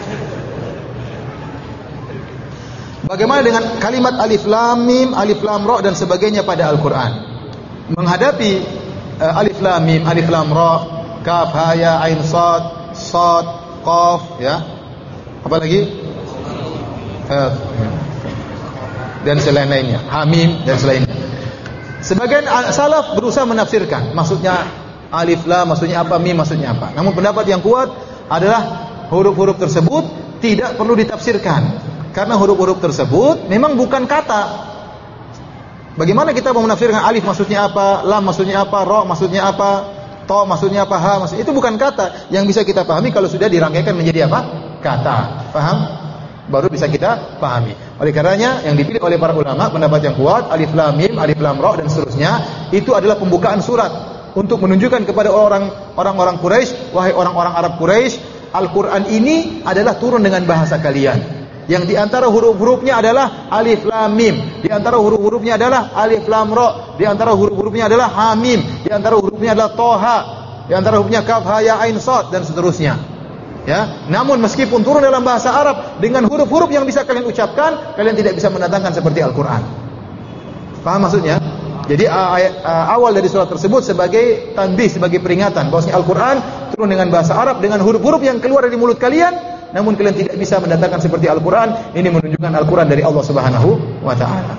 Bagaimana dengan kalimat alif lam mim, alif lam ra dan sebagainya pada Al-Qur'an? Menghadapi uh, alif lam mim, alif lam ra, kaf ha ya ain sad, sad, qaf, ya. Apa lagi? Uh, dan selain-lainnya, ha mim dan selainnya. Sebagian salaf berusaha menafsirkan, maksudnya alif lam maksudnya apa, mim maksudnya apa. Namun pendapat yang kuat adalah huruf-huruf tersebut tidak perlu ditafsirkan. Karena huruf-huruf tersebut memang bukan kata. Bagaimana kita mau menafsirkan alif maksudnya apa, lam maksudnya apa, ra maksudnya apa, ta maksudnya apa, ha maksudnya itu bukan kata. Yang bisa kita pahami kalau sudah dirangkaikan menjadi apa? Kata. Paham? Baru bisa kita pahami. Oleh karenanya yang dipilih oleh para ulama pendapat yang kuat, alif lam mim, alif lam ra dan seterusnya itu adalah pembukaan surat untuk menunjukkan kepada orang orang-orang Quraisy, wahai orang-orang Arab Quraisy, Al-Qur'an ini adalah turun dengan bahasa kalian. Yang di antara huruf-hurufnya adalah alif lam mim, di antara huruf-hurufnya adalah alif lam ra, di antara huruf-hurufnya adalah ha mim, di antara hurufnya adalah toha, di antara hurufnya kaf ha ya ain sad dan seterusnya. Ya, namun meskipun turun dalam bahasa Arab dengan huruf-huruf yang bisa kalian ucapkan, kalian tidak bisa mendatangkan seperti Al-Qur'an. Paham maksudnya? Jadi ayat, awal dari surat tersebut sebagai tanbih, sebagai peringatan bahwasanya Al-Qur'an turun dengan bahasa Arab dengan huruf-huruf yang keluar dari mulut kalian, namun kalian tidak bisa mendatangkan seperti Al-Qur'an. Ini menunjukkan Al-Qur'an dari Allah Subhanahu wa taala.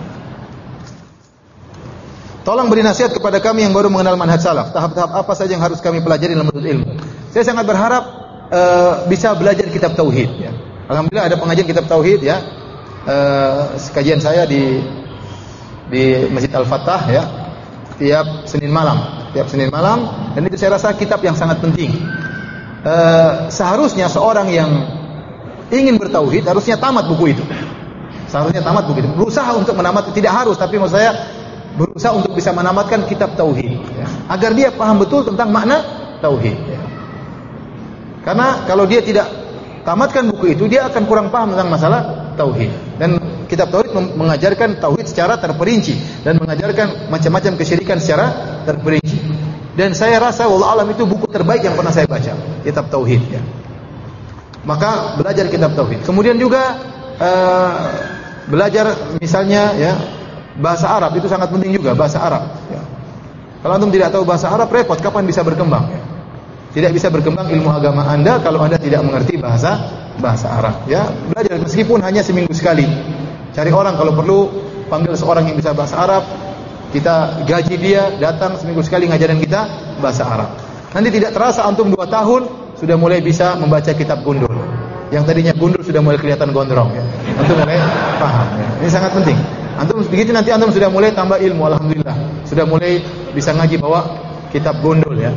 Tolong beri nasihat kepada kami yang baru mengenal manhaj salaf. Tahap-tahap apa saja yang harus kami pelajari dalam menuntut ilmu? Saya sangat berharap uh, bisa belajar kitab tauhid, ya. Alhamdulillah ada pengajian kitab tauhid, ya. Uh, kajian saya di di Masjid Al-Fattah, ya. Tiap Senin malam, tiap Senin malam, dan itu saya rasa kitab yang sangat penting. Uh, seharusnya seorang yang ingin bertauhid harusnya tamat buku itu. Seharusnya tamat buku itu. Berusaha untuk menamat, tidak harus, tapi maksud saya berusaha untuk bisa menamatkan kitab tauhid, ya, agar dia paham betul tentang makna tauhid, ya. Karena kalau dia tidak tamatkan buku itu, dia akan kurang paham tentang masalah tauhid. Dan kitab tauhid mengajarkan tauhid secara terperinci dan mengajarkan macam-macam kesyirikan secara terperinci. Dan saya rasa wallahu alam itu buku terbaik yang pernah saya baca, kitab tauhid, ya. Maka belajar kitab tauhid. Kemudian juga uh, belajar misalnya, ya, bahasa Arab itu sangat penting juga, bahasa Arab, ya. Kalau antum tidak tahu bahasa Arab, repot, kapan bisa berkembang, ya? Tidak bisa berkembang ilmu agama Anda kalau Anda tidak mengerti bahasa bahasa Arab, ya. Belajar meskipun hanya seminggu sekali. Cari orang kalau perlu, panggil seorang yang bisa bahasa Arab, Kita gaji dia, datang seminggu sekali ngajarin kita bahasa Arab. Nanti tidak terasa antum dua tahun sudah mulai bisa membaca kitab gundul. Yang tadinya gundul sudah mulai kelihatan gondrong. Ya. Antum mulai paham. Ya. Ini sangat penting. Antum begitu nanti antum sudah mulai tambah ilmu, alhamdulillah. Sudah mulai bisa ngaji bawa kitab gundul ya.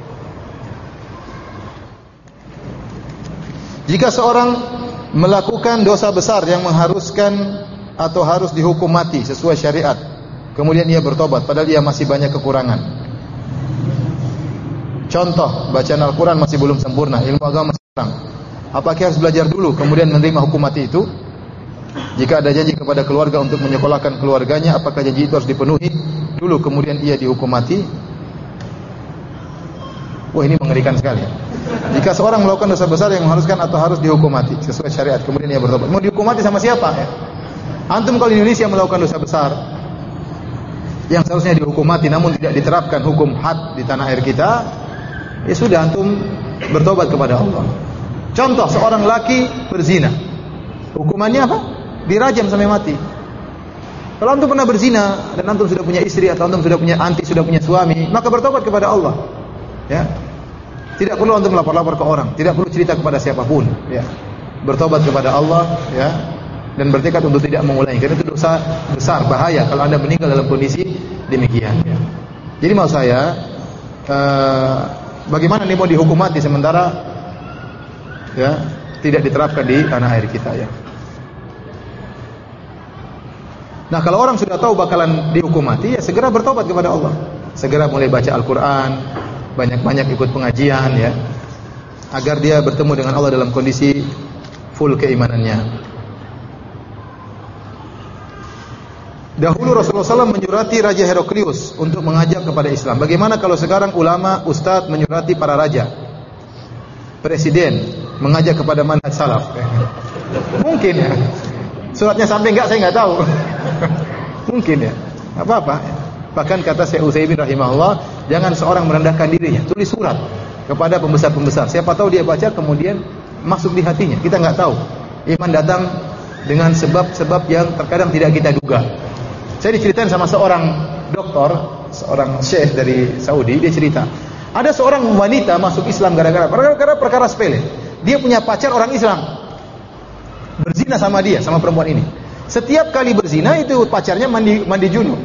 Jika seorang melakukan dosa besar yang mengharuskan atau harus dihukum mati sesuai syariat, kemudian ia bertobat padahal ia masih banyak kekurangan. Contoh, bacaan Al-Quran masih belum sempurna, ilmu agama masih kurang. Apakah harus belajar dulu kemudian menerima hukum mati itu? Jika ada janji kepada keluarga untuk menyekolahkan keluarganya, apakah janji itu harus dipenuhi dulu kemudian ia dihukum mati? Wah, ini mengerikan sekali. Jika seorang melakukan dosa besar yang mengharuskan atau harus dihukum mati sesuai syariat, kemudian ia bertobat, mau dihukum mati sama siapa? Ya? Antum kalau di Indonesia melakukan dosa besar yang seharusnya dihukum mati namun tidak diterapkan hukum had di tanah air kita, ya sudah antum bertobat kepada Allah. Contoh, seorang laki berzina, hukumannya apa? Dirajam sampai mati. Kalau antum pernah berzina dan antum sudah punya istri atau antum sudah punya anti, sudah punya suami, maka bertobat kepada Allah. Ya, tidak perlu antum lapor-lapor ke orang, tidak perlu cerita kepada siapapun. Ya, bertobat kepada Allah, ya, dan bertekad untuk tidak mengulangi. Karena itu dosa besar, bahaya kalau anda meninggal dalam kondisi demikian. Ya. Jadi mau saya, uh, bagaimana nih mau dihukum mati sementara, ya, tidak diterapkan di tanah air kita, ya. Nah, kalau orang sudah tahu bakalan dihukum mati, ya segera bertobat kepada Allah. Segera mulai baca Al-Quran, banyak-banyak ikut pengajian, ya, agar dia bertemu dengan Allah dalam kondisi full keimanannya. Dahulu Rasulullah shallallahu alaihi wasallam menyurati Raja Heraklius untuk mengajak kepada Islam. Bagaimana kalau sekarang ulama, ustadz menyurati para raja, presiden mengajak kepada manhaj salaf? Mungkin ya. Suratnya sampai enggak saya enggak tahu. Mungkin ya. Enggak apa-apa. Bahkan kata Syekh Utsaimin rahimahullah, jangan seorang merendahkan dirinya, tulis surat kepada pembesar-pembesar. Siapa tahu dia baca kemudian masuk di hatinya. Kita enggak tahu. Iman datang dengan sebab-sebab yang terkadang tidak kita duga. Saya diceritain sama seorang doktor, seorang syekh dari Saudi, dia cerita, ada seorang wanita masuk Islam gara-gara perkara perkara sepele. Dia punya pacar orang Islam, berzina sama dia, sama perempuan ini. Setiap kali berzina itu pacarnya mandi mandi junub.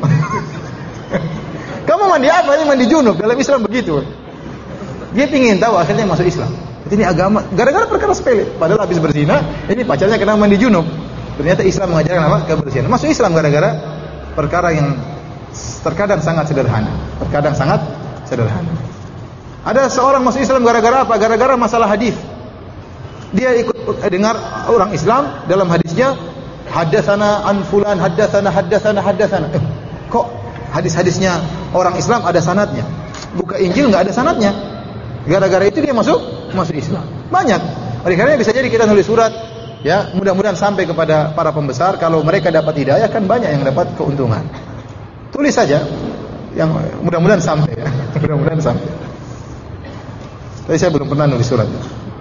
Kamu mandi apa? Ini mandi junub. Dalam Islam begitu. Dia ingin tahu, akhirnya masuk Islam. Ini agama gara-gara perkara sepele. Padahal habis berzina, ini pacarnya kena mandi junub. Ternyata Islam mengajarkan apa? Kebersihan. Masuk Islam gara-gara perkara yang terkadang sangat sederhana. Terkadang sangat sederhana. Ada seorang masuk Islam gara-gara apa? Gara-gara masalah hadis. Dia ikut dengar orang Islam dalam hadisnya, haddatsana an fulan, haddatsana haddatsana haddatsana. Eh, kok hadis-hadisnya orang Islam ada sanadnya? Buka Injil enggak ada sanadnya. Gara-gara itu dia masuk masuk Islam. Banyak. Oleh karena bisa jadi kita nulis surat, ya, mudah-mudahan sampai kepada para pembesar. Kalau mereka dapat hidayah, kan banyak yang dapat keuntungan. Tulis saja, yang mudah-mudahan sampai, ya. Mudah-mudahan sampai. Tapi saya belum pernah nulis surat.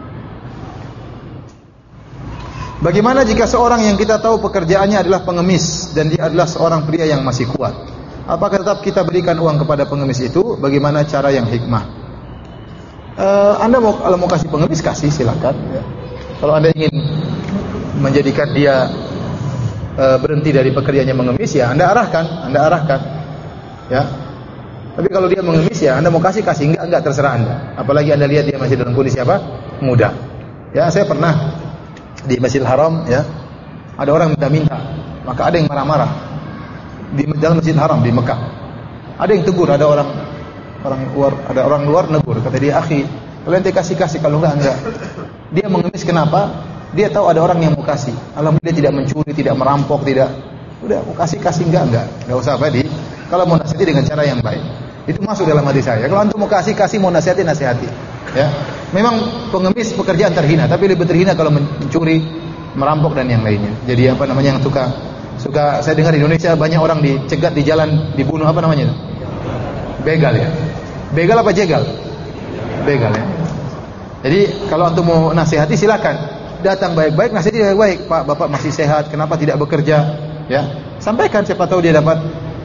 Bagaimana jika seorang yang kita tahu pekerjaannya adalah pengemis dan dia adalah seorang pria yang masih kuat? Apakah tetap kita berikan uang kepada pengemis itu? Bagaimana cara yang hikmah? Uh, anda mau kalau mau kasih pengemis, kasih, silakan. Ya. Kalau anda ingin menjadikan dia uh, berhenti dari pekerjaannya mengemis, ya anda arahkan, anda arahkan. Ya. Tapi kalau dia mengemis, ya anda mau kasih, kasih, enggak, enggak, terserah anda. Apalagi anda lihat dia masih dalam kondisi apa? Muda. Ya, saya pernah di Masjidil Haram, ya, ada orang minta-minta, maka ada yang marah-marah di dalam Masjidil Haram di Mekah. Ada yang tegur, ada orang orang luar, ada orang luar negur, kata dia, akhi, kalian kasih-kasih, kalau enggak enggak. Dia mengemis kenapa? Dia tahu ada orang yang mau kasih. Alhamdulillah tidak mencuri, tidak merampok, tidak. Udah mau kasih-kasih, enggak enggak. Enggak usah apa di. Kalau mau nasihati dengan cara yang baik, itu masuk dalam hati saya. Kalau antum mau kasih-kasih, mau nasihati, nasihati. Ya, memang pengemis pekerjaan terhina, tapi lebih terhina kalau mencuri, merampok dan yang lainnya. Jadi apa namanya yang suka suka saya dengar di Indonesia banyak orang dicegat di jalan, dibunuh, apa namanya? Begal, ya. Begal apa jegal? Begal, ya. Jadi kalau antum mau nasihati silakan. Datang baik-baik, nasihati baik-baik. Pak, Bapak masih sehat, kenapa tidak bekerja? Ya. Sampaikan, siapa tahu dia dapat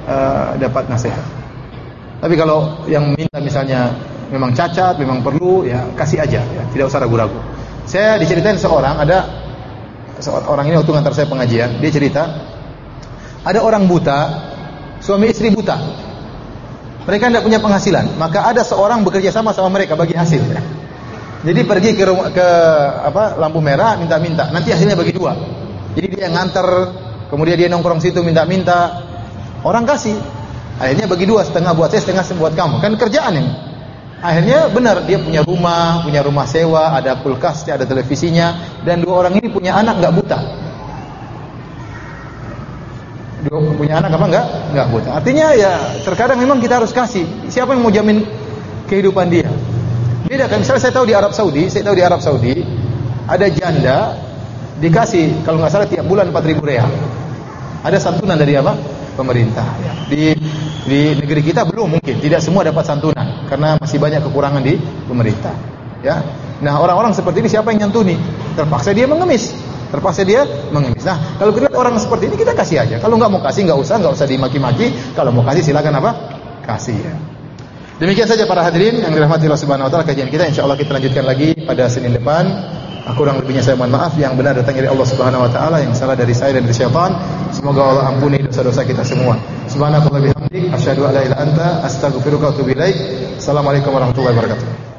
uh, dapat nasihat. Tapi kalau yang minta misalnya memang cacat, memang perlu, ya kasih aja, ya, tidak usah ragu-ragu. Saya diceritain seorang, ada seorang ini waktu ngantar saya pengajian, dia cerita, ada orang buta, suami istri buta. Mereka tidak punya penghasilan, maka ada seorang bekerja sama sama mereka bagi hasil. Ya. Jadi pergi ke rumah, ke apa lampu merah minta-minta, nanti hasilnya bagi dua. Jadi dia nganter, kemudian dia nongkrong situ minta-minta, orang kasih. Akhirnya bagi dua, setengah buat saya, setengah buat kamu. Kan kerjaan ini. Akhirnya benar, dia punya rumah, punya rumah sewa, ada kulkasnya, ada televisinya, dan dua orang ini punya anak nggak buta. Dua punya anak apa nggak nggak buta. Artinya ya terkadang memang kita harus kasih. Siapa yang mau jamin kehidupan dia? Beda kan, misalnya saya tahu di Arab Saudi, saya tahu di Arab Saudi ada janda dikasih kalau nggak salah tiap bulan empat ribu real. Ada santunan dari apa? Pemerintah. Di di negeri kita belum mungkin, tidak semua dapat santunan karena masih banyak kekurangan di pemerintah. Ya. Nah, orang-orang seperti ini siapa yang nyantuni? Terpaksa dia mengemis. Terpaksa dia mengemis. Nah, kalau kita lihat orang seperti ini kita kasih aja. Kalau nggak mau kasih nggak usah, nggak usah dimaki-maki. Kalau mau kasih silakan apa? Kasih ya. Demikian saja para hadirin yang dirahmati Allah Subhanahu wa taala, kajian kita insyaallah kita lanjutkan lagi pada Senin depan. Aku kurang lebihnya saya mohon maaf, yang benar datang dari Allah Subhanahu wa taala, yang salah dari saya dan dari syaitan. Semoga Allah ampuni dosa-dosa kita semua. Subhanallahi wa bihamdihi asyhadu an la ilaha illa anta astaghfiruka wa atubu ilaik. Assalamualaikum warahmatullahi wabarakatuh.